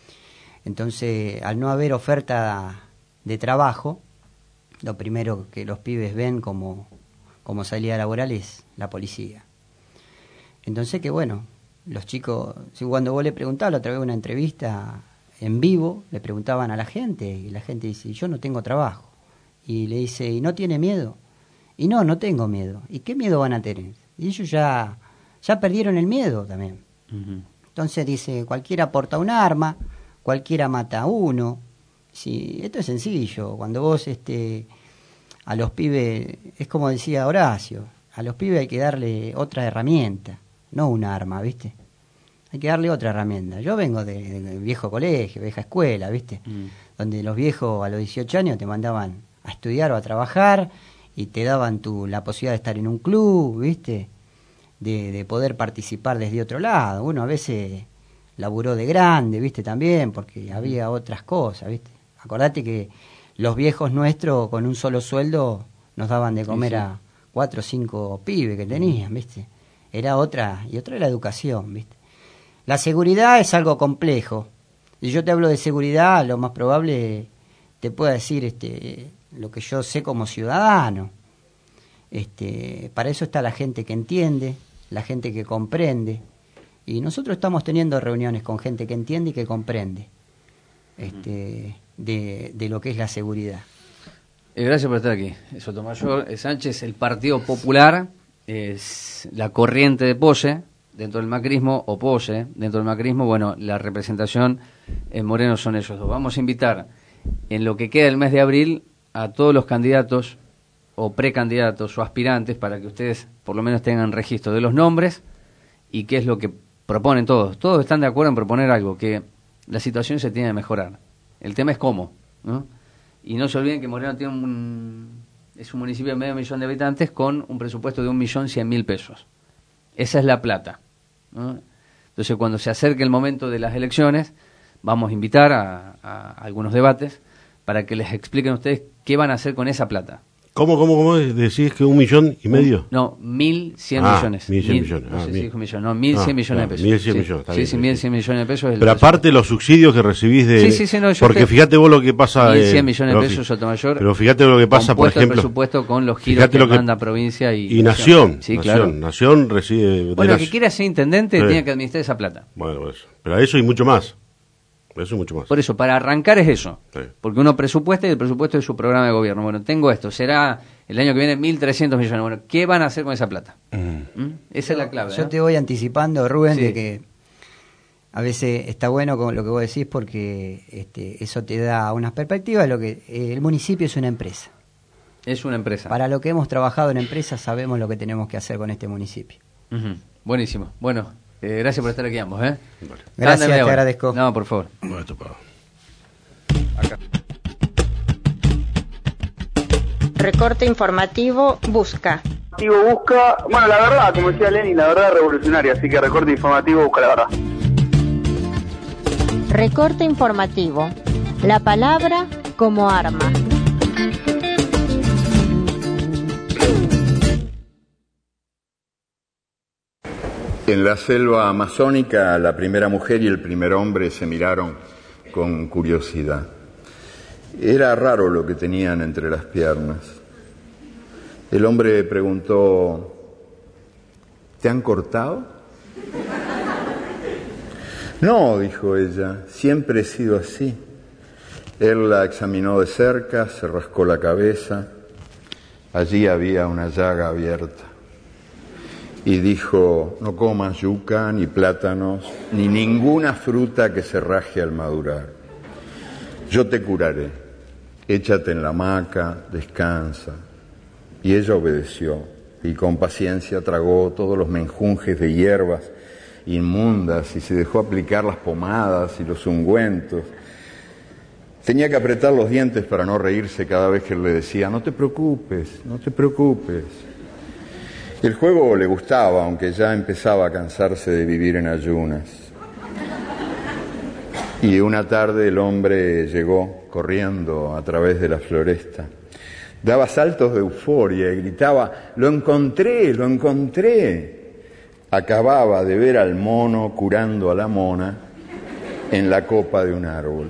Entonces, al no haber oferta de trabajo, lo primero que los pibes ven como, como salida laboral es la policía. Entonces, que bueno, los chicos, si cuando vos le preguntabas, la otra vez en una entrevista en vivo, le preguntaban a la gente, y la gente dice, yo no tengo trabajo. Y le dice, ¿y no tiene miedo? Y no, no tengo miedo. ¿Y qué miedo van a tener? Y ellos ya, ya perdieron el miedo también. Uh-huh. Entonces dice, cualquiera porta un arma, cualquiera mata a uno. Sí, esto es sencillo. Cuando vos este, a los pibes, es como decía Horacio, a los pibes hay que darle otra herramienta, no un arma, ¿viste? Hay que darle otra herramienta. Yo vengo de, de viejo colegio, vieja escuela, ¿viste? Uh-huh. Donde los viejos a los dieciocho años te mandaban a estudiar o a trabajar, y te daban tu, la posibilidad de estar en un club, ¿viste? De, de poder participar desde otro lado. Uno a veces laburó de grande, ¿viste? También, porque había otras cosas, ¿viste? Acordate que los viejos nuestros con un solo sueldo nos daban de comer sí, sí. a cuatro o cinco pibes que tenían, ¿viste? Era otra, y otra era la educación, ¿viste? La seguridad es algo complejo. Si yo te hablo de seguridad, lo más probable te pueda decir este lo que yo sé como ciudadano. Este, para eso está la gente que entiende, la gente que comprende, y nosotros estamos teniendo reuniones con gente que entiende y que comprende este, de, de lo que es la seguridad. Eh, gracias por estar aquí. Sotomayor eh, Sánchez, el Partido Popular es la corriente de Pose dentro del macrismo, o Pose dentro del macrismo. Bueno, la representación en Moreno son ellos dos. Vamos a invitar en lo que queda del mes de abril a todos los candidatos o precandidatos o aspirantes para que ustedes por lo menos tengan registro de los nombres y qué es lo que proponen todos. Todos están de acuerdo en proponer algo, que la situación se tiene que mejorar. El tema es cómo, ¿no? Y no se olviden que Moreno tiene un, es un municipio de medio millón de habitantes con un presupuesto de un millón cien mil pesos. Esa es la plata, ¿no? Entonces, cuando se acerque el momento de las elecciones, vamos a invitar a, a algunos debates para que les expliquen a ustedes qué van a hacer con esa plata. ¿Cómo, cómo, cómo decís que un millón y medio? No, mil cien ah, millones. Mil cien mil, millones. No ah, sé mil. si dijo millón, no, mil cien ah, millones claro, de pesos. Mil cien sí, millones, está sí, bien. Sí, mil cien millones de pesos. Es Pero aparte los subsidios que recibís de... Sí, sí, sí, no, yo porque te, fíjate vos lo que pasa... mil cien eh, millones de pesos, Sotomayor. Pero fíjate lo que pasa, por ejemplo... el presupuesto con los giros que, que manda provincia y... Y Nación. Sí, Nación, claro. Nación recibe... Bueno, el que quiera ser intendente sí. tiene que administrar esa plata. Bueno, eso. Pero a eso y mucho más. Eso y mucho más. Por eso, para arrancar es eso. Sí. Porque uno presupuesta y el presupuesto es su programa de gobierno. Bueno, tengo esto, será el año que viene mil trescientos millones. Bueno, ¿qué van a hacer con esa plata? Mm. ¿Mm? Esa yo, es la clave. Yo ¿eh? te voy anticipando, Rubén, sí. de que a veces está bueno con lo que vos decís porque este, eso te da unas perspectivas. Lo que eh, el municipio es una empresa. Es una empresa. Para lo que hemos trabajado en empresas sabemos lo que tenemos que hacer con este municipio. Uh-huh. Buenísimo. Bueno, eh, gracias por estar aquí ambos, ¿eh? Vale. Gracias, te bueno. agradezco. No, por favor. Bueno, esto para... Acá. Recorte informativo Busca. Busca, bueno, la verdad, como decía Lenny, la verdad revolucionaria, así que recorte informativo busca la verdad. Recorte informativo. La palabra como arma. En la selva amazónica, la primera mujer y el primer hombre se miraron con curiosidad. Era raro lo que tenían entre las piernas. El hombre preguntó, ¿te han cortado? No, dijo ella, siempre he sido así. Él la examinó de cerca, se rascó la cabeza. Allí había una llaga abierta. Y dijo, no comas yuca, ni plátanos, ni ninguna fruta que se raje al madurar. Yo te curaré. Échate en la hamaca, descansa. Y ella obedeció, y con paciencia tragó todos los menjunjes de hierbas inmundas y se dejó aplicar las pomadas y los ungüentos. Tenía que apretar los dientes para no reírse cada vez que él le decía, no te preocupes, no te preocupes. El juego le gustaba, aunque ya empezaba a cansarse de vivir en ayunas. Y una tarde el hombre llegó corriendo a través de la floresta. Daba saltos de euforia y gritaba, lo encontré, lo encontré. Acababa de ver al mono curando a la mona en la copa de un árbol.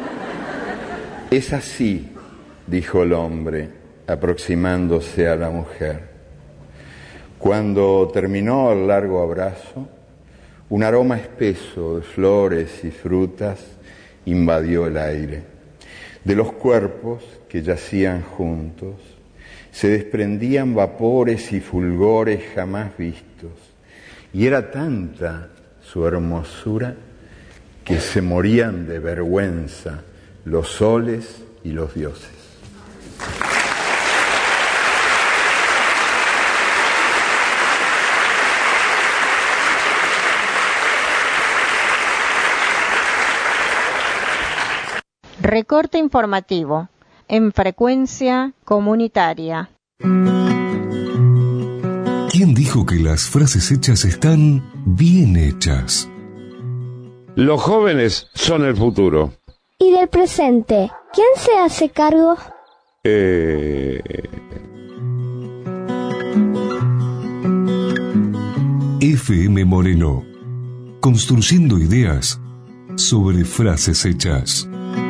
Es así, dijo el hombre, aproximándose a la mujer. Cuando terminó el largo abrazo, un aroma espeso de flores y frutas invadió el aire. De los cuerpos que yacían juntos, se desprendían vapores y fulgores jamás vistos, y era tanta su hermosura que se morían de vergüenza los soles y los dioses. Recorte informativo en frecuencia comunitaria. ¿Quién dijo que las frases hechas están bien hechas? Los jóvenes son el futuro. ¿Y del presente? ¿Quién se hace cargo? Eh... F M Moreno, construyendo ideas sobre frases hechas.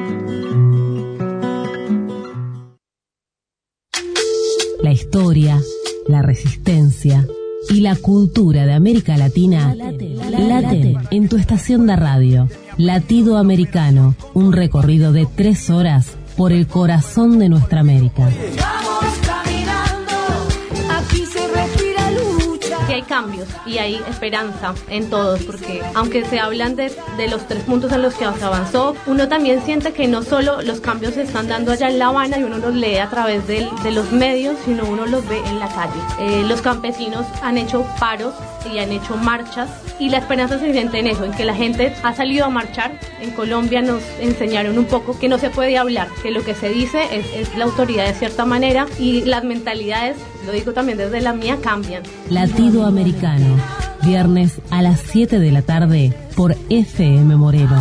La historia, la resistencia y la cultura de América Latina laten en tu estación de radio. Latido Americano, un recorrido de tres horas por el corazón de nuestra América. Vamos caminando, aquí se respira lucha. Que hay cambios y hay esperanza en todos, porque aunque se hablan de, de los tres puntos en los que se avanzó, uno también siente que no solo los cambios se están dando allá en La Habana y uno los lee a través de, de los medios, sino uno los ve en la calle. Eh, los campesinos han hecho paros y han hecho marchas, y la esperanza se siente en eso, en que la gente ha salido a marchar. En Colombia nos enseñaron un poco que no se puede hablar, que lo que se dice es, es la autoridad de cierta manera, y las mentalidades, lo digo también desde la mía, cambian. Latido Americano, viernes a las siete de la tarde por F M Moreno.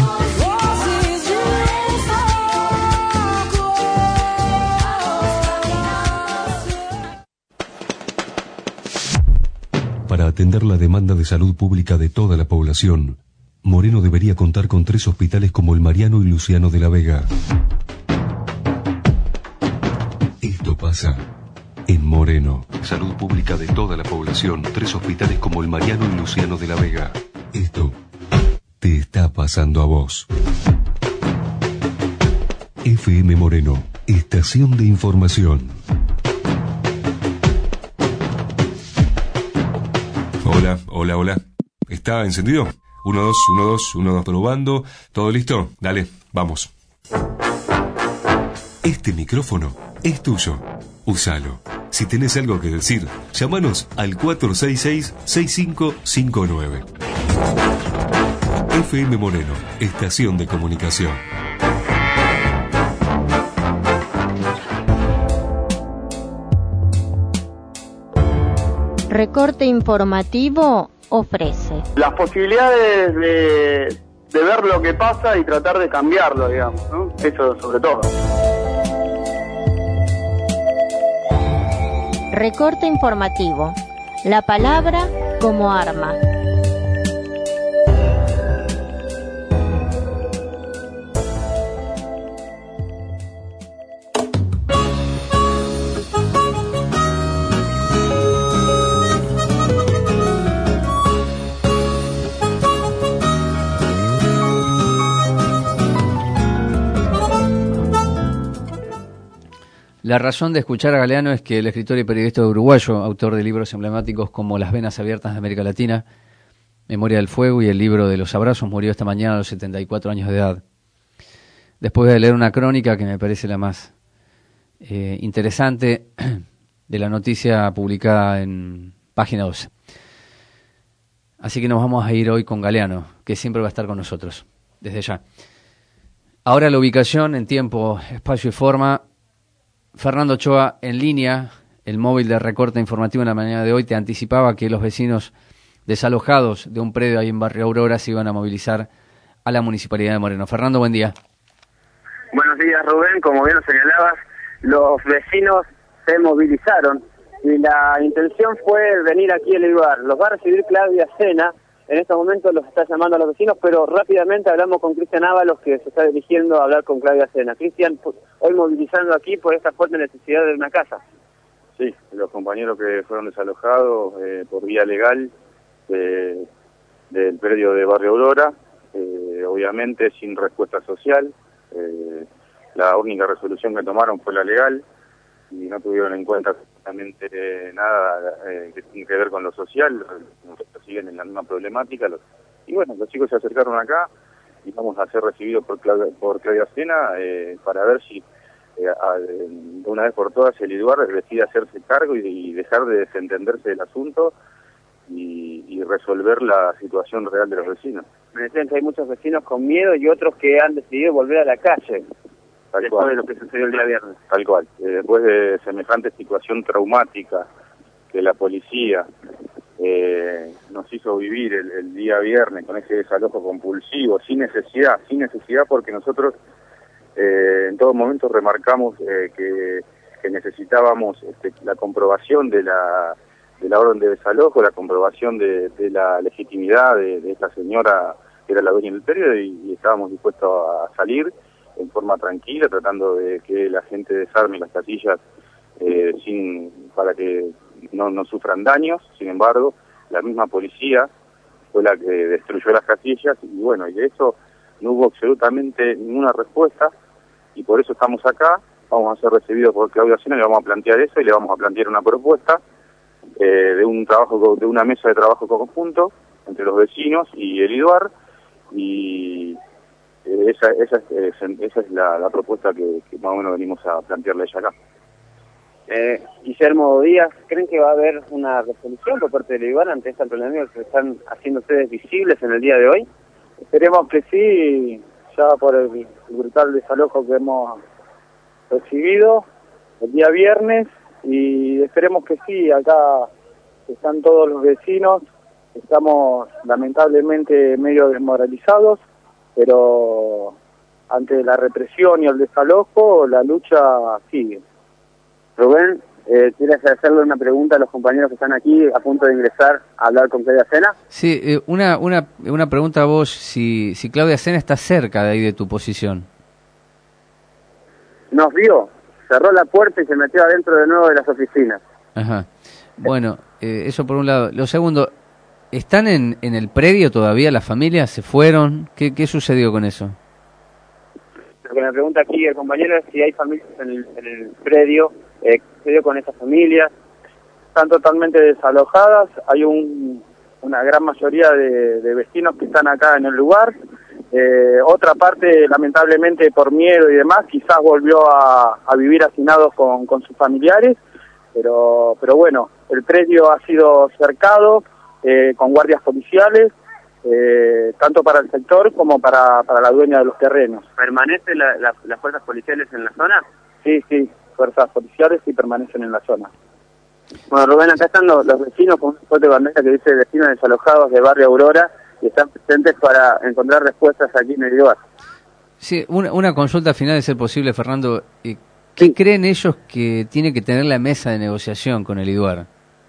Para atender la demanda de salud pública de toda la población, Moreno debería contar con tres hospitales como el Mariano y Luciano de la Vega. Esto pasa en Moreno. Salud pública de toda la población, tres hospitales como el Mariano y Luciano de la Vega. Esto te está pasando a vos. F M Moreno, estación de información. Hola, hola, hola. ¿Está encendido? Uno, dos, uno, dos, uno, dos, probando. ¿Todo listo? Dale, vamos. Este micrófono es tuyo. usalo. Si tenés algo que decir, llámanos al cuatro seis seis, seis cinco cinco nueve. F M Moreno, estación de comunicación. Recorte informativo ofrece las posibilidades de, de ver lo que pasa y tratar de cambiarlo, digamos, ¿no? Eso sobre todo. Recorte informativo. La palabra como arma. La razón de escuchar a Galeano es que el escritor y periodista uruguayo, autor de libros emblemáticos como Las venas abiertas de América Latina, Memoria del fuego y el libro de los abrazos, murió esta mañana a los setenta y cuatro años de edad. Después de leer una crónica que me parece la más eh, interesante de la noticia publicada en Página doce. Así que nos vamos a ir hoy con Galeano, que siempre va a estar con nosotros, desde ya. Ahora la ubicación en tiempo, espacio y forma. Fernando Ochoa, en línea, el móvil de Recorte Informativo en la mañana de hoy te anticipaba que los vecinos desalojados de un predio ahí en Barrio Aurora se iban a movilizar a la Municipalidad de Moreno. Fernando, buen día. Buenos días, Rubén. Como bien lo señalabas, los vecinos se movilizaron y la intención fue venir aquí al lugar. Los va a recibir Claudia Sena. En estos momentos los está llamando a los vecinos, pero rápidamente hablamos con Cristian Ábalos, que se está dirigiendo a hablar con Claudia Sena. Cristian, hoy movilizando aquí por esta fuerte necesidad de una casa. Sí, los compañeros que fueron desalojados eh, por vía legal eh, del predio de Barrio Aurora, eh, obviamente sin respuesta social. Eh, la única resolución que tomaron fue la legal y no tuvieron en cuenta absolutamente eh, nada eh, que tiene que ver con lo social. Los, siguen en la misma problemática. Los, y bueno, los chicos se acercaron acá y vamos a ser recibidos por Claudia, por Claudia Sena eh, para ver si eh, a, de una vez por todas el IDUAR decide hacerse cargo y, y dejar de desentenderse del asunto y, y resolver la situación real de los vecinos. Me decían que hay muchos vecinos con miedo y otros que han decidido volver a la calle. Tal después cual. de lo que sucedió el día viernes. Tal cual. Eh, después de semejante situación traumática que la policía eh, nos hizo vivir el, el día viernes con ese desalojo compulsivo, sin necesidad, sin necesidad porque nosotros eh, en todo momento remarcamos eh, que, que necesitábamos este, la comprobación de la de la orden de desalojo, la comprobación de, de la legitimidad de, de esta señora que era la dueña del predio y, y estábamos dispuestos a salir en forma tranquila, tratando de que la gente desarme las casillas eh, sin para que no, no sufran daños. Sin embargo, la misma policía fue la que destruyó las casillas y bueno, y de eso no hubo absolutamente ninguna respuesta y por eso estamos acá. Vamos a ser recibidos por Claudia Sena, le vamos a plantear eso y le vamos a plantear una propuesta eh, de un trabajo de una mesa de trabajo conjunto entre los vecinos y el IDUAR y Esa, esa, es, esa es la, la propuesta que, que más o menos venimos a plantearle ella acá. Eh, Guillermo Díaz, ¿creen que va a haber una resolución por parte del IDUAR ante esta problemática que están haciendo ustedes visibles en el día de hoy? Esperemos que sí, ya por el brutal desalojo que hemos recibido el día viernes, y esperemos que sí. Acá están todos los vecinos, estamos lamentablemente medio desmoralizados, pero ante la represión y el desalojo, la lucha sigue. Rubén, eh, ¿quieres hacerle una pregunta a los compañeros que están aquí a punto de ingresar a hablar con Claudia Sena? Sí, eh, una, una, una pregunta a vos, si, si Claudia Sena está cerca de ahí de tu posición. Nos vio, cerró la puerta y se metió adentro de nuevo de las oficinas. Ajá. Bueno, eh, eso por un lado. Lo segundo, ¿están en, en el predio todavía las familias? ¿Se fueron? ¿Qué, qué sucedió con eso? Lo que me pregunta aquí el compañero es si hay familias en el, en el predio. Eh, ¿Qué sucedió con esas familias? Están totalmente desalojadas. Hay un, una gran mayoría de, de vecinos que están acá en el lugar Eh, otra parte, lamentablemente por miedo y demás, quizás volvió a, a vivir hacinados con, con sus familiares, pero, pero bueno, el predio ha sido cercado eh, con guardias policiales, eh, tanto para el sector como para, para la dueña de los terrenos. ¿Permanecen la, la, las fuerzas policiales en la zona? Sí, sí, fuerzas policiales sí permanecen en la zona. Bueno, Rubén, acá están los, los vecinos con un fuerte bandera que dice vecinos desalojados de Barrio Aurora y están presentes para encontrar respuestas aquí en el lugar. Sí, una, una consulta final de ser posible, Fernando. ¿Qué sí. creen ellos que tiene que tener la mesa de negociación con el IDUAR?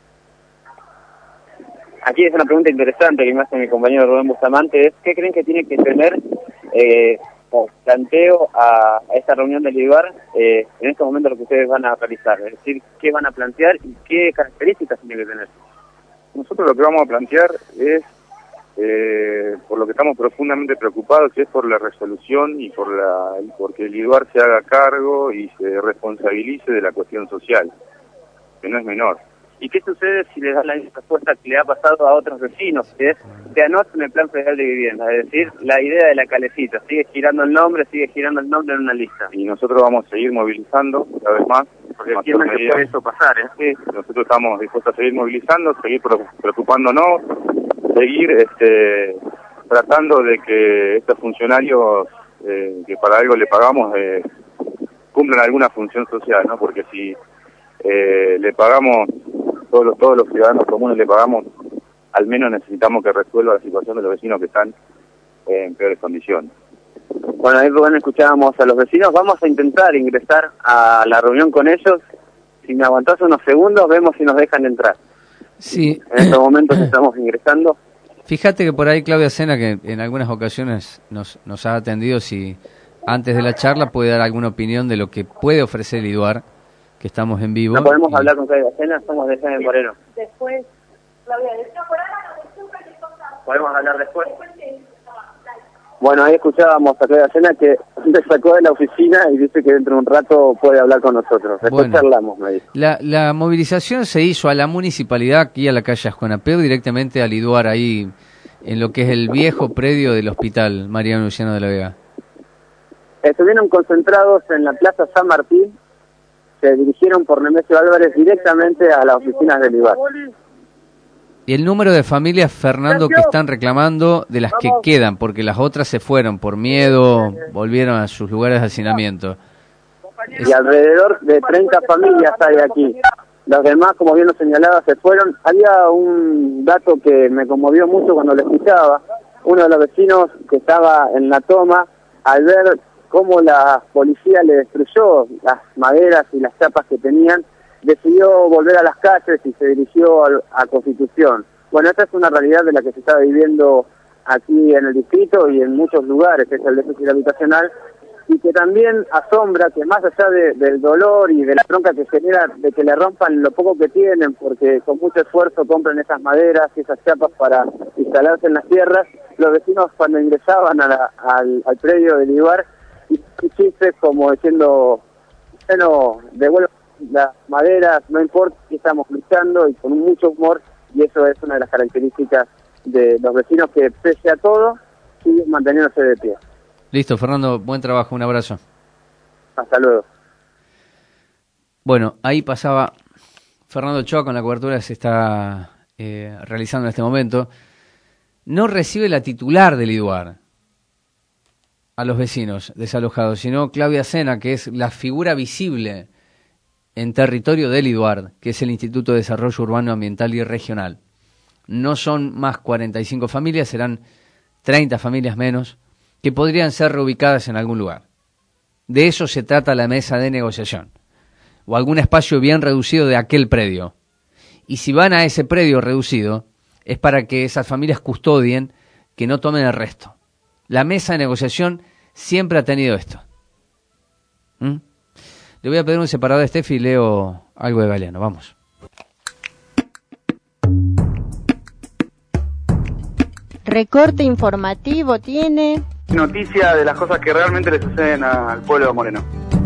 Aquí es una pregunta interesante que me hace mi compañero Rubén Bustamante, es ¿qué creen que tiene que tener eh, o planteo a, a esta reunión del IDUAR eh, en estos momentos lo que ustedes van a realizar? Es decir, ¿qué van a plantear y qué características tiene que tener? Nosotros lo que vamos a plantear es, eh, por lo que estamos profundamente preocupados, que es por la resolución y por la porque el IDUAR se haga cargo y se responsabilice de la cuestión social, que no es menor. ¿Y qué sucede si le dan la misma respuesta que le ha pasado a otros vecinos, que es se anota en el Plan Federal de Vivienda? Es decir, la idea de la calecita, sigue girando el nombre, sigue girando el nombre en una lista. Y nosotros vamos a seguir movilizando cada vez más. Porque entienden que puede eso pasar, ¿eh? Sí, nosotros estamos dispuestos a seguir movilizando, seguir preocupándonos, seguir este, tratando de que estos funcionarios, eh, que para algo le pagamos, eh, cumplan alguna función social, ¿no? Porque si eh, le pagamos... Todos los, todos los ciudadanos comunes le pagamos, al menos necesitamos que resuelva la situación de los vecinos que están eh, en peores condiciones. Bueno, ahí Rubén escuchábamos a los vecinos, vamos a intentar ingresar a la reunión con ellos, si me aguantás unos segundos vemos si nos dejan entrar. Sí. En estos momentos estamos ingresando. Fíjate que por ahí Claudia Sena, que en algunas ocasiones nos, nos ha atendido, si antes de la charla puede dar alguna opinión de lo que puede ofrecer el IDUAR, que estamos en vivo. No podemos y... hablar con Claudia Sena, somos de San Moreno. Después, Claudia, ¿podemos hablar después? Bueno, ahí escuchábamos a Claudia Sena que se sacó de la oficina y dice que dentro de un rato puede hablar con nosotros. Después bueno, charlamos, me dijo. La, la movilización se hizo a la municipalidad, aquí a la calle Asconapeu, directamente al IDUAR, ahí en lo que es el viejo predio del hospital Mariano Luciano de la Vega. Estuvieron concentrados en la Plaza San Martín, se dirigieron por Nemesio Álvarez directamente a las oficinas del IDUAR. Y el número de familias, Fernando, que están reclamando de las que quedan, porque las otras se fueron por miedo, volvieron a sus lugares de hacinamiento. Y alrededor de treinta familias hay aquí. Los demás, como bien lo señalaba, se fueron. Había un dato que me conmovió mucho cuando lo escuchaba. Uno de los vecinos que estaba en la toma, al ver cómo la policía le destruyó las maderas y las chapas que tenían, decidió volver a las calles y se dirigió a, a Constitución. Bueno, esta es una realidad de la que se está viviendo aquí en el distrito y en muchos lugares, que es el déficit habitacional, y que también asombra que más allá de, del dolor y de la bronca que genera de que le rompan lo poco que tienen, porque con mucho esfuerzo compran esas maderas y esas chapas para instalarse en las tierras, los vecinos cuando ingresaban a la, al, al predio del IDUAR, y chistes como diciendo, bueno, devuelvan las maderas, no importa que estamos luchando, y con mucho humor, y eso es una de las características de los vecinos que, pese a todo, siguen manteniéndose de pie. Listo, Fernando, buen trabajo, un abrazo. Hasta luego. Bueno, ahí pasaba Fernando Ochoa con la cobertura que se está eh, realizando en este momento. No recibe la titular del IDUAR a los vecinos desalojados, sino Claudia Sena, que es la figura visible en territorio del IDUAR, que es el Instituto de Desarrollo Urbano, Ambiental y Regional. No son más cuarenta y cinco familias, serán treinta familias menos, que podrían ser reubicadas en algún lugar. De eso se trata la mesa de negociación, o algún espacio bien reducido de aquel predio. Y si van a ese predio reducido, es para que esas familias custodien, que no tomen el resto. La mesa de negociación siempre ha tenido esto. ¿Mm? Le voy a pedir un separador de Steffi y leo algo de Galeano. Vamos. Recorte informativo tiene... Noticia de las cosas que realmente le suceden al pueblo de Moreno.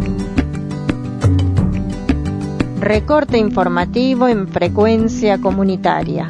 Recorte informativo en frecuencia comunitaria.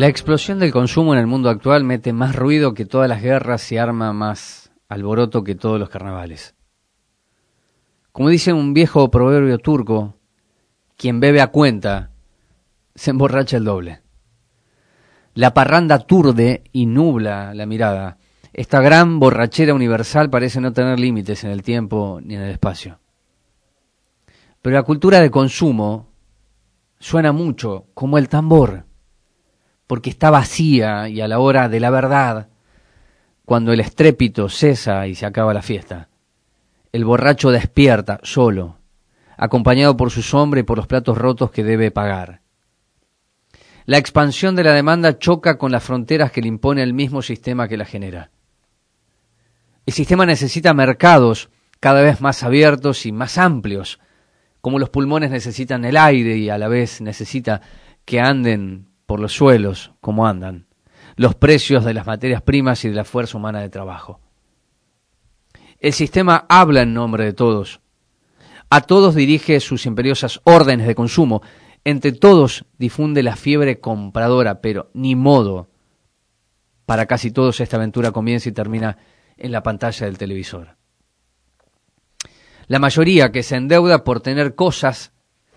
La explosión del consumo en el mundo actual mete más ruido que todas las guerras y arma más alboroto que todos los carnavales. Como dice un viejo proverbio turco, quien bebe a cuenta se emborracha el doble. La parranda turde y nubla la mirada. Esta gran borrachera universal parece no tener límites en el tiempo ni en el espacio. Pero la cultura de consumo suena mucho como el tambor, porque está vacía y a la hora de la verdad, cuando el estrépito cesa y se acaba la fiesta, el borracho despierta solo, acompañado por su sombra y por los platos rotos que debe pagar. La expansión de la demanda choca con las fronteras que le impone el mismo sistema que la genera. El sistema necesita mercados cada vez más abiertos y más amplios, como los pulmones necesitan el aire y a la vez necesita que anden por los suelos como andan los precios de las materias primas y de la fuerza humana de trabajo. El sistema habla en nombre de todos. A todos dirige sus imperiosas órdenes de consumo. Entre todos difunde la fiebre compradora, pero ni modo. Para casi todos esta aventura comienza y termina en la pantalla del televisor. La mayoría que se endeuda por tener cosas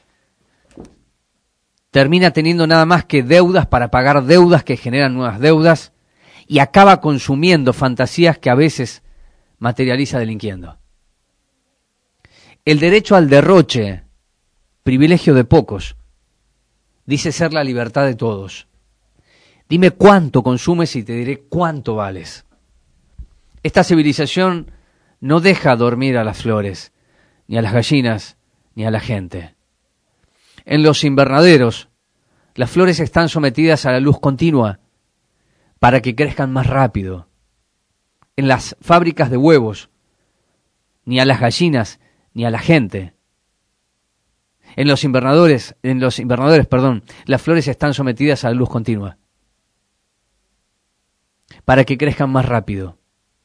termina teniendo nada más que deudas para pagar deudas que generan nuevas deudas y acaba consumiendo fantasías que a veces materializa delinquiendo. El derecho al derroche, privilegio de pocos, dice ser la libertad de todos. Dime cuánto consumes y te diré cuánto vales. Esta civilización no deja dormir a las flores, ni a las gallinas, ni a la gente. En los invernaderos, las flores están sometidas a la luz continua para que crezcan más rápido. En las fábricas de huevos, ni a las gallinas, ni a la gente. En los invernadores, en los invernadores, perdón, las flores están sometidas a la luz continua para que crezcan más rápido.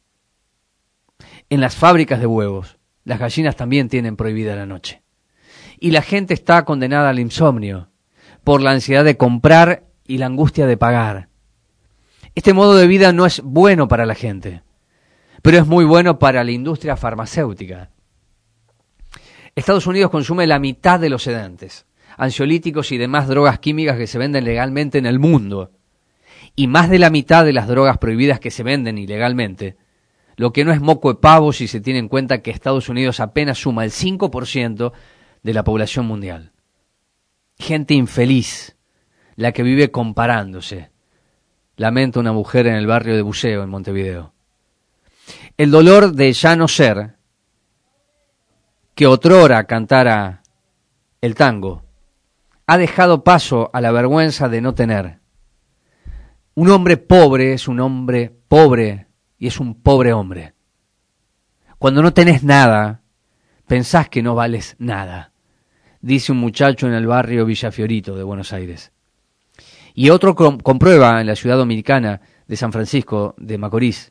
En las fábricas de huevos, las gallinas también tienen prohibida la noche. Y la gente está condenada al insomnio por la ansiedad de comprar y la angustia de pagar. Este modo de vida no es bueno para la gente, pero es muy bueno para la industria farmacéutica. Estados Unidos consume la mitad de los sedantes, ansiolíticos y demás drogas químicas que se venden legalmente en el mundo, y más de la mitad de las drogas prohibidas que se venden ilegalmente, lo que no es moco de pavo si se tiene en cuenta que Estados Unidos apenas suma el cinco por ciento de la población mundial. Gente infeliz, la que vive comparándose. Lamenta una mujer en el barrio de Buceo, en Montevideo. El dolor de ya no ser, que otrora cantara el tango, ha dejado paso a la vergüenza de no tener. Un hombre pobre es un hombre pobre y es un pobre hombre. Cuando no tenés nada, pensás que no vales nada, dice un muchacho en el barrio Villafiorito de Buenos Aires. Y otro com- comprueba en la ciudad dominicana de San Francisco de Macorís.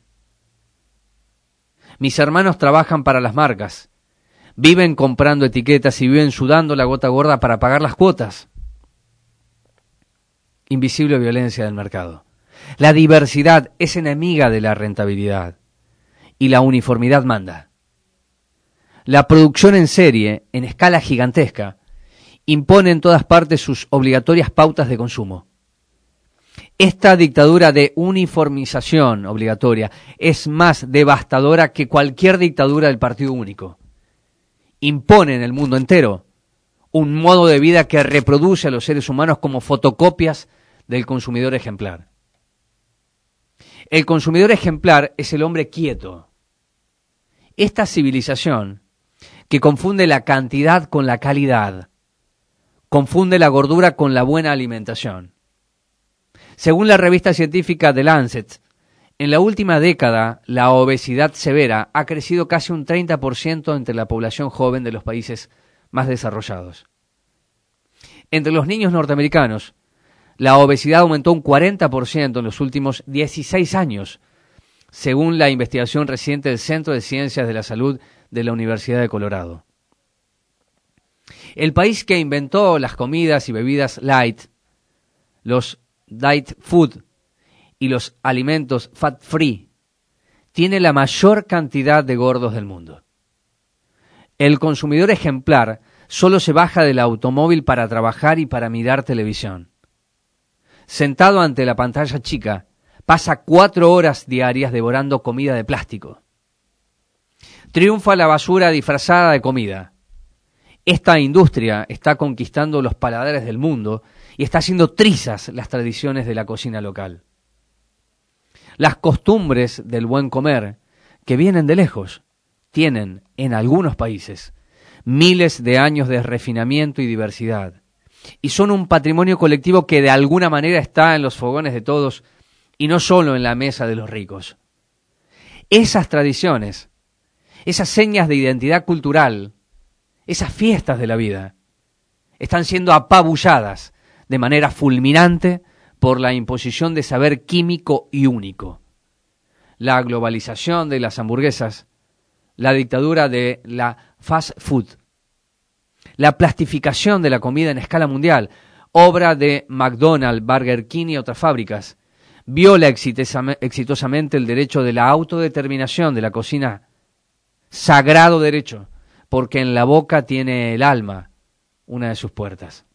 Mis hermanos trabajan para las marcas, viven comprando etiquetas y viven sudando la gota gorda para pagar las cuotas. Invisible violencia del mercado. La diversidad es enemiga de la rentabilidad y la uniformidad manda. La producción en serie, en escala gigantesca, impone en todas partes sus obligatorias pautas de consumo. Esta dictadura de uniformización obligatoria es más devastadora que cualquier dictadura del partido único. Impone en el mundo entero un modo de vida que reproduce a los seres humanos como fotocopias del consumidor ejemplar. El consumidor ejemplar es el hombre quieto. Esta civilización que confunde la cantidad con la calidad, confunde la gordura con la buena alimentación. Según la revista científica The Lancet, en la última década la obesidad severa ha crecido casi un treinta por ciento entre la población joven de los países más desarrollados. Entre los niños norteamericanos, la obesidad aumentó un cuarenta por ciento en los últimos dieciséis años, según la investigación reciente del Centro de Ciencias de la Salud de la Universidad de Colorado. El país que inventó las comidas y bebidas light, los diet food y los alimentos fat free tiene la mayor cantidad de gordos del mundo. El consumidor ejemplar solo se baja del automóvil para trabajar y para mirar televisión. Sentado ante la pantalla chica, pasa cuatro horas diarias devorando comida de plástico. Triunfa la basura disfrazada de comida. Esta industria está conquistando los paladares del mundo y está haciendo trizas las tradiciones de la cocina local. Las costumbres del buen comer, que vienen de lejos, tienen, en algunos países, miles de años de refinamiento y diversidad, y son un patrimonio colectivo que de alguna manera está en los fogones de todos y no solo en la mesa de los ricos. Esas tradiciones, esas señas de identidad cultural, esas fiestas de la vida, están siendo apabulladas de manera fulminante por la imposición de saber químico y único. La globalización de las hamburguesas, la dictadura de la fast food, la plastificación de la comida en escala mundial, obra de McDonald's, Burger King y otras fábricas, viola exitosamente el derecho de la autodeterminación de la cocina, sagrado derecho, porque en la boca tiene el alma, una de sus puertas.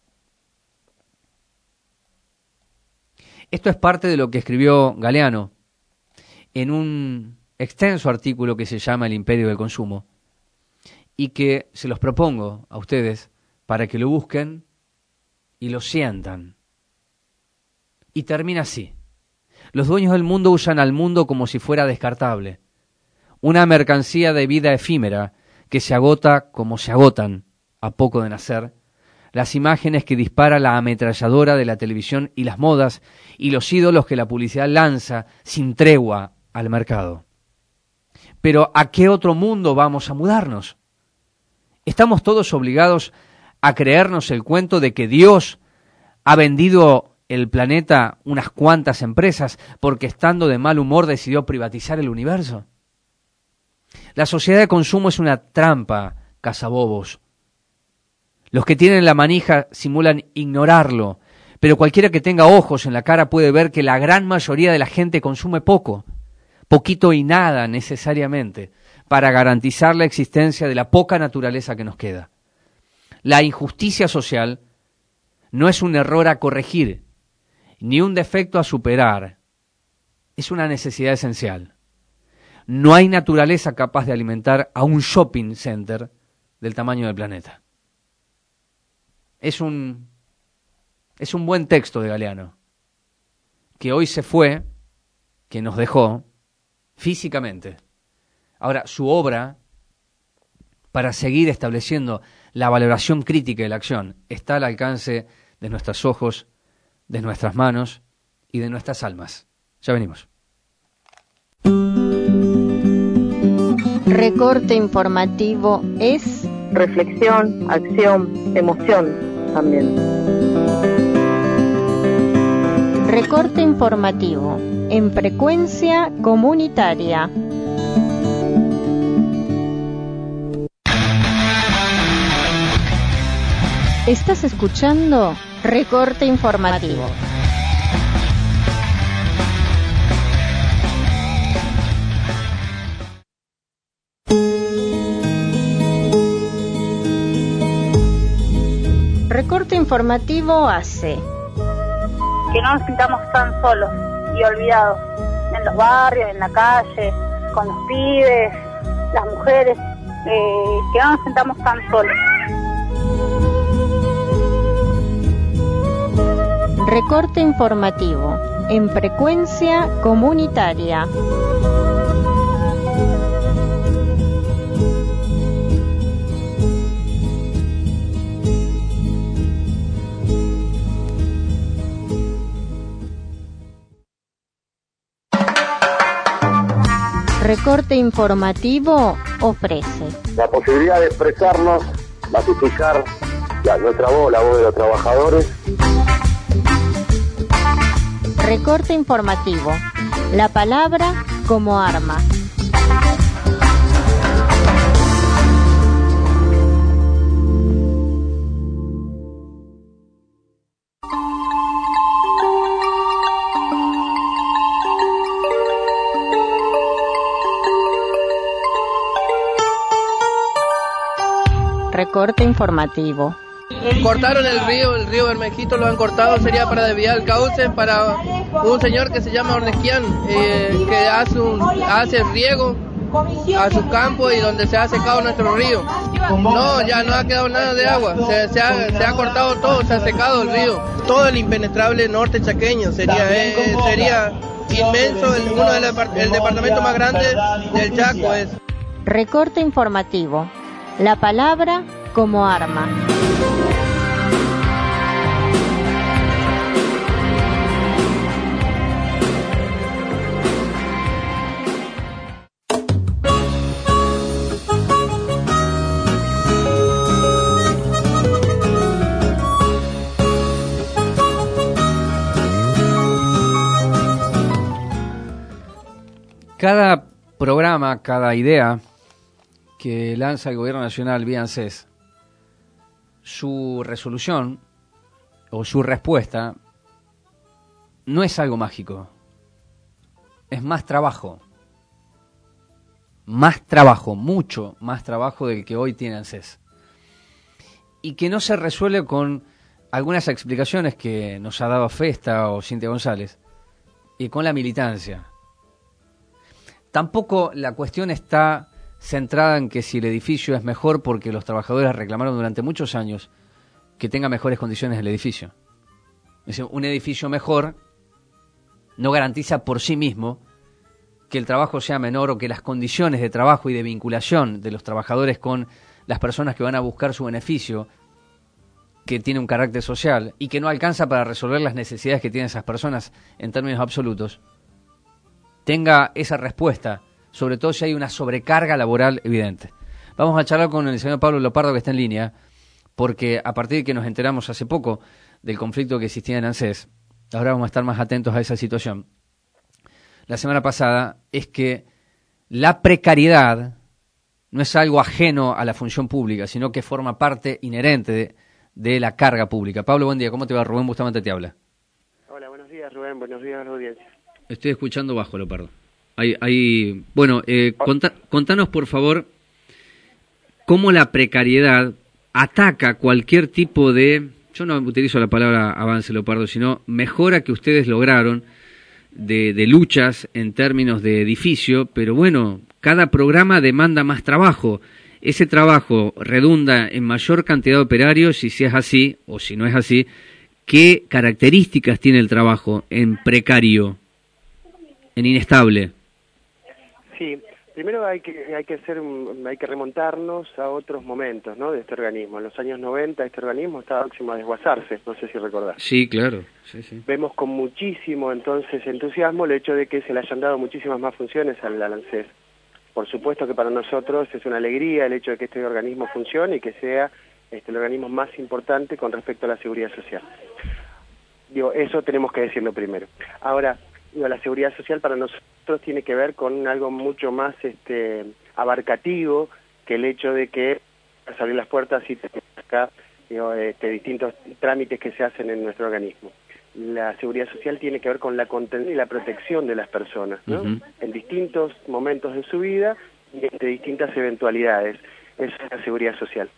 Esto es parte de lo que escribió Galeano en un extenso artículo que se llama El Imperio del Consumo y que se los propongo a ustedes para que lo busquen y lo sientan. Y termina así. Los dueños del mundo usan al mundo como si fuera descartable, una mercancía de vida efímera que se agota como se agotan, a poco de nacer, las imágenes que dispara la ametralladora de la televisión y las modas y los ídolos que la publicidad lanza sin tregua al mercado. Pero ¿a qué otro mundo vamos a mudarnos? Estamos todos obligados a creernos el cuento de que Dios ha vendido el planeta unas cuantas empresas porque estando de mal humor decidió privatizar el universo. La sociedad de consumo es una trampa, cazabobos. Los que tienen la manija simulan ignorarlo, pero cualquiera que tenga ojos en la cara puede ver que la gran mayoría de la gente consume poco, poquito y nada necesariamente, para garantizar la existencia de la poca naturaleza que nos queda. La injusticia social no es un error a corregir, ni un defecto a superar, es una necesidad esencial. No hay naturaleza capaz de alimentar a un shopping center del tamaño del planeta. Es un, es un buen texto de Galeano, que hoy se fue, que nos dejó físicamente. Ahora, su obra, para seguir estableciendo la valoración crítica de la acción, está al alcance de nuestros ojos, de nuestras manos y de nuestras almas. Ya venimos. Recorte informativo es reflexión, acción, emoción también. Recorte informativo en frecuencia comunitaria. Estás escuchando Recorte informativo. Recorte informativo hace que no nos sintamos tan solos y olvidados en los barrios, en la calle, con los pibes, las mujeres, eh, que no nos sintamos tan solos. Recorte informativo en frecuencia comunitaria. Recorte informativo ofrece la posibilidad de expresarnos, masificar la, nuestra voz, la voz de los trabajadores. Recorte informativo, la palabra como arma. recorte informativo. Cortaron el río, el río Bermejito lo han cortado, sería para desviar el cauce para un señor que se llama Ornequian, eh, que hace, un, hace riego a su campo y donde se ha secado nuestro río. No, ya no ha quedado nada de agua, se, se, ha, se ha cortado todo, se ha secado el río. Todo el impenetrable norte chaqueño sería, eh, sería inmenso, el, uno de los, el departamento más grande del Chaco es. Recorte informativo. La palabra como arma. Cada programa, cada idea que lanza el gobierno nacional vía ANSES, su resolución o su respuesta no es algo mágico, es más trabajo, más trabajo, mucho más trabajo del que hoy tiene ANSES, y que no se resuelve con algunas explicaciones que nos ha dado Festa o Cintia González, y con la militancia. Tampoco la cuestión está centrada en que si el edificio es mejor porque los trabajadores reclamaron durante muchos años que tenga mejores condiciones el edificio. Es decir, un edificio mejor no garantiza por sí mismo que el trabajo sea menor o que las condiciones de trabajo y de vinculación de los trabajadores con las personas que van a buscar su beneficio, que tiene un carácter social y que no alcanza para resolver las necesidades que tienen esas personas en términos absolutos, tenga esa respuesta, sobre todo si hay una sobrecarga laboral evidente. Vamos a charlar con el señor Pablo Lopardo, que está en línea, porque a partir de que nos enteramos hace poco del conflicto que existía en ANSES, ahora vamos a estar más atentos a esa situación. La semana pasada es que la precariedad no es algo ajeno a la función pública, sino que forma parte inherente de, de la carga pública. Pablo, buen día. ¿Cómo te va? Rubén Bustamante te habla. Hola, buenos días, Rubén. Buenos días a la audiencia. Estoy escuchando bajo, Lopardo. Hay, hay, bueno, eh, conta, contanos por favor cómo la precariedad ataca cualquier tipo de, yo no utilizo la palabra avance, Lopardo, sino mejora que ustedes lograron de, de luchas en términos de edificio, pero bueno, cada programa demanda más trabajo. Ese trabajo redunda en mayor cantidad de operarios y si es así, o si no es así, ¿qué características tiene el trabajo en precario? En inestable. Sí, primero hay que hay que hacer un, hay que remontarnos a otros momentos, ¿no? De este organismo. En los años noventa este organismo estaba próximo a desguazarse, no sé si recordás. Sí, claro. Sí, sí. Vemos con muchísimo entonces entusiasmo el hecho de que se le hayan dado muchísimas más funciones al ANSES. Por supuesto que para nosotros es una alegría el hecho de que este organismo funcione y que sea este, el organismo más importante con respecto a la seguridad social. Digo, eso tenemos que decirlo primero. Ahora, la seguridad social para nosotros tiene que ver con algo mucho más este, abarcativo que el hecho de que abrir las puertas y acá digo, este, distintos trámites que se hacen en nuestro organismo. La seguridad social tiene que ver con la contención y la protección de las personas, ¿no? Uh-huh. En distintos momentos de su vida y entre distintas eventualidades. Esa es la seguridad social.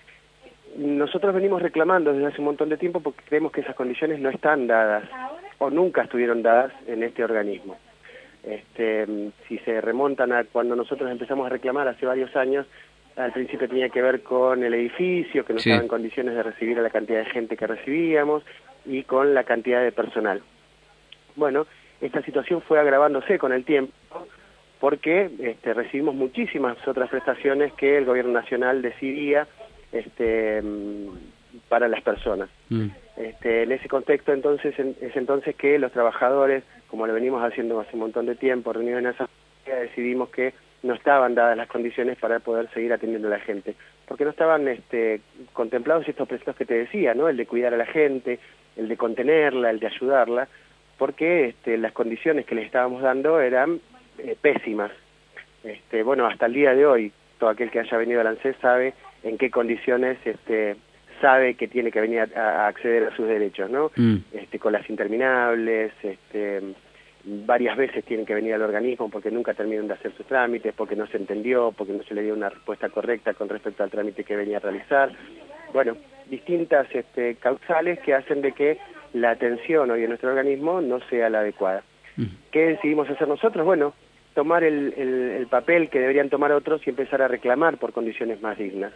Nosotros venimos reclamando desde hace un montón de tiempo porque creemos que esas condiciones no están dadas o nunca estuvieron dadas en este organismo. Este, si se remontan a cuando nosotros empezamos a reclamar hace varios años, al principio tenía que ver con el edificio, que no sí. estaba en condiciones de recibir a la cantidad de gente que recibíamos y con la cantidad de personal. Bueno, esta situación fue agravándose con el tiempo porque este, recibimos muchísimas otras prestaciones que el gobierno nacional decidía este para las personas. Mm. Este, en ese contexto entonces en, es entonces que los trabajadores, como lo venimos haciendo hace un montón de tiempo, reunidos en esa decidimos que no estaban dadas las condiciones para poder seguir atendiendo a la gente, porque no estaban este, contemplados estos preceptos que te decía, ¿no? El de cuidar a la gente, el de contenerla, el de ayudarla, porque este, las condiciones que les estábamos dando eran eh, pésimas. Este, bueno, hasta el día de hoy, todo aquel que haya venido al ANSES sabe en qué condiciones este, sabe que tiene que venir a, a acceder a sus derechos, ¿no? Mm. Este, colas interminables, este, varias veces tienen que venir al organismo porque nunca terminan de hacer sus trámites, porque no se entendió, porque no se le dio una respuesta correcta con respecto al trámite que venía a realizar. Bueno, distintas este, causales que hacen de que la atención hoy en nuestro organismo no sea la adecuada. Mm. ¿Qué decidimos hacer nosotros? Bueno, tomar el, el, el papel que deberían tomar otros y empezar a reclamar por condiciones más dignas.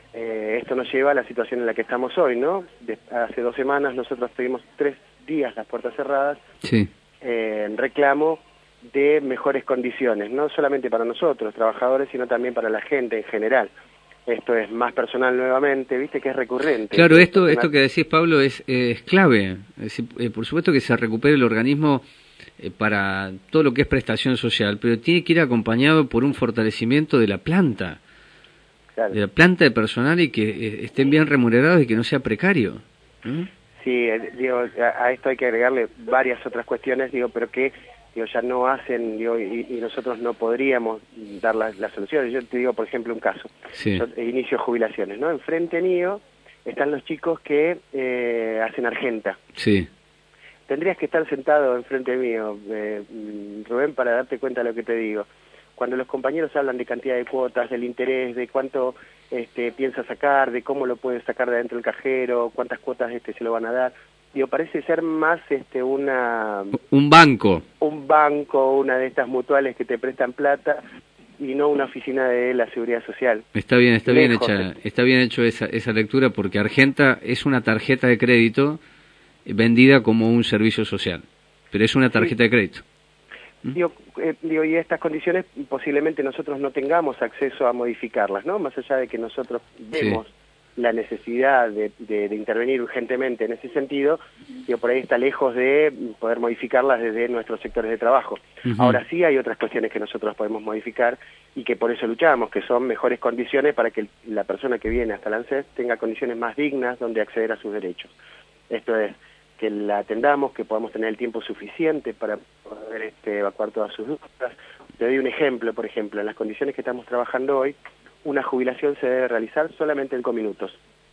Eh, esto nos lleva a la situación en la que estamos hoy, ¿no? De, hace dos semanas nosotros tuvimos tres días las puertas cerradas, sí. eh, en reclamo de mejores condiciones, no solamente para nosotros, trabajadores, sino también para la gente en general. Esto es más personal nuevamente, viste que es recurrente. Claro, esto esto que decís, Pablo, es, eh, es clave. Es decir, eh, por supuesto que se recupere el organismo eh, para todo lo que es prestación social, pero tiene que ir acompañado por un fortalecimiento de la planta, claro. de la planta de personal y que eh, estén bien remunerados y que no sea precario. ¿Mm? Sí, eh, digo, a, a esto hay que agregarle varias otras cuestiones, digo, pero que digo, ya no hacen, digo, y, y nosotros no podríamos dar las la soluciones. Yo te digo, por ejemplo, un caso. Sí. Yo inicio jubilaciones, ¿no? Enfrente mío están los chicos que eh, hacen Argenta. Sí. Tendrías que estar sentado enfrente mío, eh, Rubén, para darte cuenta de lo que te digo. Cuando los compañeros hablan de cantidad de cuotas, del interés, de cuánto este, piensa sacar, de cómo lo puede sacar de adentro del cajero, cuántas cuotas este, se lo van a dar, digo, parece ser más este, una... Un banco. Un banco, una de estas mutuales que te prestan plata y no una oficina de la Seguridad Social. Está bien, está Lejos, bien hecha, está bien hecho esa, esa lectura porque Argenta es una tarjeta de crédito vendida como un servicio social, pero es una tarjeta sí. de crédito. Digo, eh, digo, y estas condiciones posiblemente nosotros no tengamos acceso a modificarlas, ¿no? Más allá de que nosotros vemos sí. la necesidad de, de, de intervenir urgentemente en ese sentido, digo, por ahí está lejos de poder modificarlas desde nuestros sectores de trabajo. Uh-huh. Ahora sí hay otras cuestiones que nosotros podemos modificar y que por eso luchamos, que son mejores condiciones para que la persona que viene hasta la ANSES tenga condiciones más dignas donde acceder a sus derechos. Esto es, que la atendamos, que podamos tener el tiempo suficiente para poder este, evacuar todas sus dudas. Te doy un ejemplo, por ejemplo, en las condiciones que estamos trabajando hoy, una jubilación se debe realizar solamente en cinco minutos,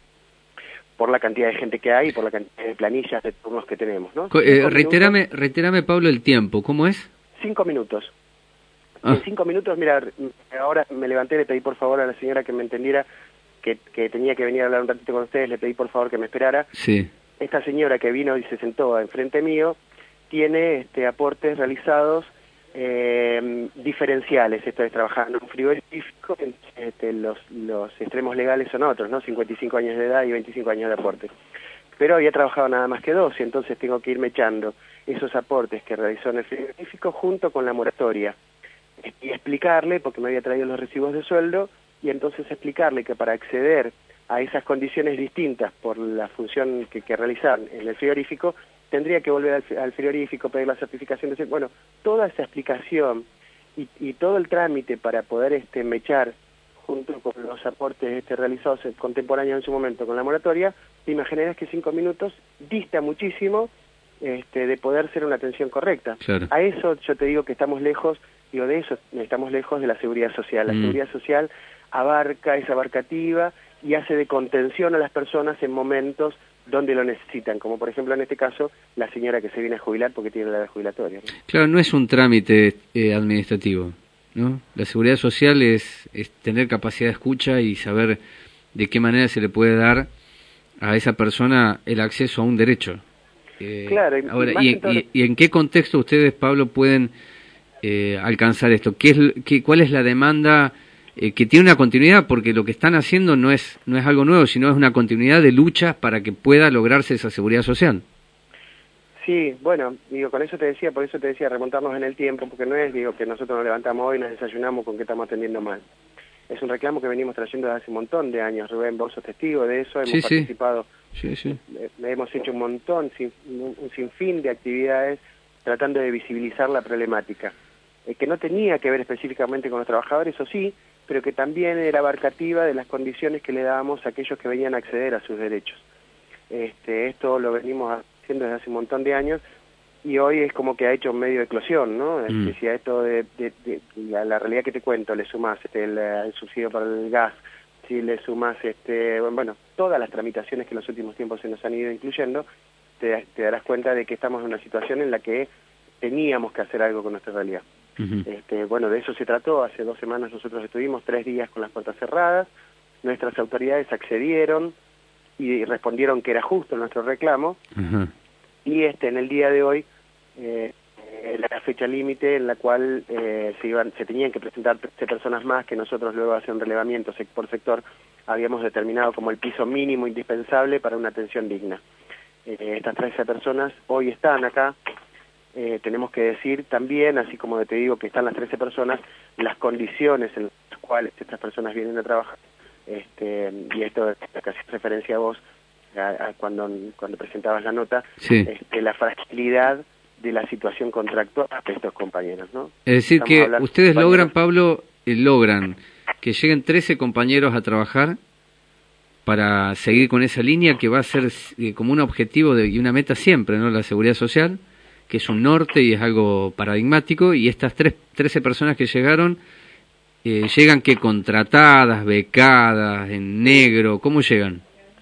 por la cantidad de gente que hay y por la cantidad de planillas de turnos que tenemos, ¿no? Eh, reitérame, reitérame, Pablo, el tiempo, ¿cómo es? Cinco minutos. Ah. En cinco minutos, mira, ahora me levanté, le pedí por favor a la señora que me entendiera que, que tenía que venir a hablar un ratito con ustedes, le pedí por favor que me esperara. Sí. Esta señora que vino y se sentó enfrente mío tiene este, aportes realizados eh, diferenciales. Esto es trabajar en un frigorífico, este, los, los extremos legales son otros, ¿no? cincuenta y cinco años de edad y veinticinco años de aporte. Pero había trabajado nada más que dos, y entonces tengo que irme echando esos aportes que realizó en el frigorífico junto con la moratoria. Y explicarle, porque me había traído los recibos de sueldo, y entonces explicarle que para acceder a esas condiciones distintas por la función que, que realizar en el frigorífico, tendría que volver al, al frigorífico, pedir la certificación de... Bueno, toda esa explicación y, y todo el trámite para poder este, mechar junto con los aportes este, realizados contemporáneos en su momento con la moratoria, te imaginarás que cinco minutos dista muchísimo este, de poder ser una atención correcta. Claro. A eso yo te digo que estamos lejos, digo de eso, estamos lejos de la seguridad social. La mm. seguridad social abarca, es abarcativa, y hace de contención a las personas en momentos donde lo necesitan, como por ejemplo en este caso la señora que se viene a jubilar porque tiene la edad jubilatoria, ¿no? Claro, no es un trámite eh, administrativo, ¿no? La seguridad social es, es tener capacidad de escucha y saber de qué manera se le puede dar a esa persona el acceso a un derecho. Eh, claro, y, ahora, y, y, y, y en qué contexto ustedes, Pablo, pueden eh, alcanzar esto? ¿Qué es, qué, ¿Cuál es la demanda Eh, que tiene una continuidad? Porque lo que están haciendo no es no es algo nuevo, sino es una continuidad de luchas para que pueda lograrse esa seguridad social. Sí, bueno, digo, con eso te decía, por eso te decía, remontarnos en el tiempo, porque no es, digo, que nosotros nos levantamos hoy y nos desayunamos con que estamos atendiendo mal. Es un reclamo que venimos trayendo desde hace un montón de años, Rubén, vos sos testigo de eso, hemos sí, participado, sí. Sí, sí. Eh, hemos hecho un montón, sin, un sinfín de actividades tratando de visibilizar la problemática, eh, que no tenía que ver específicamente con los trabajadores, eso sí, pero que también era abarcativa de las condiciones que le dábamos a aquellos que venían a acceder a sus derechos. Este, esto lo venimos haciendo desde hace un montón de años y hoy es como que ha hecho un medio de eclosión, ¿no? Mm. Este, si a esto de, de, de la, la realidad que te cuento le sumas este, el, el subsidio para el gas, si le sumas este, bueno, todas las tramitaciones que en los últimos tiempos se nos han ido incluyendo, te, te darás cuenta de que estamos en una situación en la que teníamos que hacer algo con nuestra realidad. Uh-huh. Este, bueno, de eso se trató. Hace dos semanas nosotros estuvimos tres días con las puertas cerradas. Nuestras autoridades accedieron y respondieron que era justo nuestro reclamo. Uh-huh. Y este en el día de hoy, eh, la fecha límite en la cual eh, se iban, se tenían que presentar trece personas más, que nosotros luego de hacer un relevamiento por sector habíamos determinado como el piso mínimo indispensable para una atención digna. Eh, estas trece personas hoy están acá. Eh, tenemos que decir también, así como te digo que están las trece personas, las condiciones en las cuales estas personas vienen a trabajar. Este, y esto es lo que hacía referencia a vos a, a cuando, cuando presentabas la nota, sí. este, la fragilidad de la situación contractual de estos compañeros, ¿no? Es decir, Estamos que ustedes logran, Pablo, eh, logran que lleguen trece compañeros a trabajar para seguir con esa línea que va a ser eh, como un objetivo de, y una meta siempre, ¿no? La seguridad social, que es un norte y es algo paradigmático, y estas tres, trece personas que llegaron, eh, ¿llegan que contratadas, becadas, en negro? ¿Cómo llegan?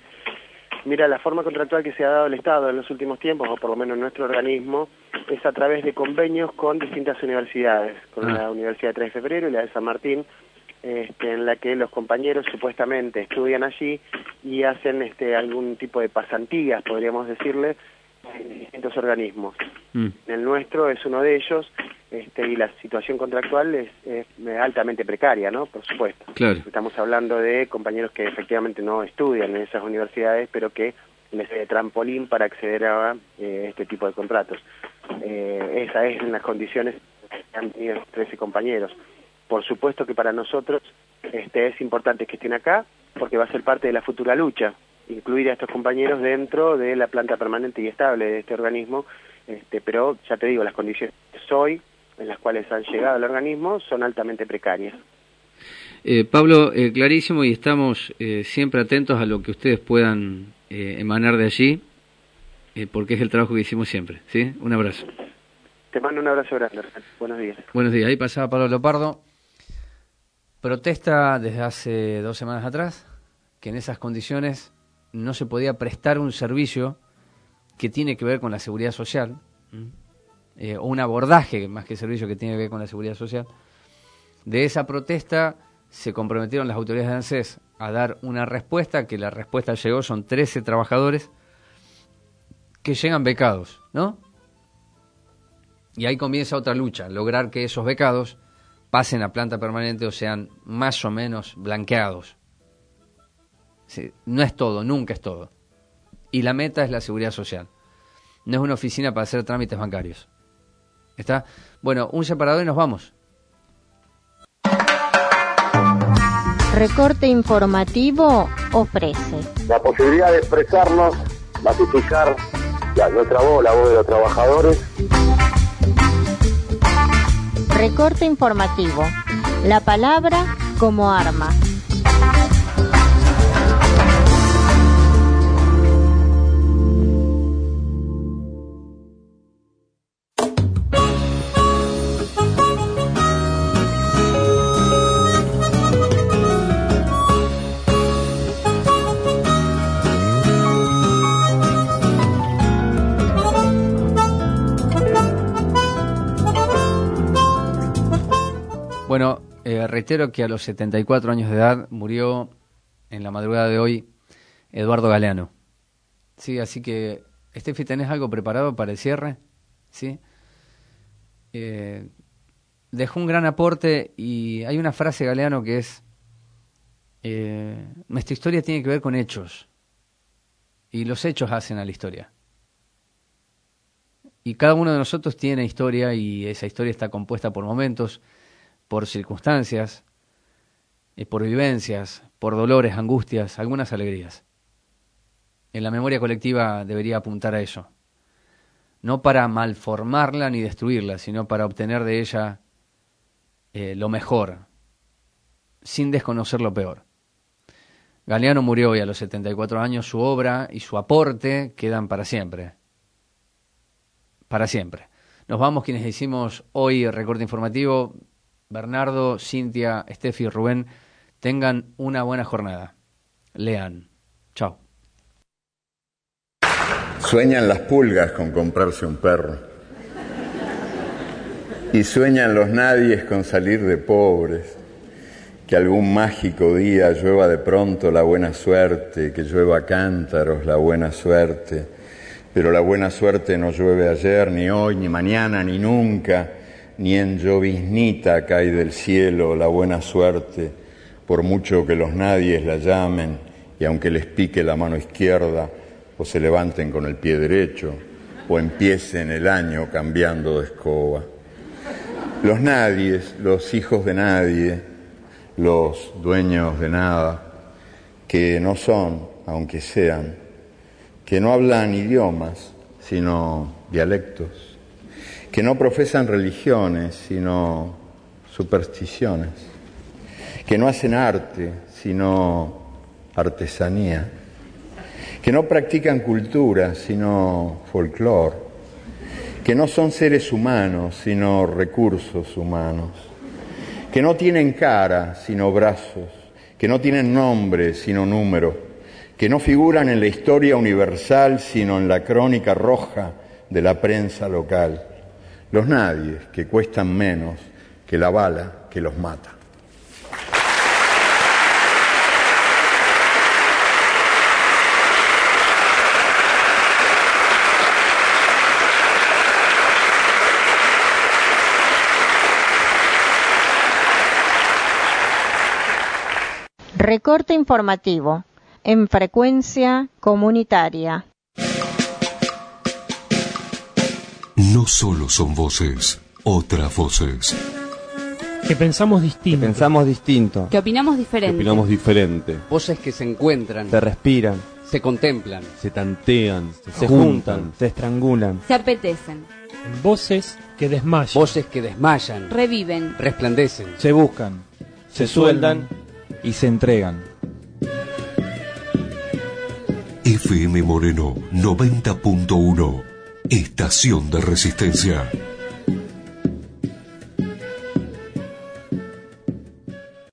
Mira, la forma contractual que se ha dado el Estado en los últimos tiempos, o por lo menos nuestro organismo, es a través de convenios con distintas universidades, con ah. la Universidad de tres de Febrero y la de San Martín, este, en la que los compañeros supuestamente estudian allí y hacen este, algún tipo de pasantías, podríamos decirle, en distintos organismos. Mm. El nuestro es uno de ellos, este, y la situación contractual es, es altamente precaria, ¿no? Por supuesto. Claro. Estamos hablando de compañeros que efectivamente no estudian en esas universidades, pero que les sirve de trampolín para acceder a eh, este tipo de contratos. Eh, esas es las condiciones que han tenido los trece compañeros. Por supuesto que para nosotros este, es importante que estén acá, porque va a ser parte de la futura lucha, incluir a estos compañeros dentro de la planta permanente y estable de este organismo, este, pero ya te digo, las condiciones hoy en las cuales han llegado al organismo son altamente precarias. Eh, Pablo, eh, clarísimo, y estamos eh, siempre atentos a lo que ustedes puedan eh, emanar de allí, eh, porque es el trabajo que hicimos siempre, ¿sí? Un abrazo. Te mando un abrazo grande. Buenos días. Buenos días. Ahí pasaba Pablo Leopardo. Protesta desde hace dos semanas atrás que en esas condiciones no se podía prestar un servicio que tiene que ver con la seguridad social, eh, o un abordaje más que servicio que tiene que ver con la seguridad social. De esa protesta se comprometieron las autoridades de ANSES a dar una respuesta, que la respuesta llegó, son trece trabajadores que llegan becados, ¿no? Y ahí comienza otra lucha, lograr que esos becados pasen a planta permanente o sean más o menos blanqueados. Sí, no es todo, nunca es todo. Y la meta es la seguridad social. No es una oficina para hacer trámites bancarios. ¿Está? Bueno, un separador y nos vamos. Recorte Informativo ofrece la posibilidad de expresarnos, masificar la, nuestra voz, la voz de los trabajadores. Recorte Informativo. La palabra como arma. Bueno, eh, reitero que a los setenta y cuatro años de edad murió en la madrugada de hoy Eduardo Galeano. Sí, así que, Estefi, ¿tenés algo preparado para el cierre? Sí. Eh, dejó un gran aporte y hay una frase de Galeano que es: eh, nuestra historia tiene que ver con hechos y los hechos hacen a la historia. Y cada uno de nosotros tiene historia y esa historia está compuesta por momentos, por circunstancias, eh, por vivencias, por dolores, angustias, algunas alegrías. En la memoria colectiva debería apuntar a eso. No para malformarla ni destruirla, sino para obtener de ella eh, lo mejor, sin desconocer lo peor. Galeano murió hoy a los setenta y cuatro años, su obra y su aporte quedan para siempre. Para siempre. Nos vamos quienes hicimos hoy el recorte informativo. Bernardo, Cintia, Estefi, Rubén, tengan una buena jornada. Lean. Chao. Sueñan las pulgas con comprarse un perro. Y sueñan los nadies con salir de pobres, que algún mágico día llueva de pronto la buena suerte, que llueva cántaros la buena suerte, pero la buena suerte no llueve ayer, ni hoy, ni mañana, ni nunca, ni en lloviznita cae del cielo la buena suerte, por mucho que los nadies la llamen, y aunque les pique la mano izquierda, o se levanten con el pie derecho, o empiecen el año cambiando de escoba. Los nadies, los hijos de nadie, los dueños de nada, que no son, aunque sean, que no hablan idiomas, sino dialectos, que no profesan religiones, sino supersticiones, que no hacen arte, sino artesanía, que no practican cultura, sino folclore, que no son seres humanos, sino recursos humanos, que no tienen cara, sino brazos, que no tienen nombre, sino número, que no figuran en la historia universal, sino en la crónica roja de la prensa local. Los nadies, que cuestan menos que la bala que los mata. Recorte informativo en frecuencia comunitaria. No solo son voces, otras voces. Que pensamos distinto. Que pensamos distinto. Que opinamos diferente. Que opinamos diferente. Voces que se encuentran. Se respiran. Se contemplan. Se tantean. Se, se juntan, juntan. Se estrangulan. Se apetecen. Voces que desmayan. Voces que desmayan. Reviven. Resplandecen. Se buscan. Se, se sueldan. Y se entregan. F M Moreno noventa punto uno. Estación de Resistencia.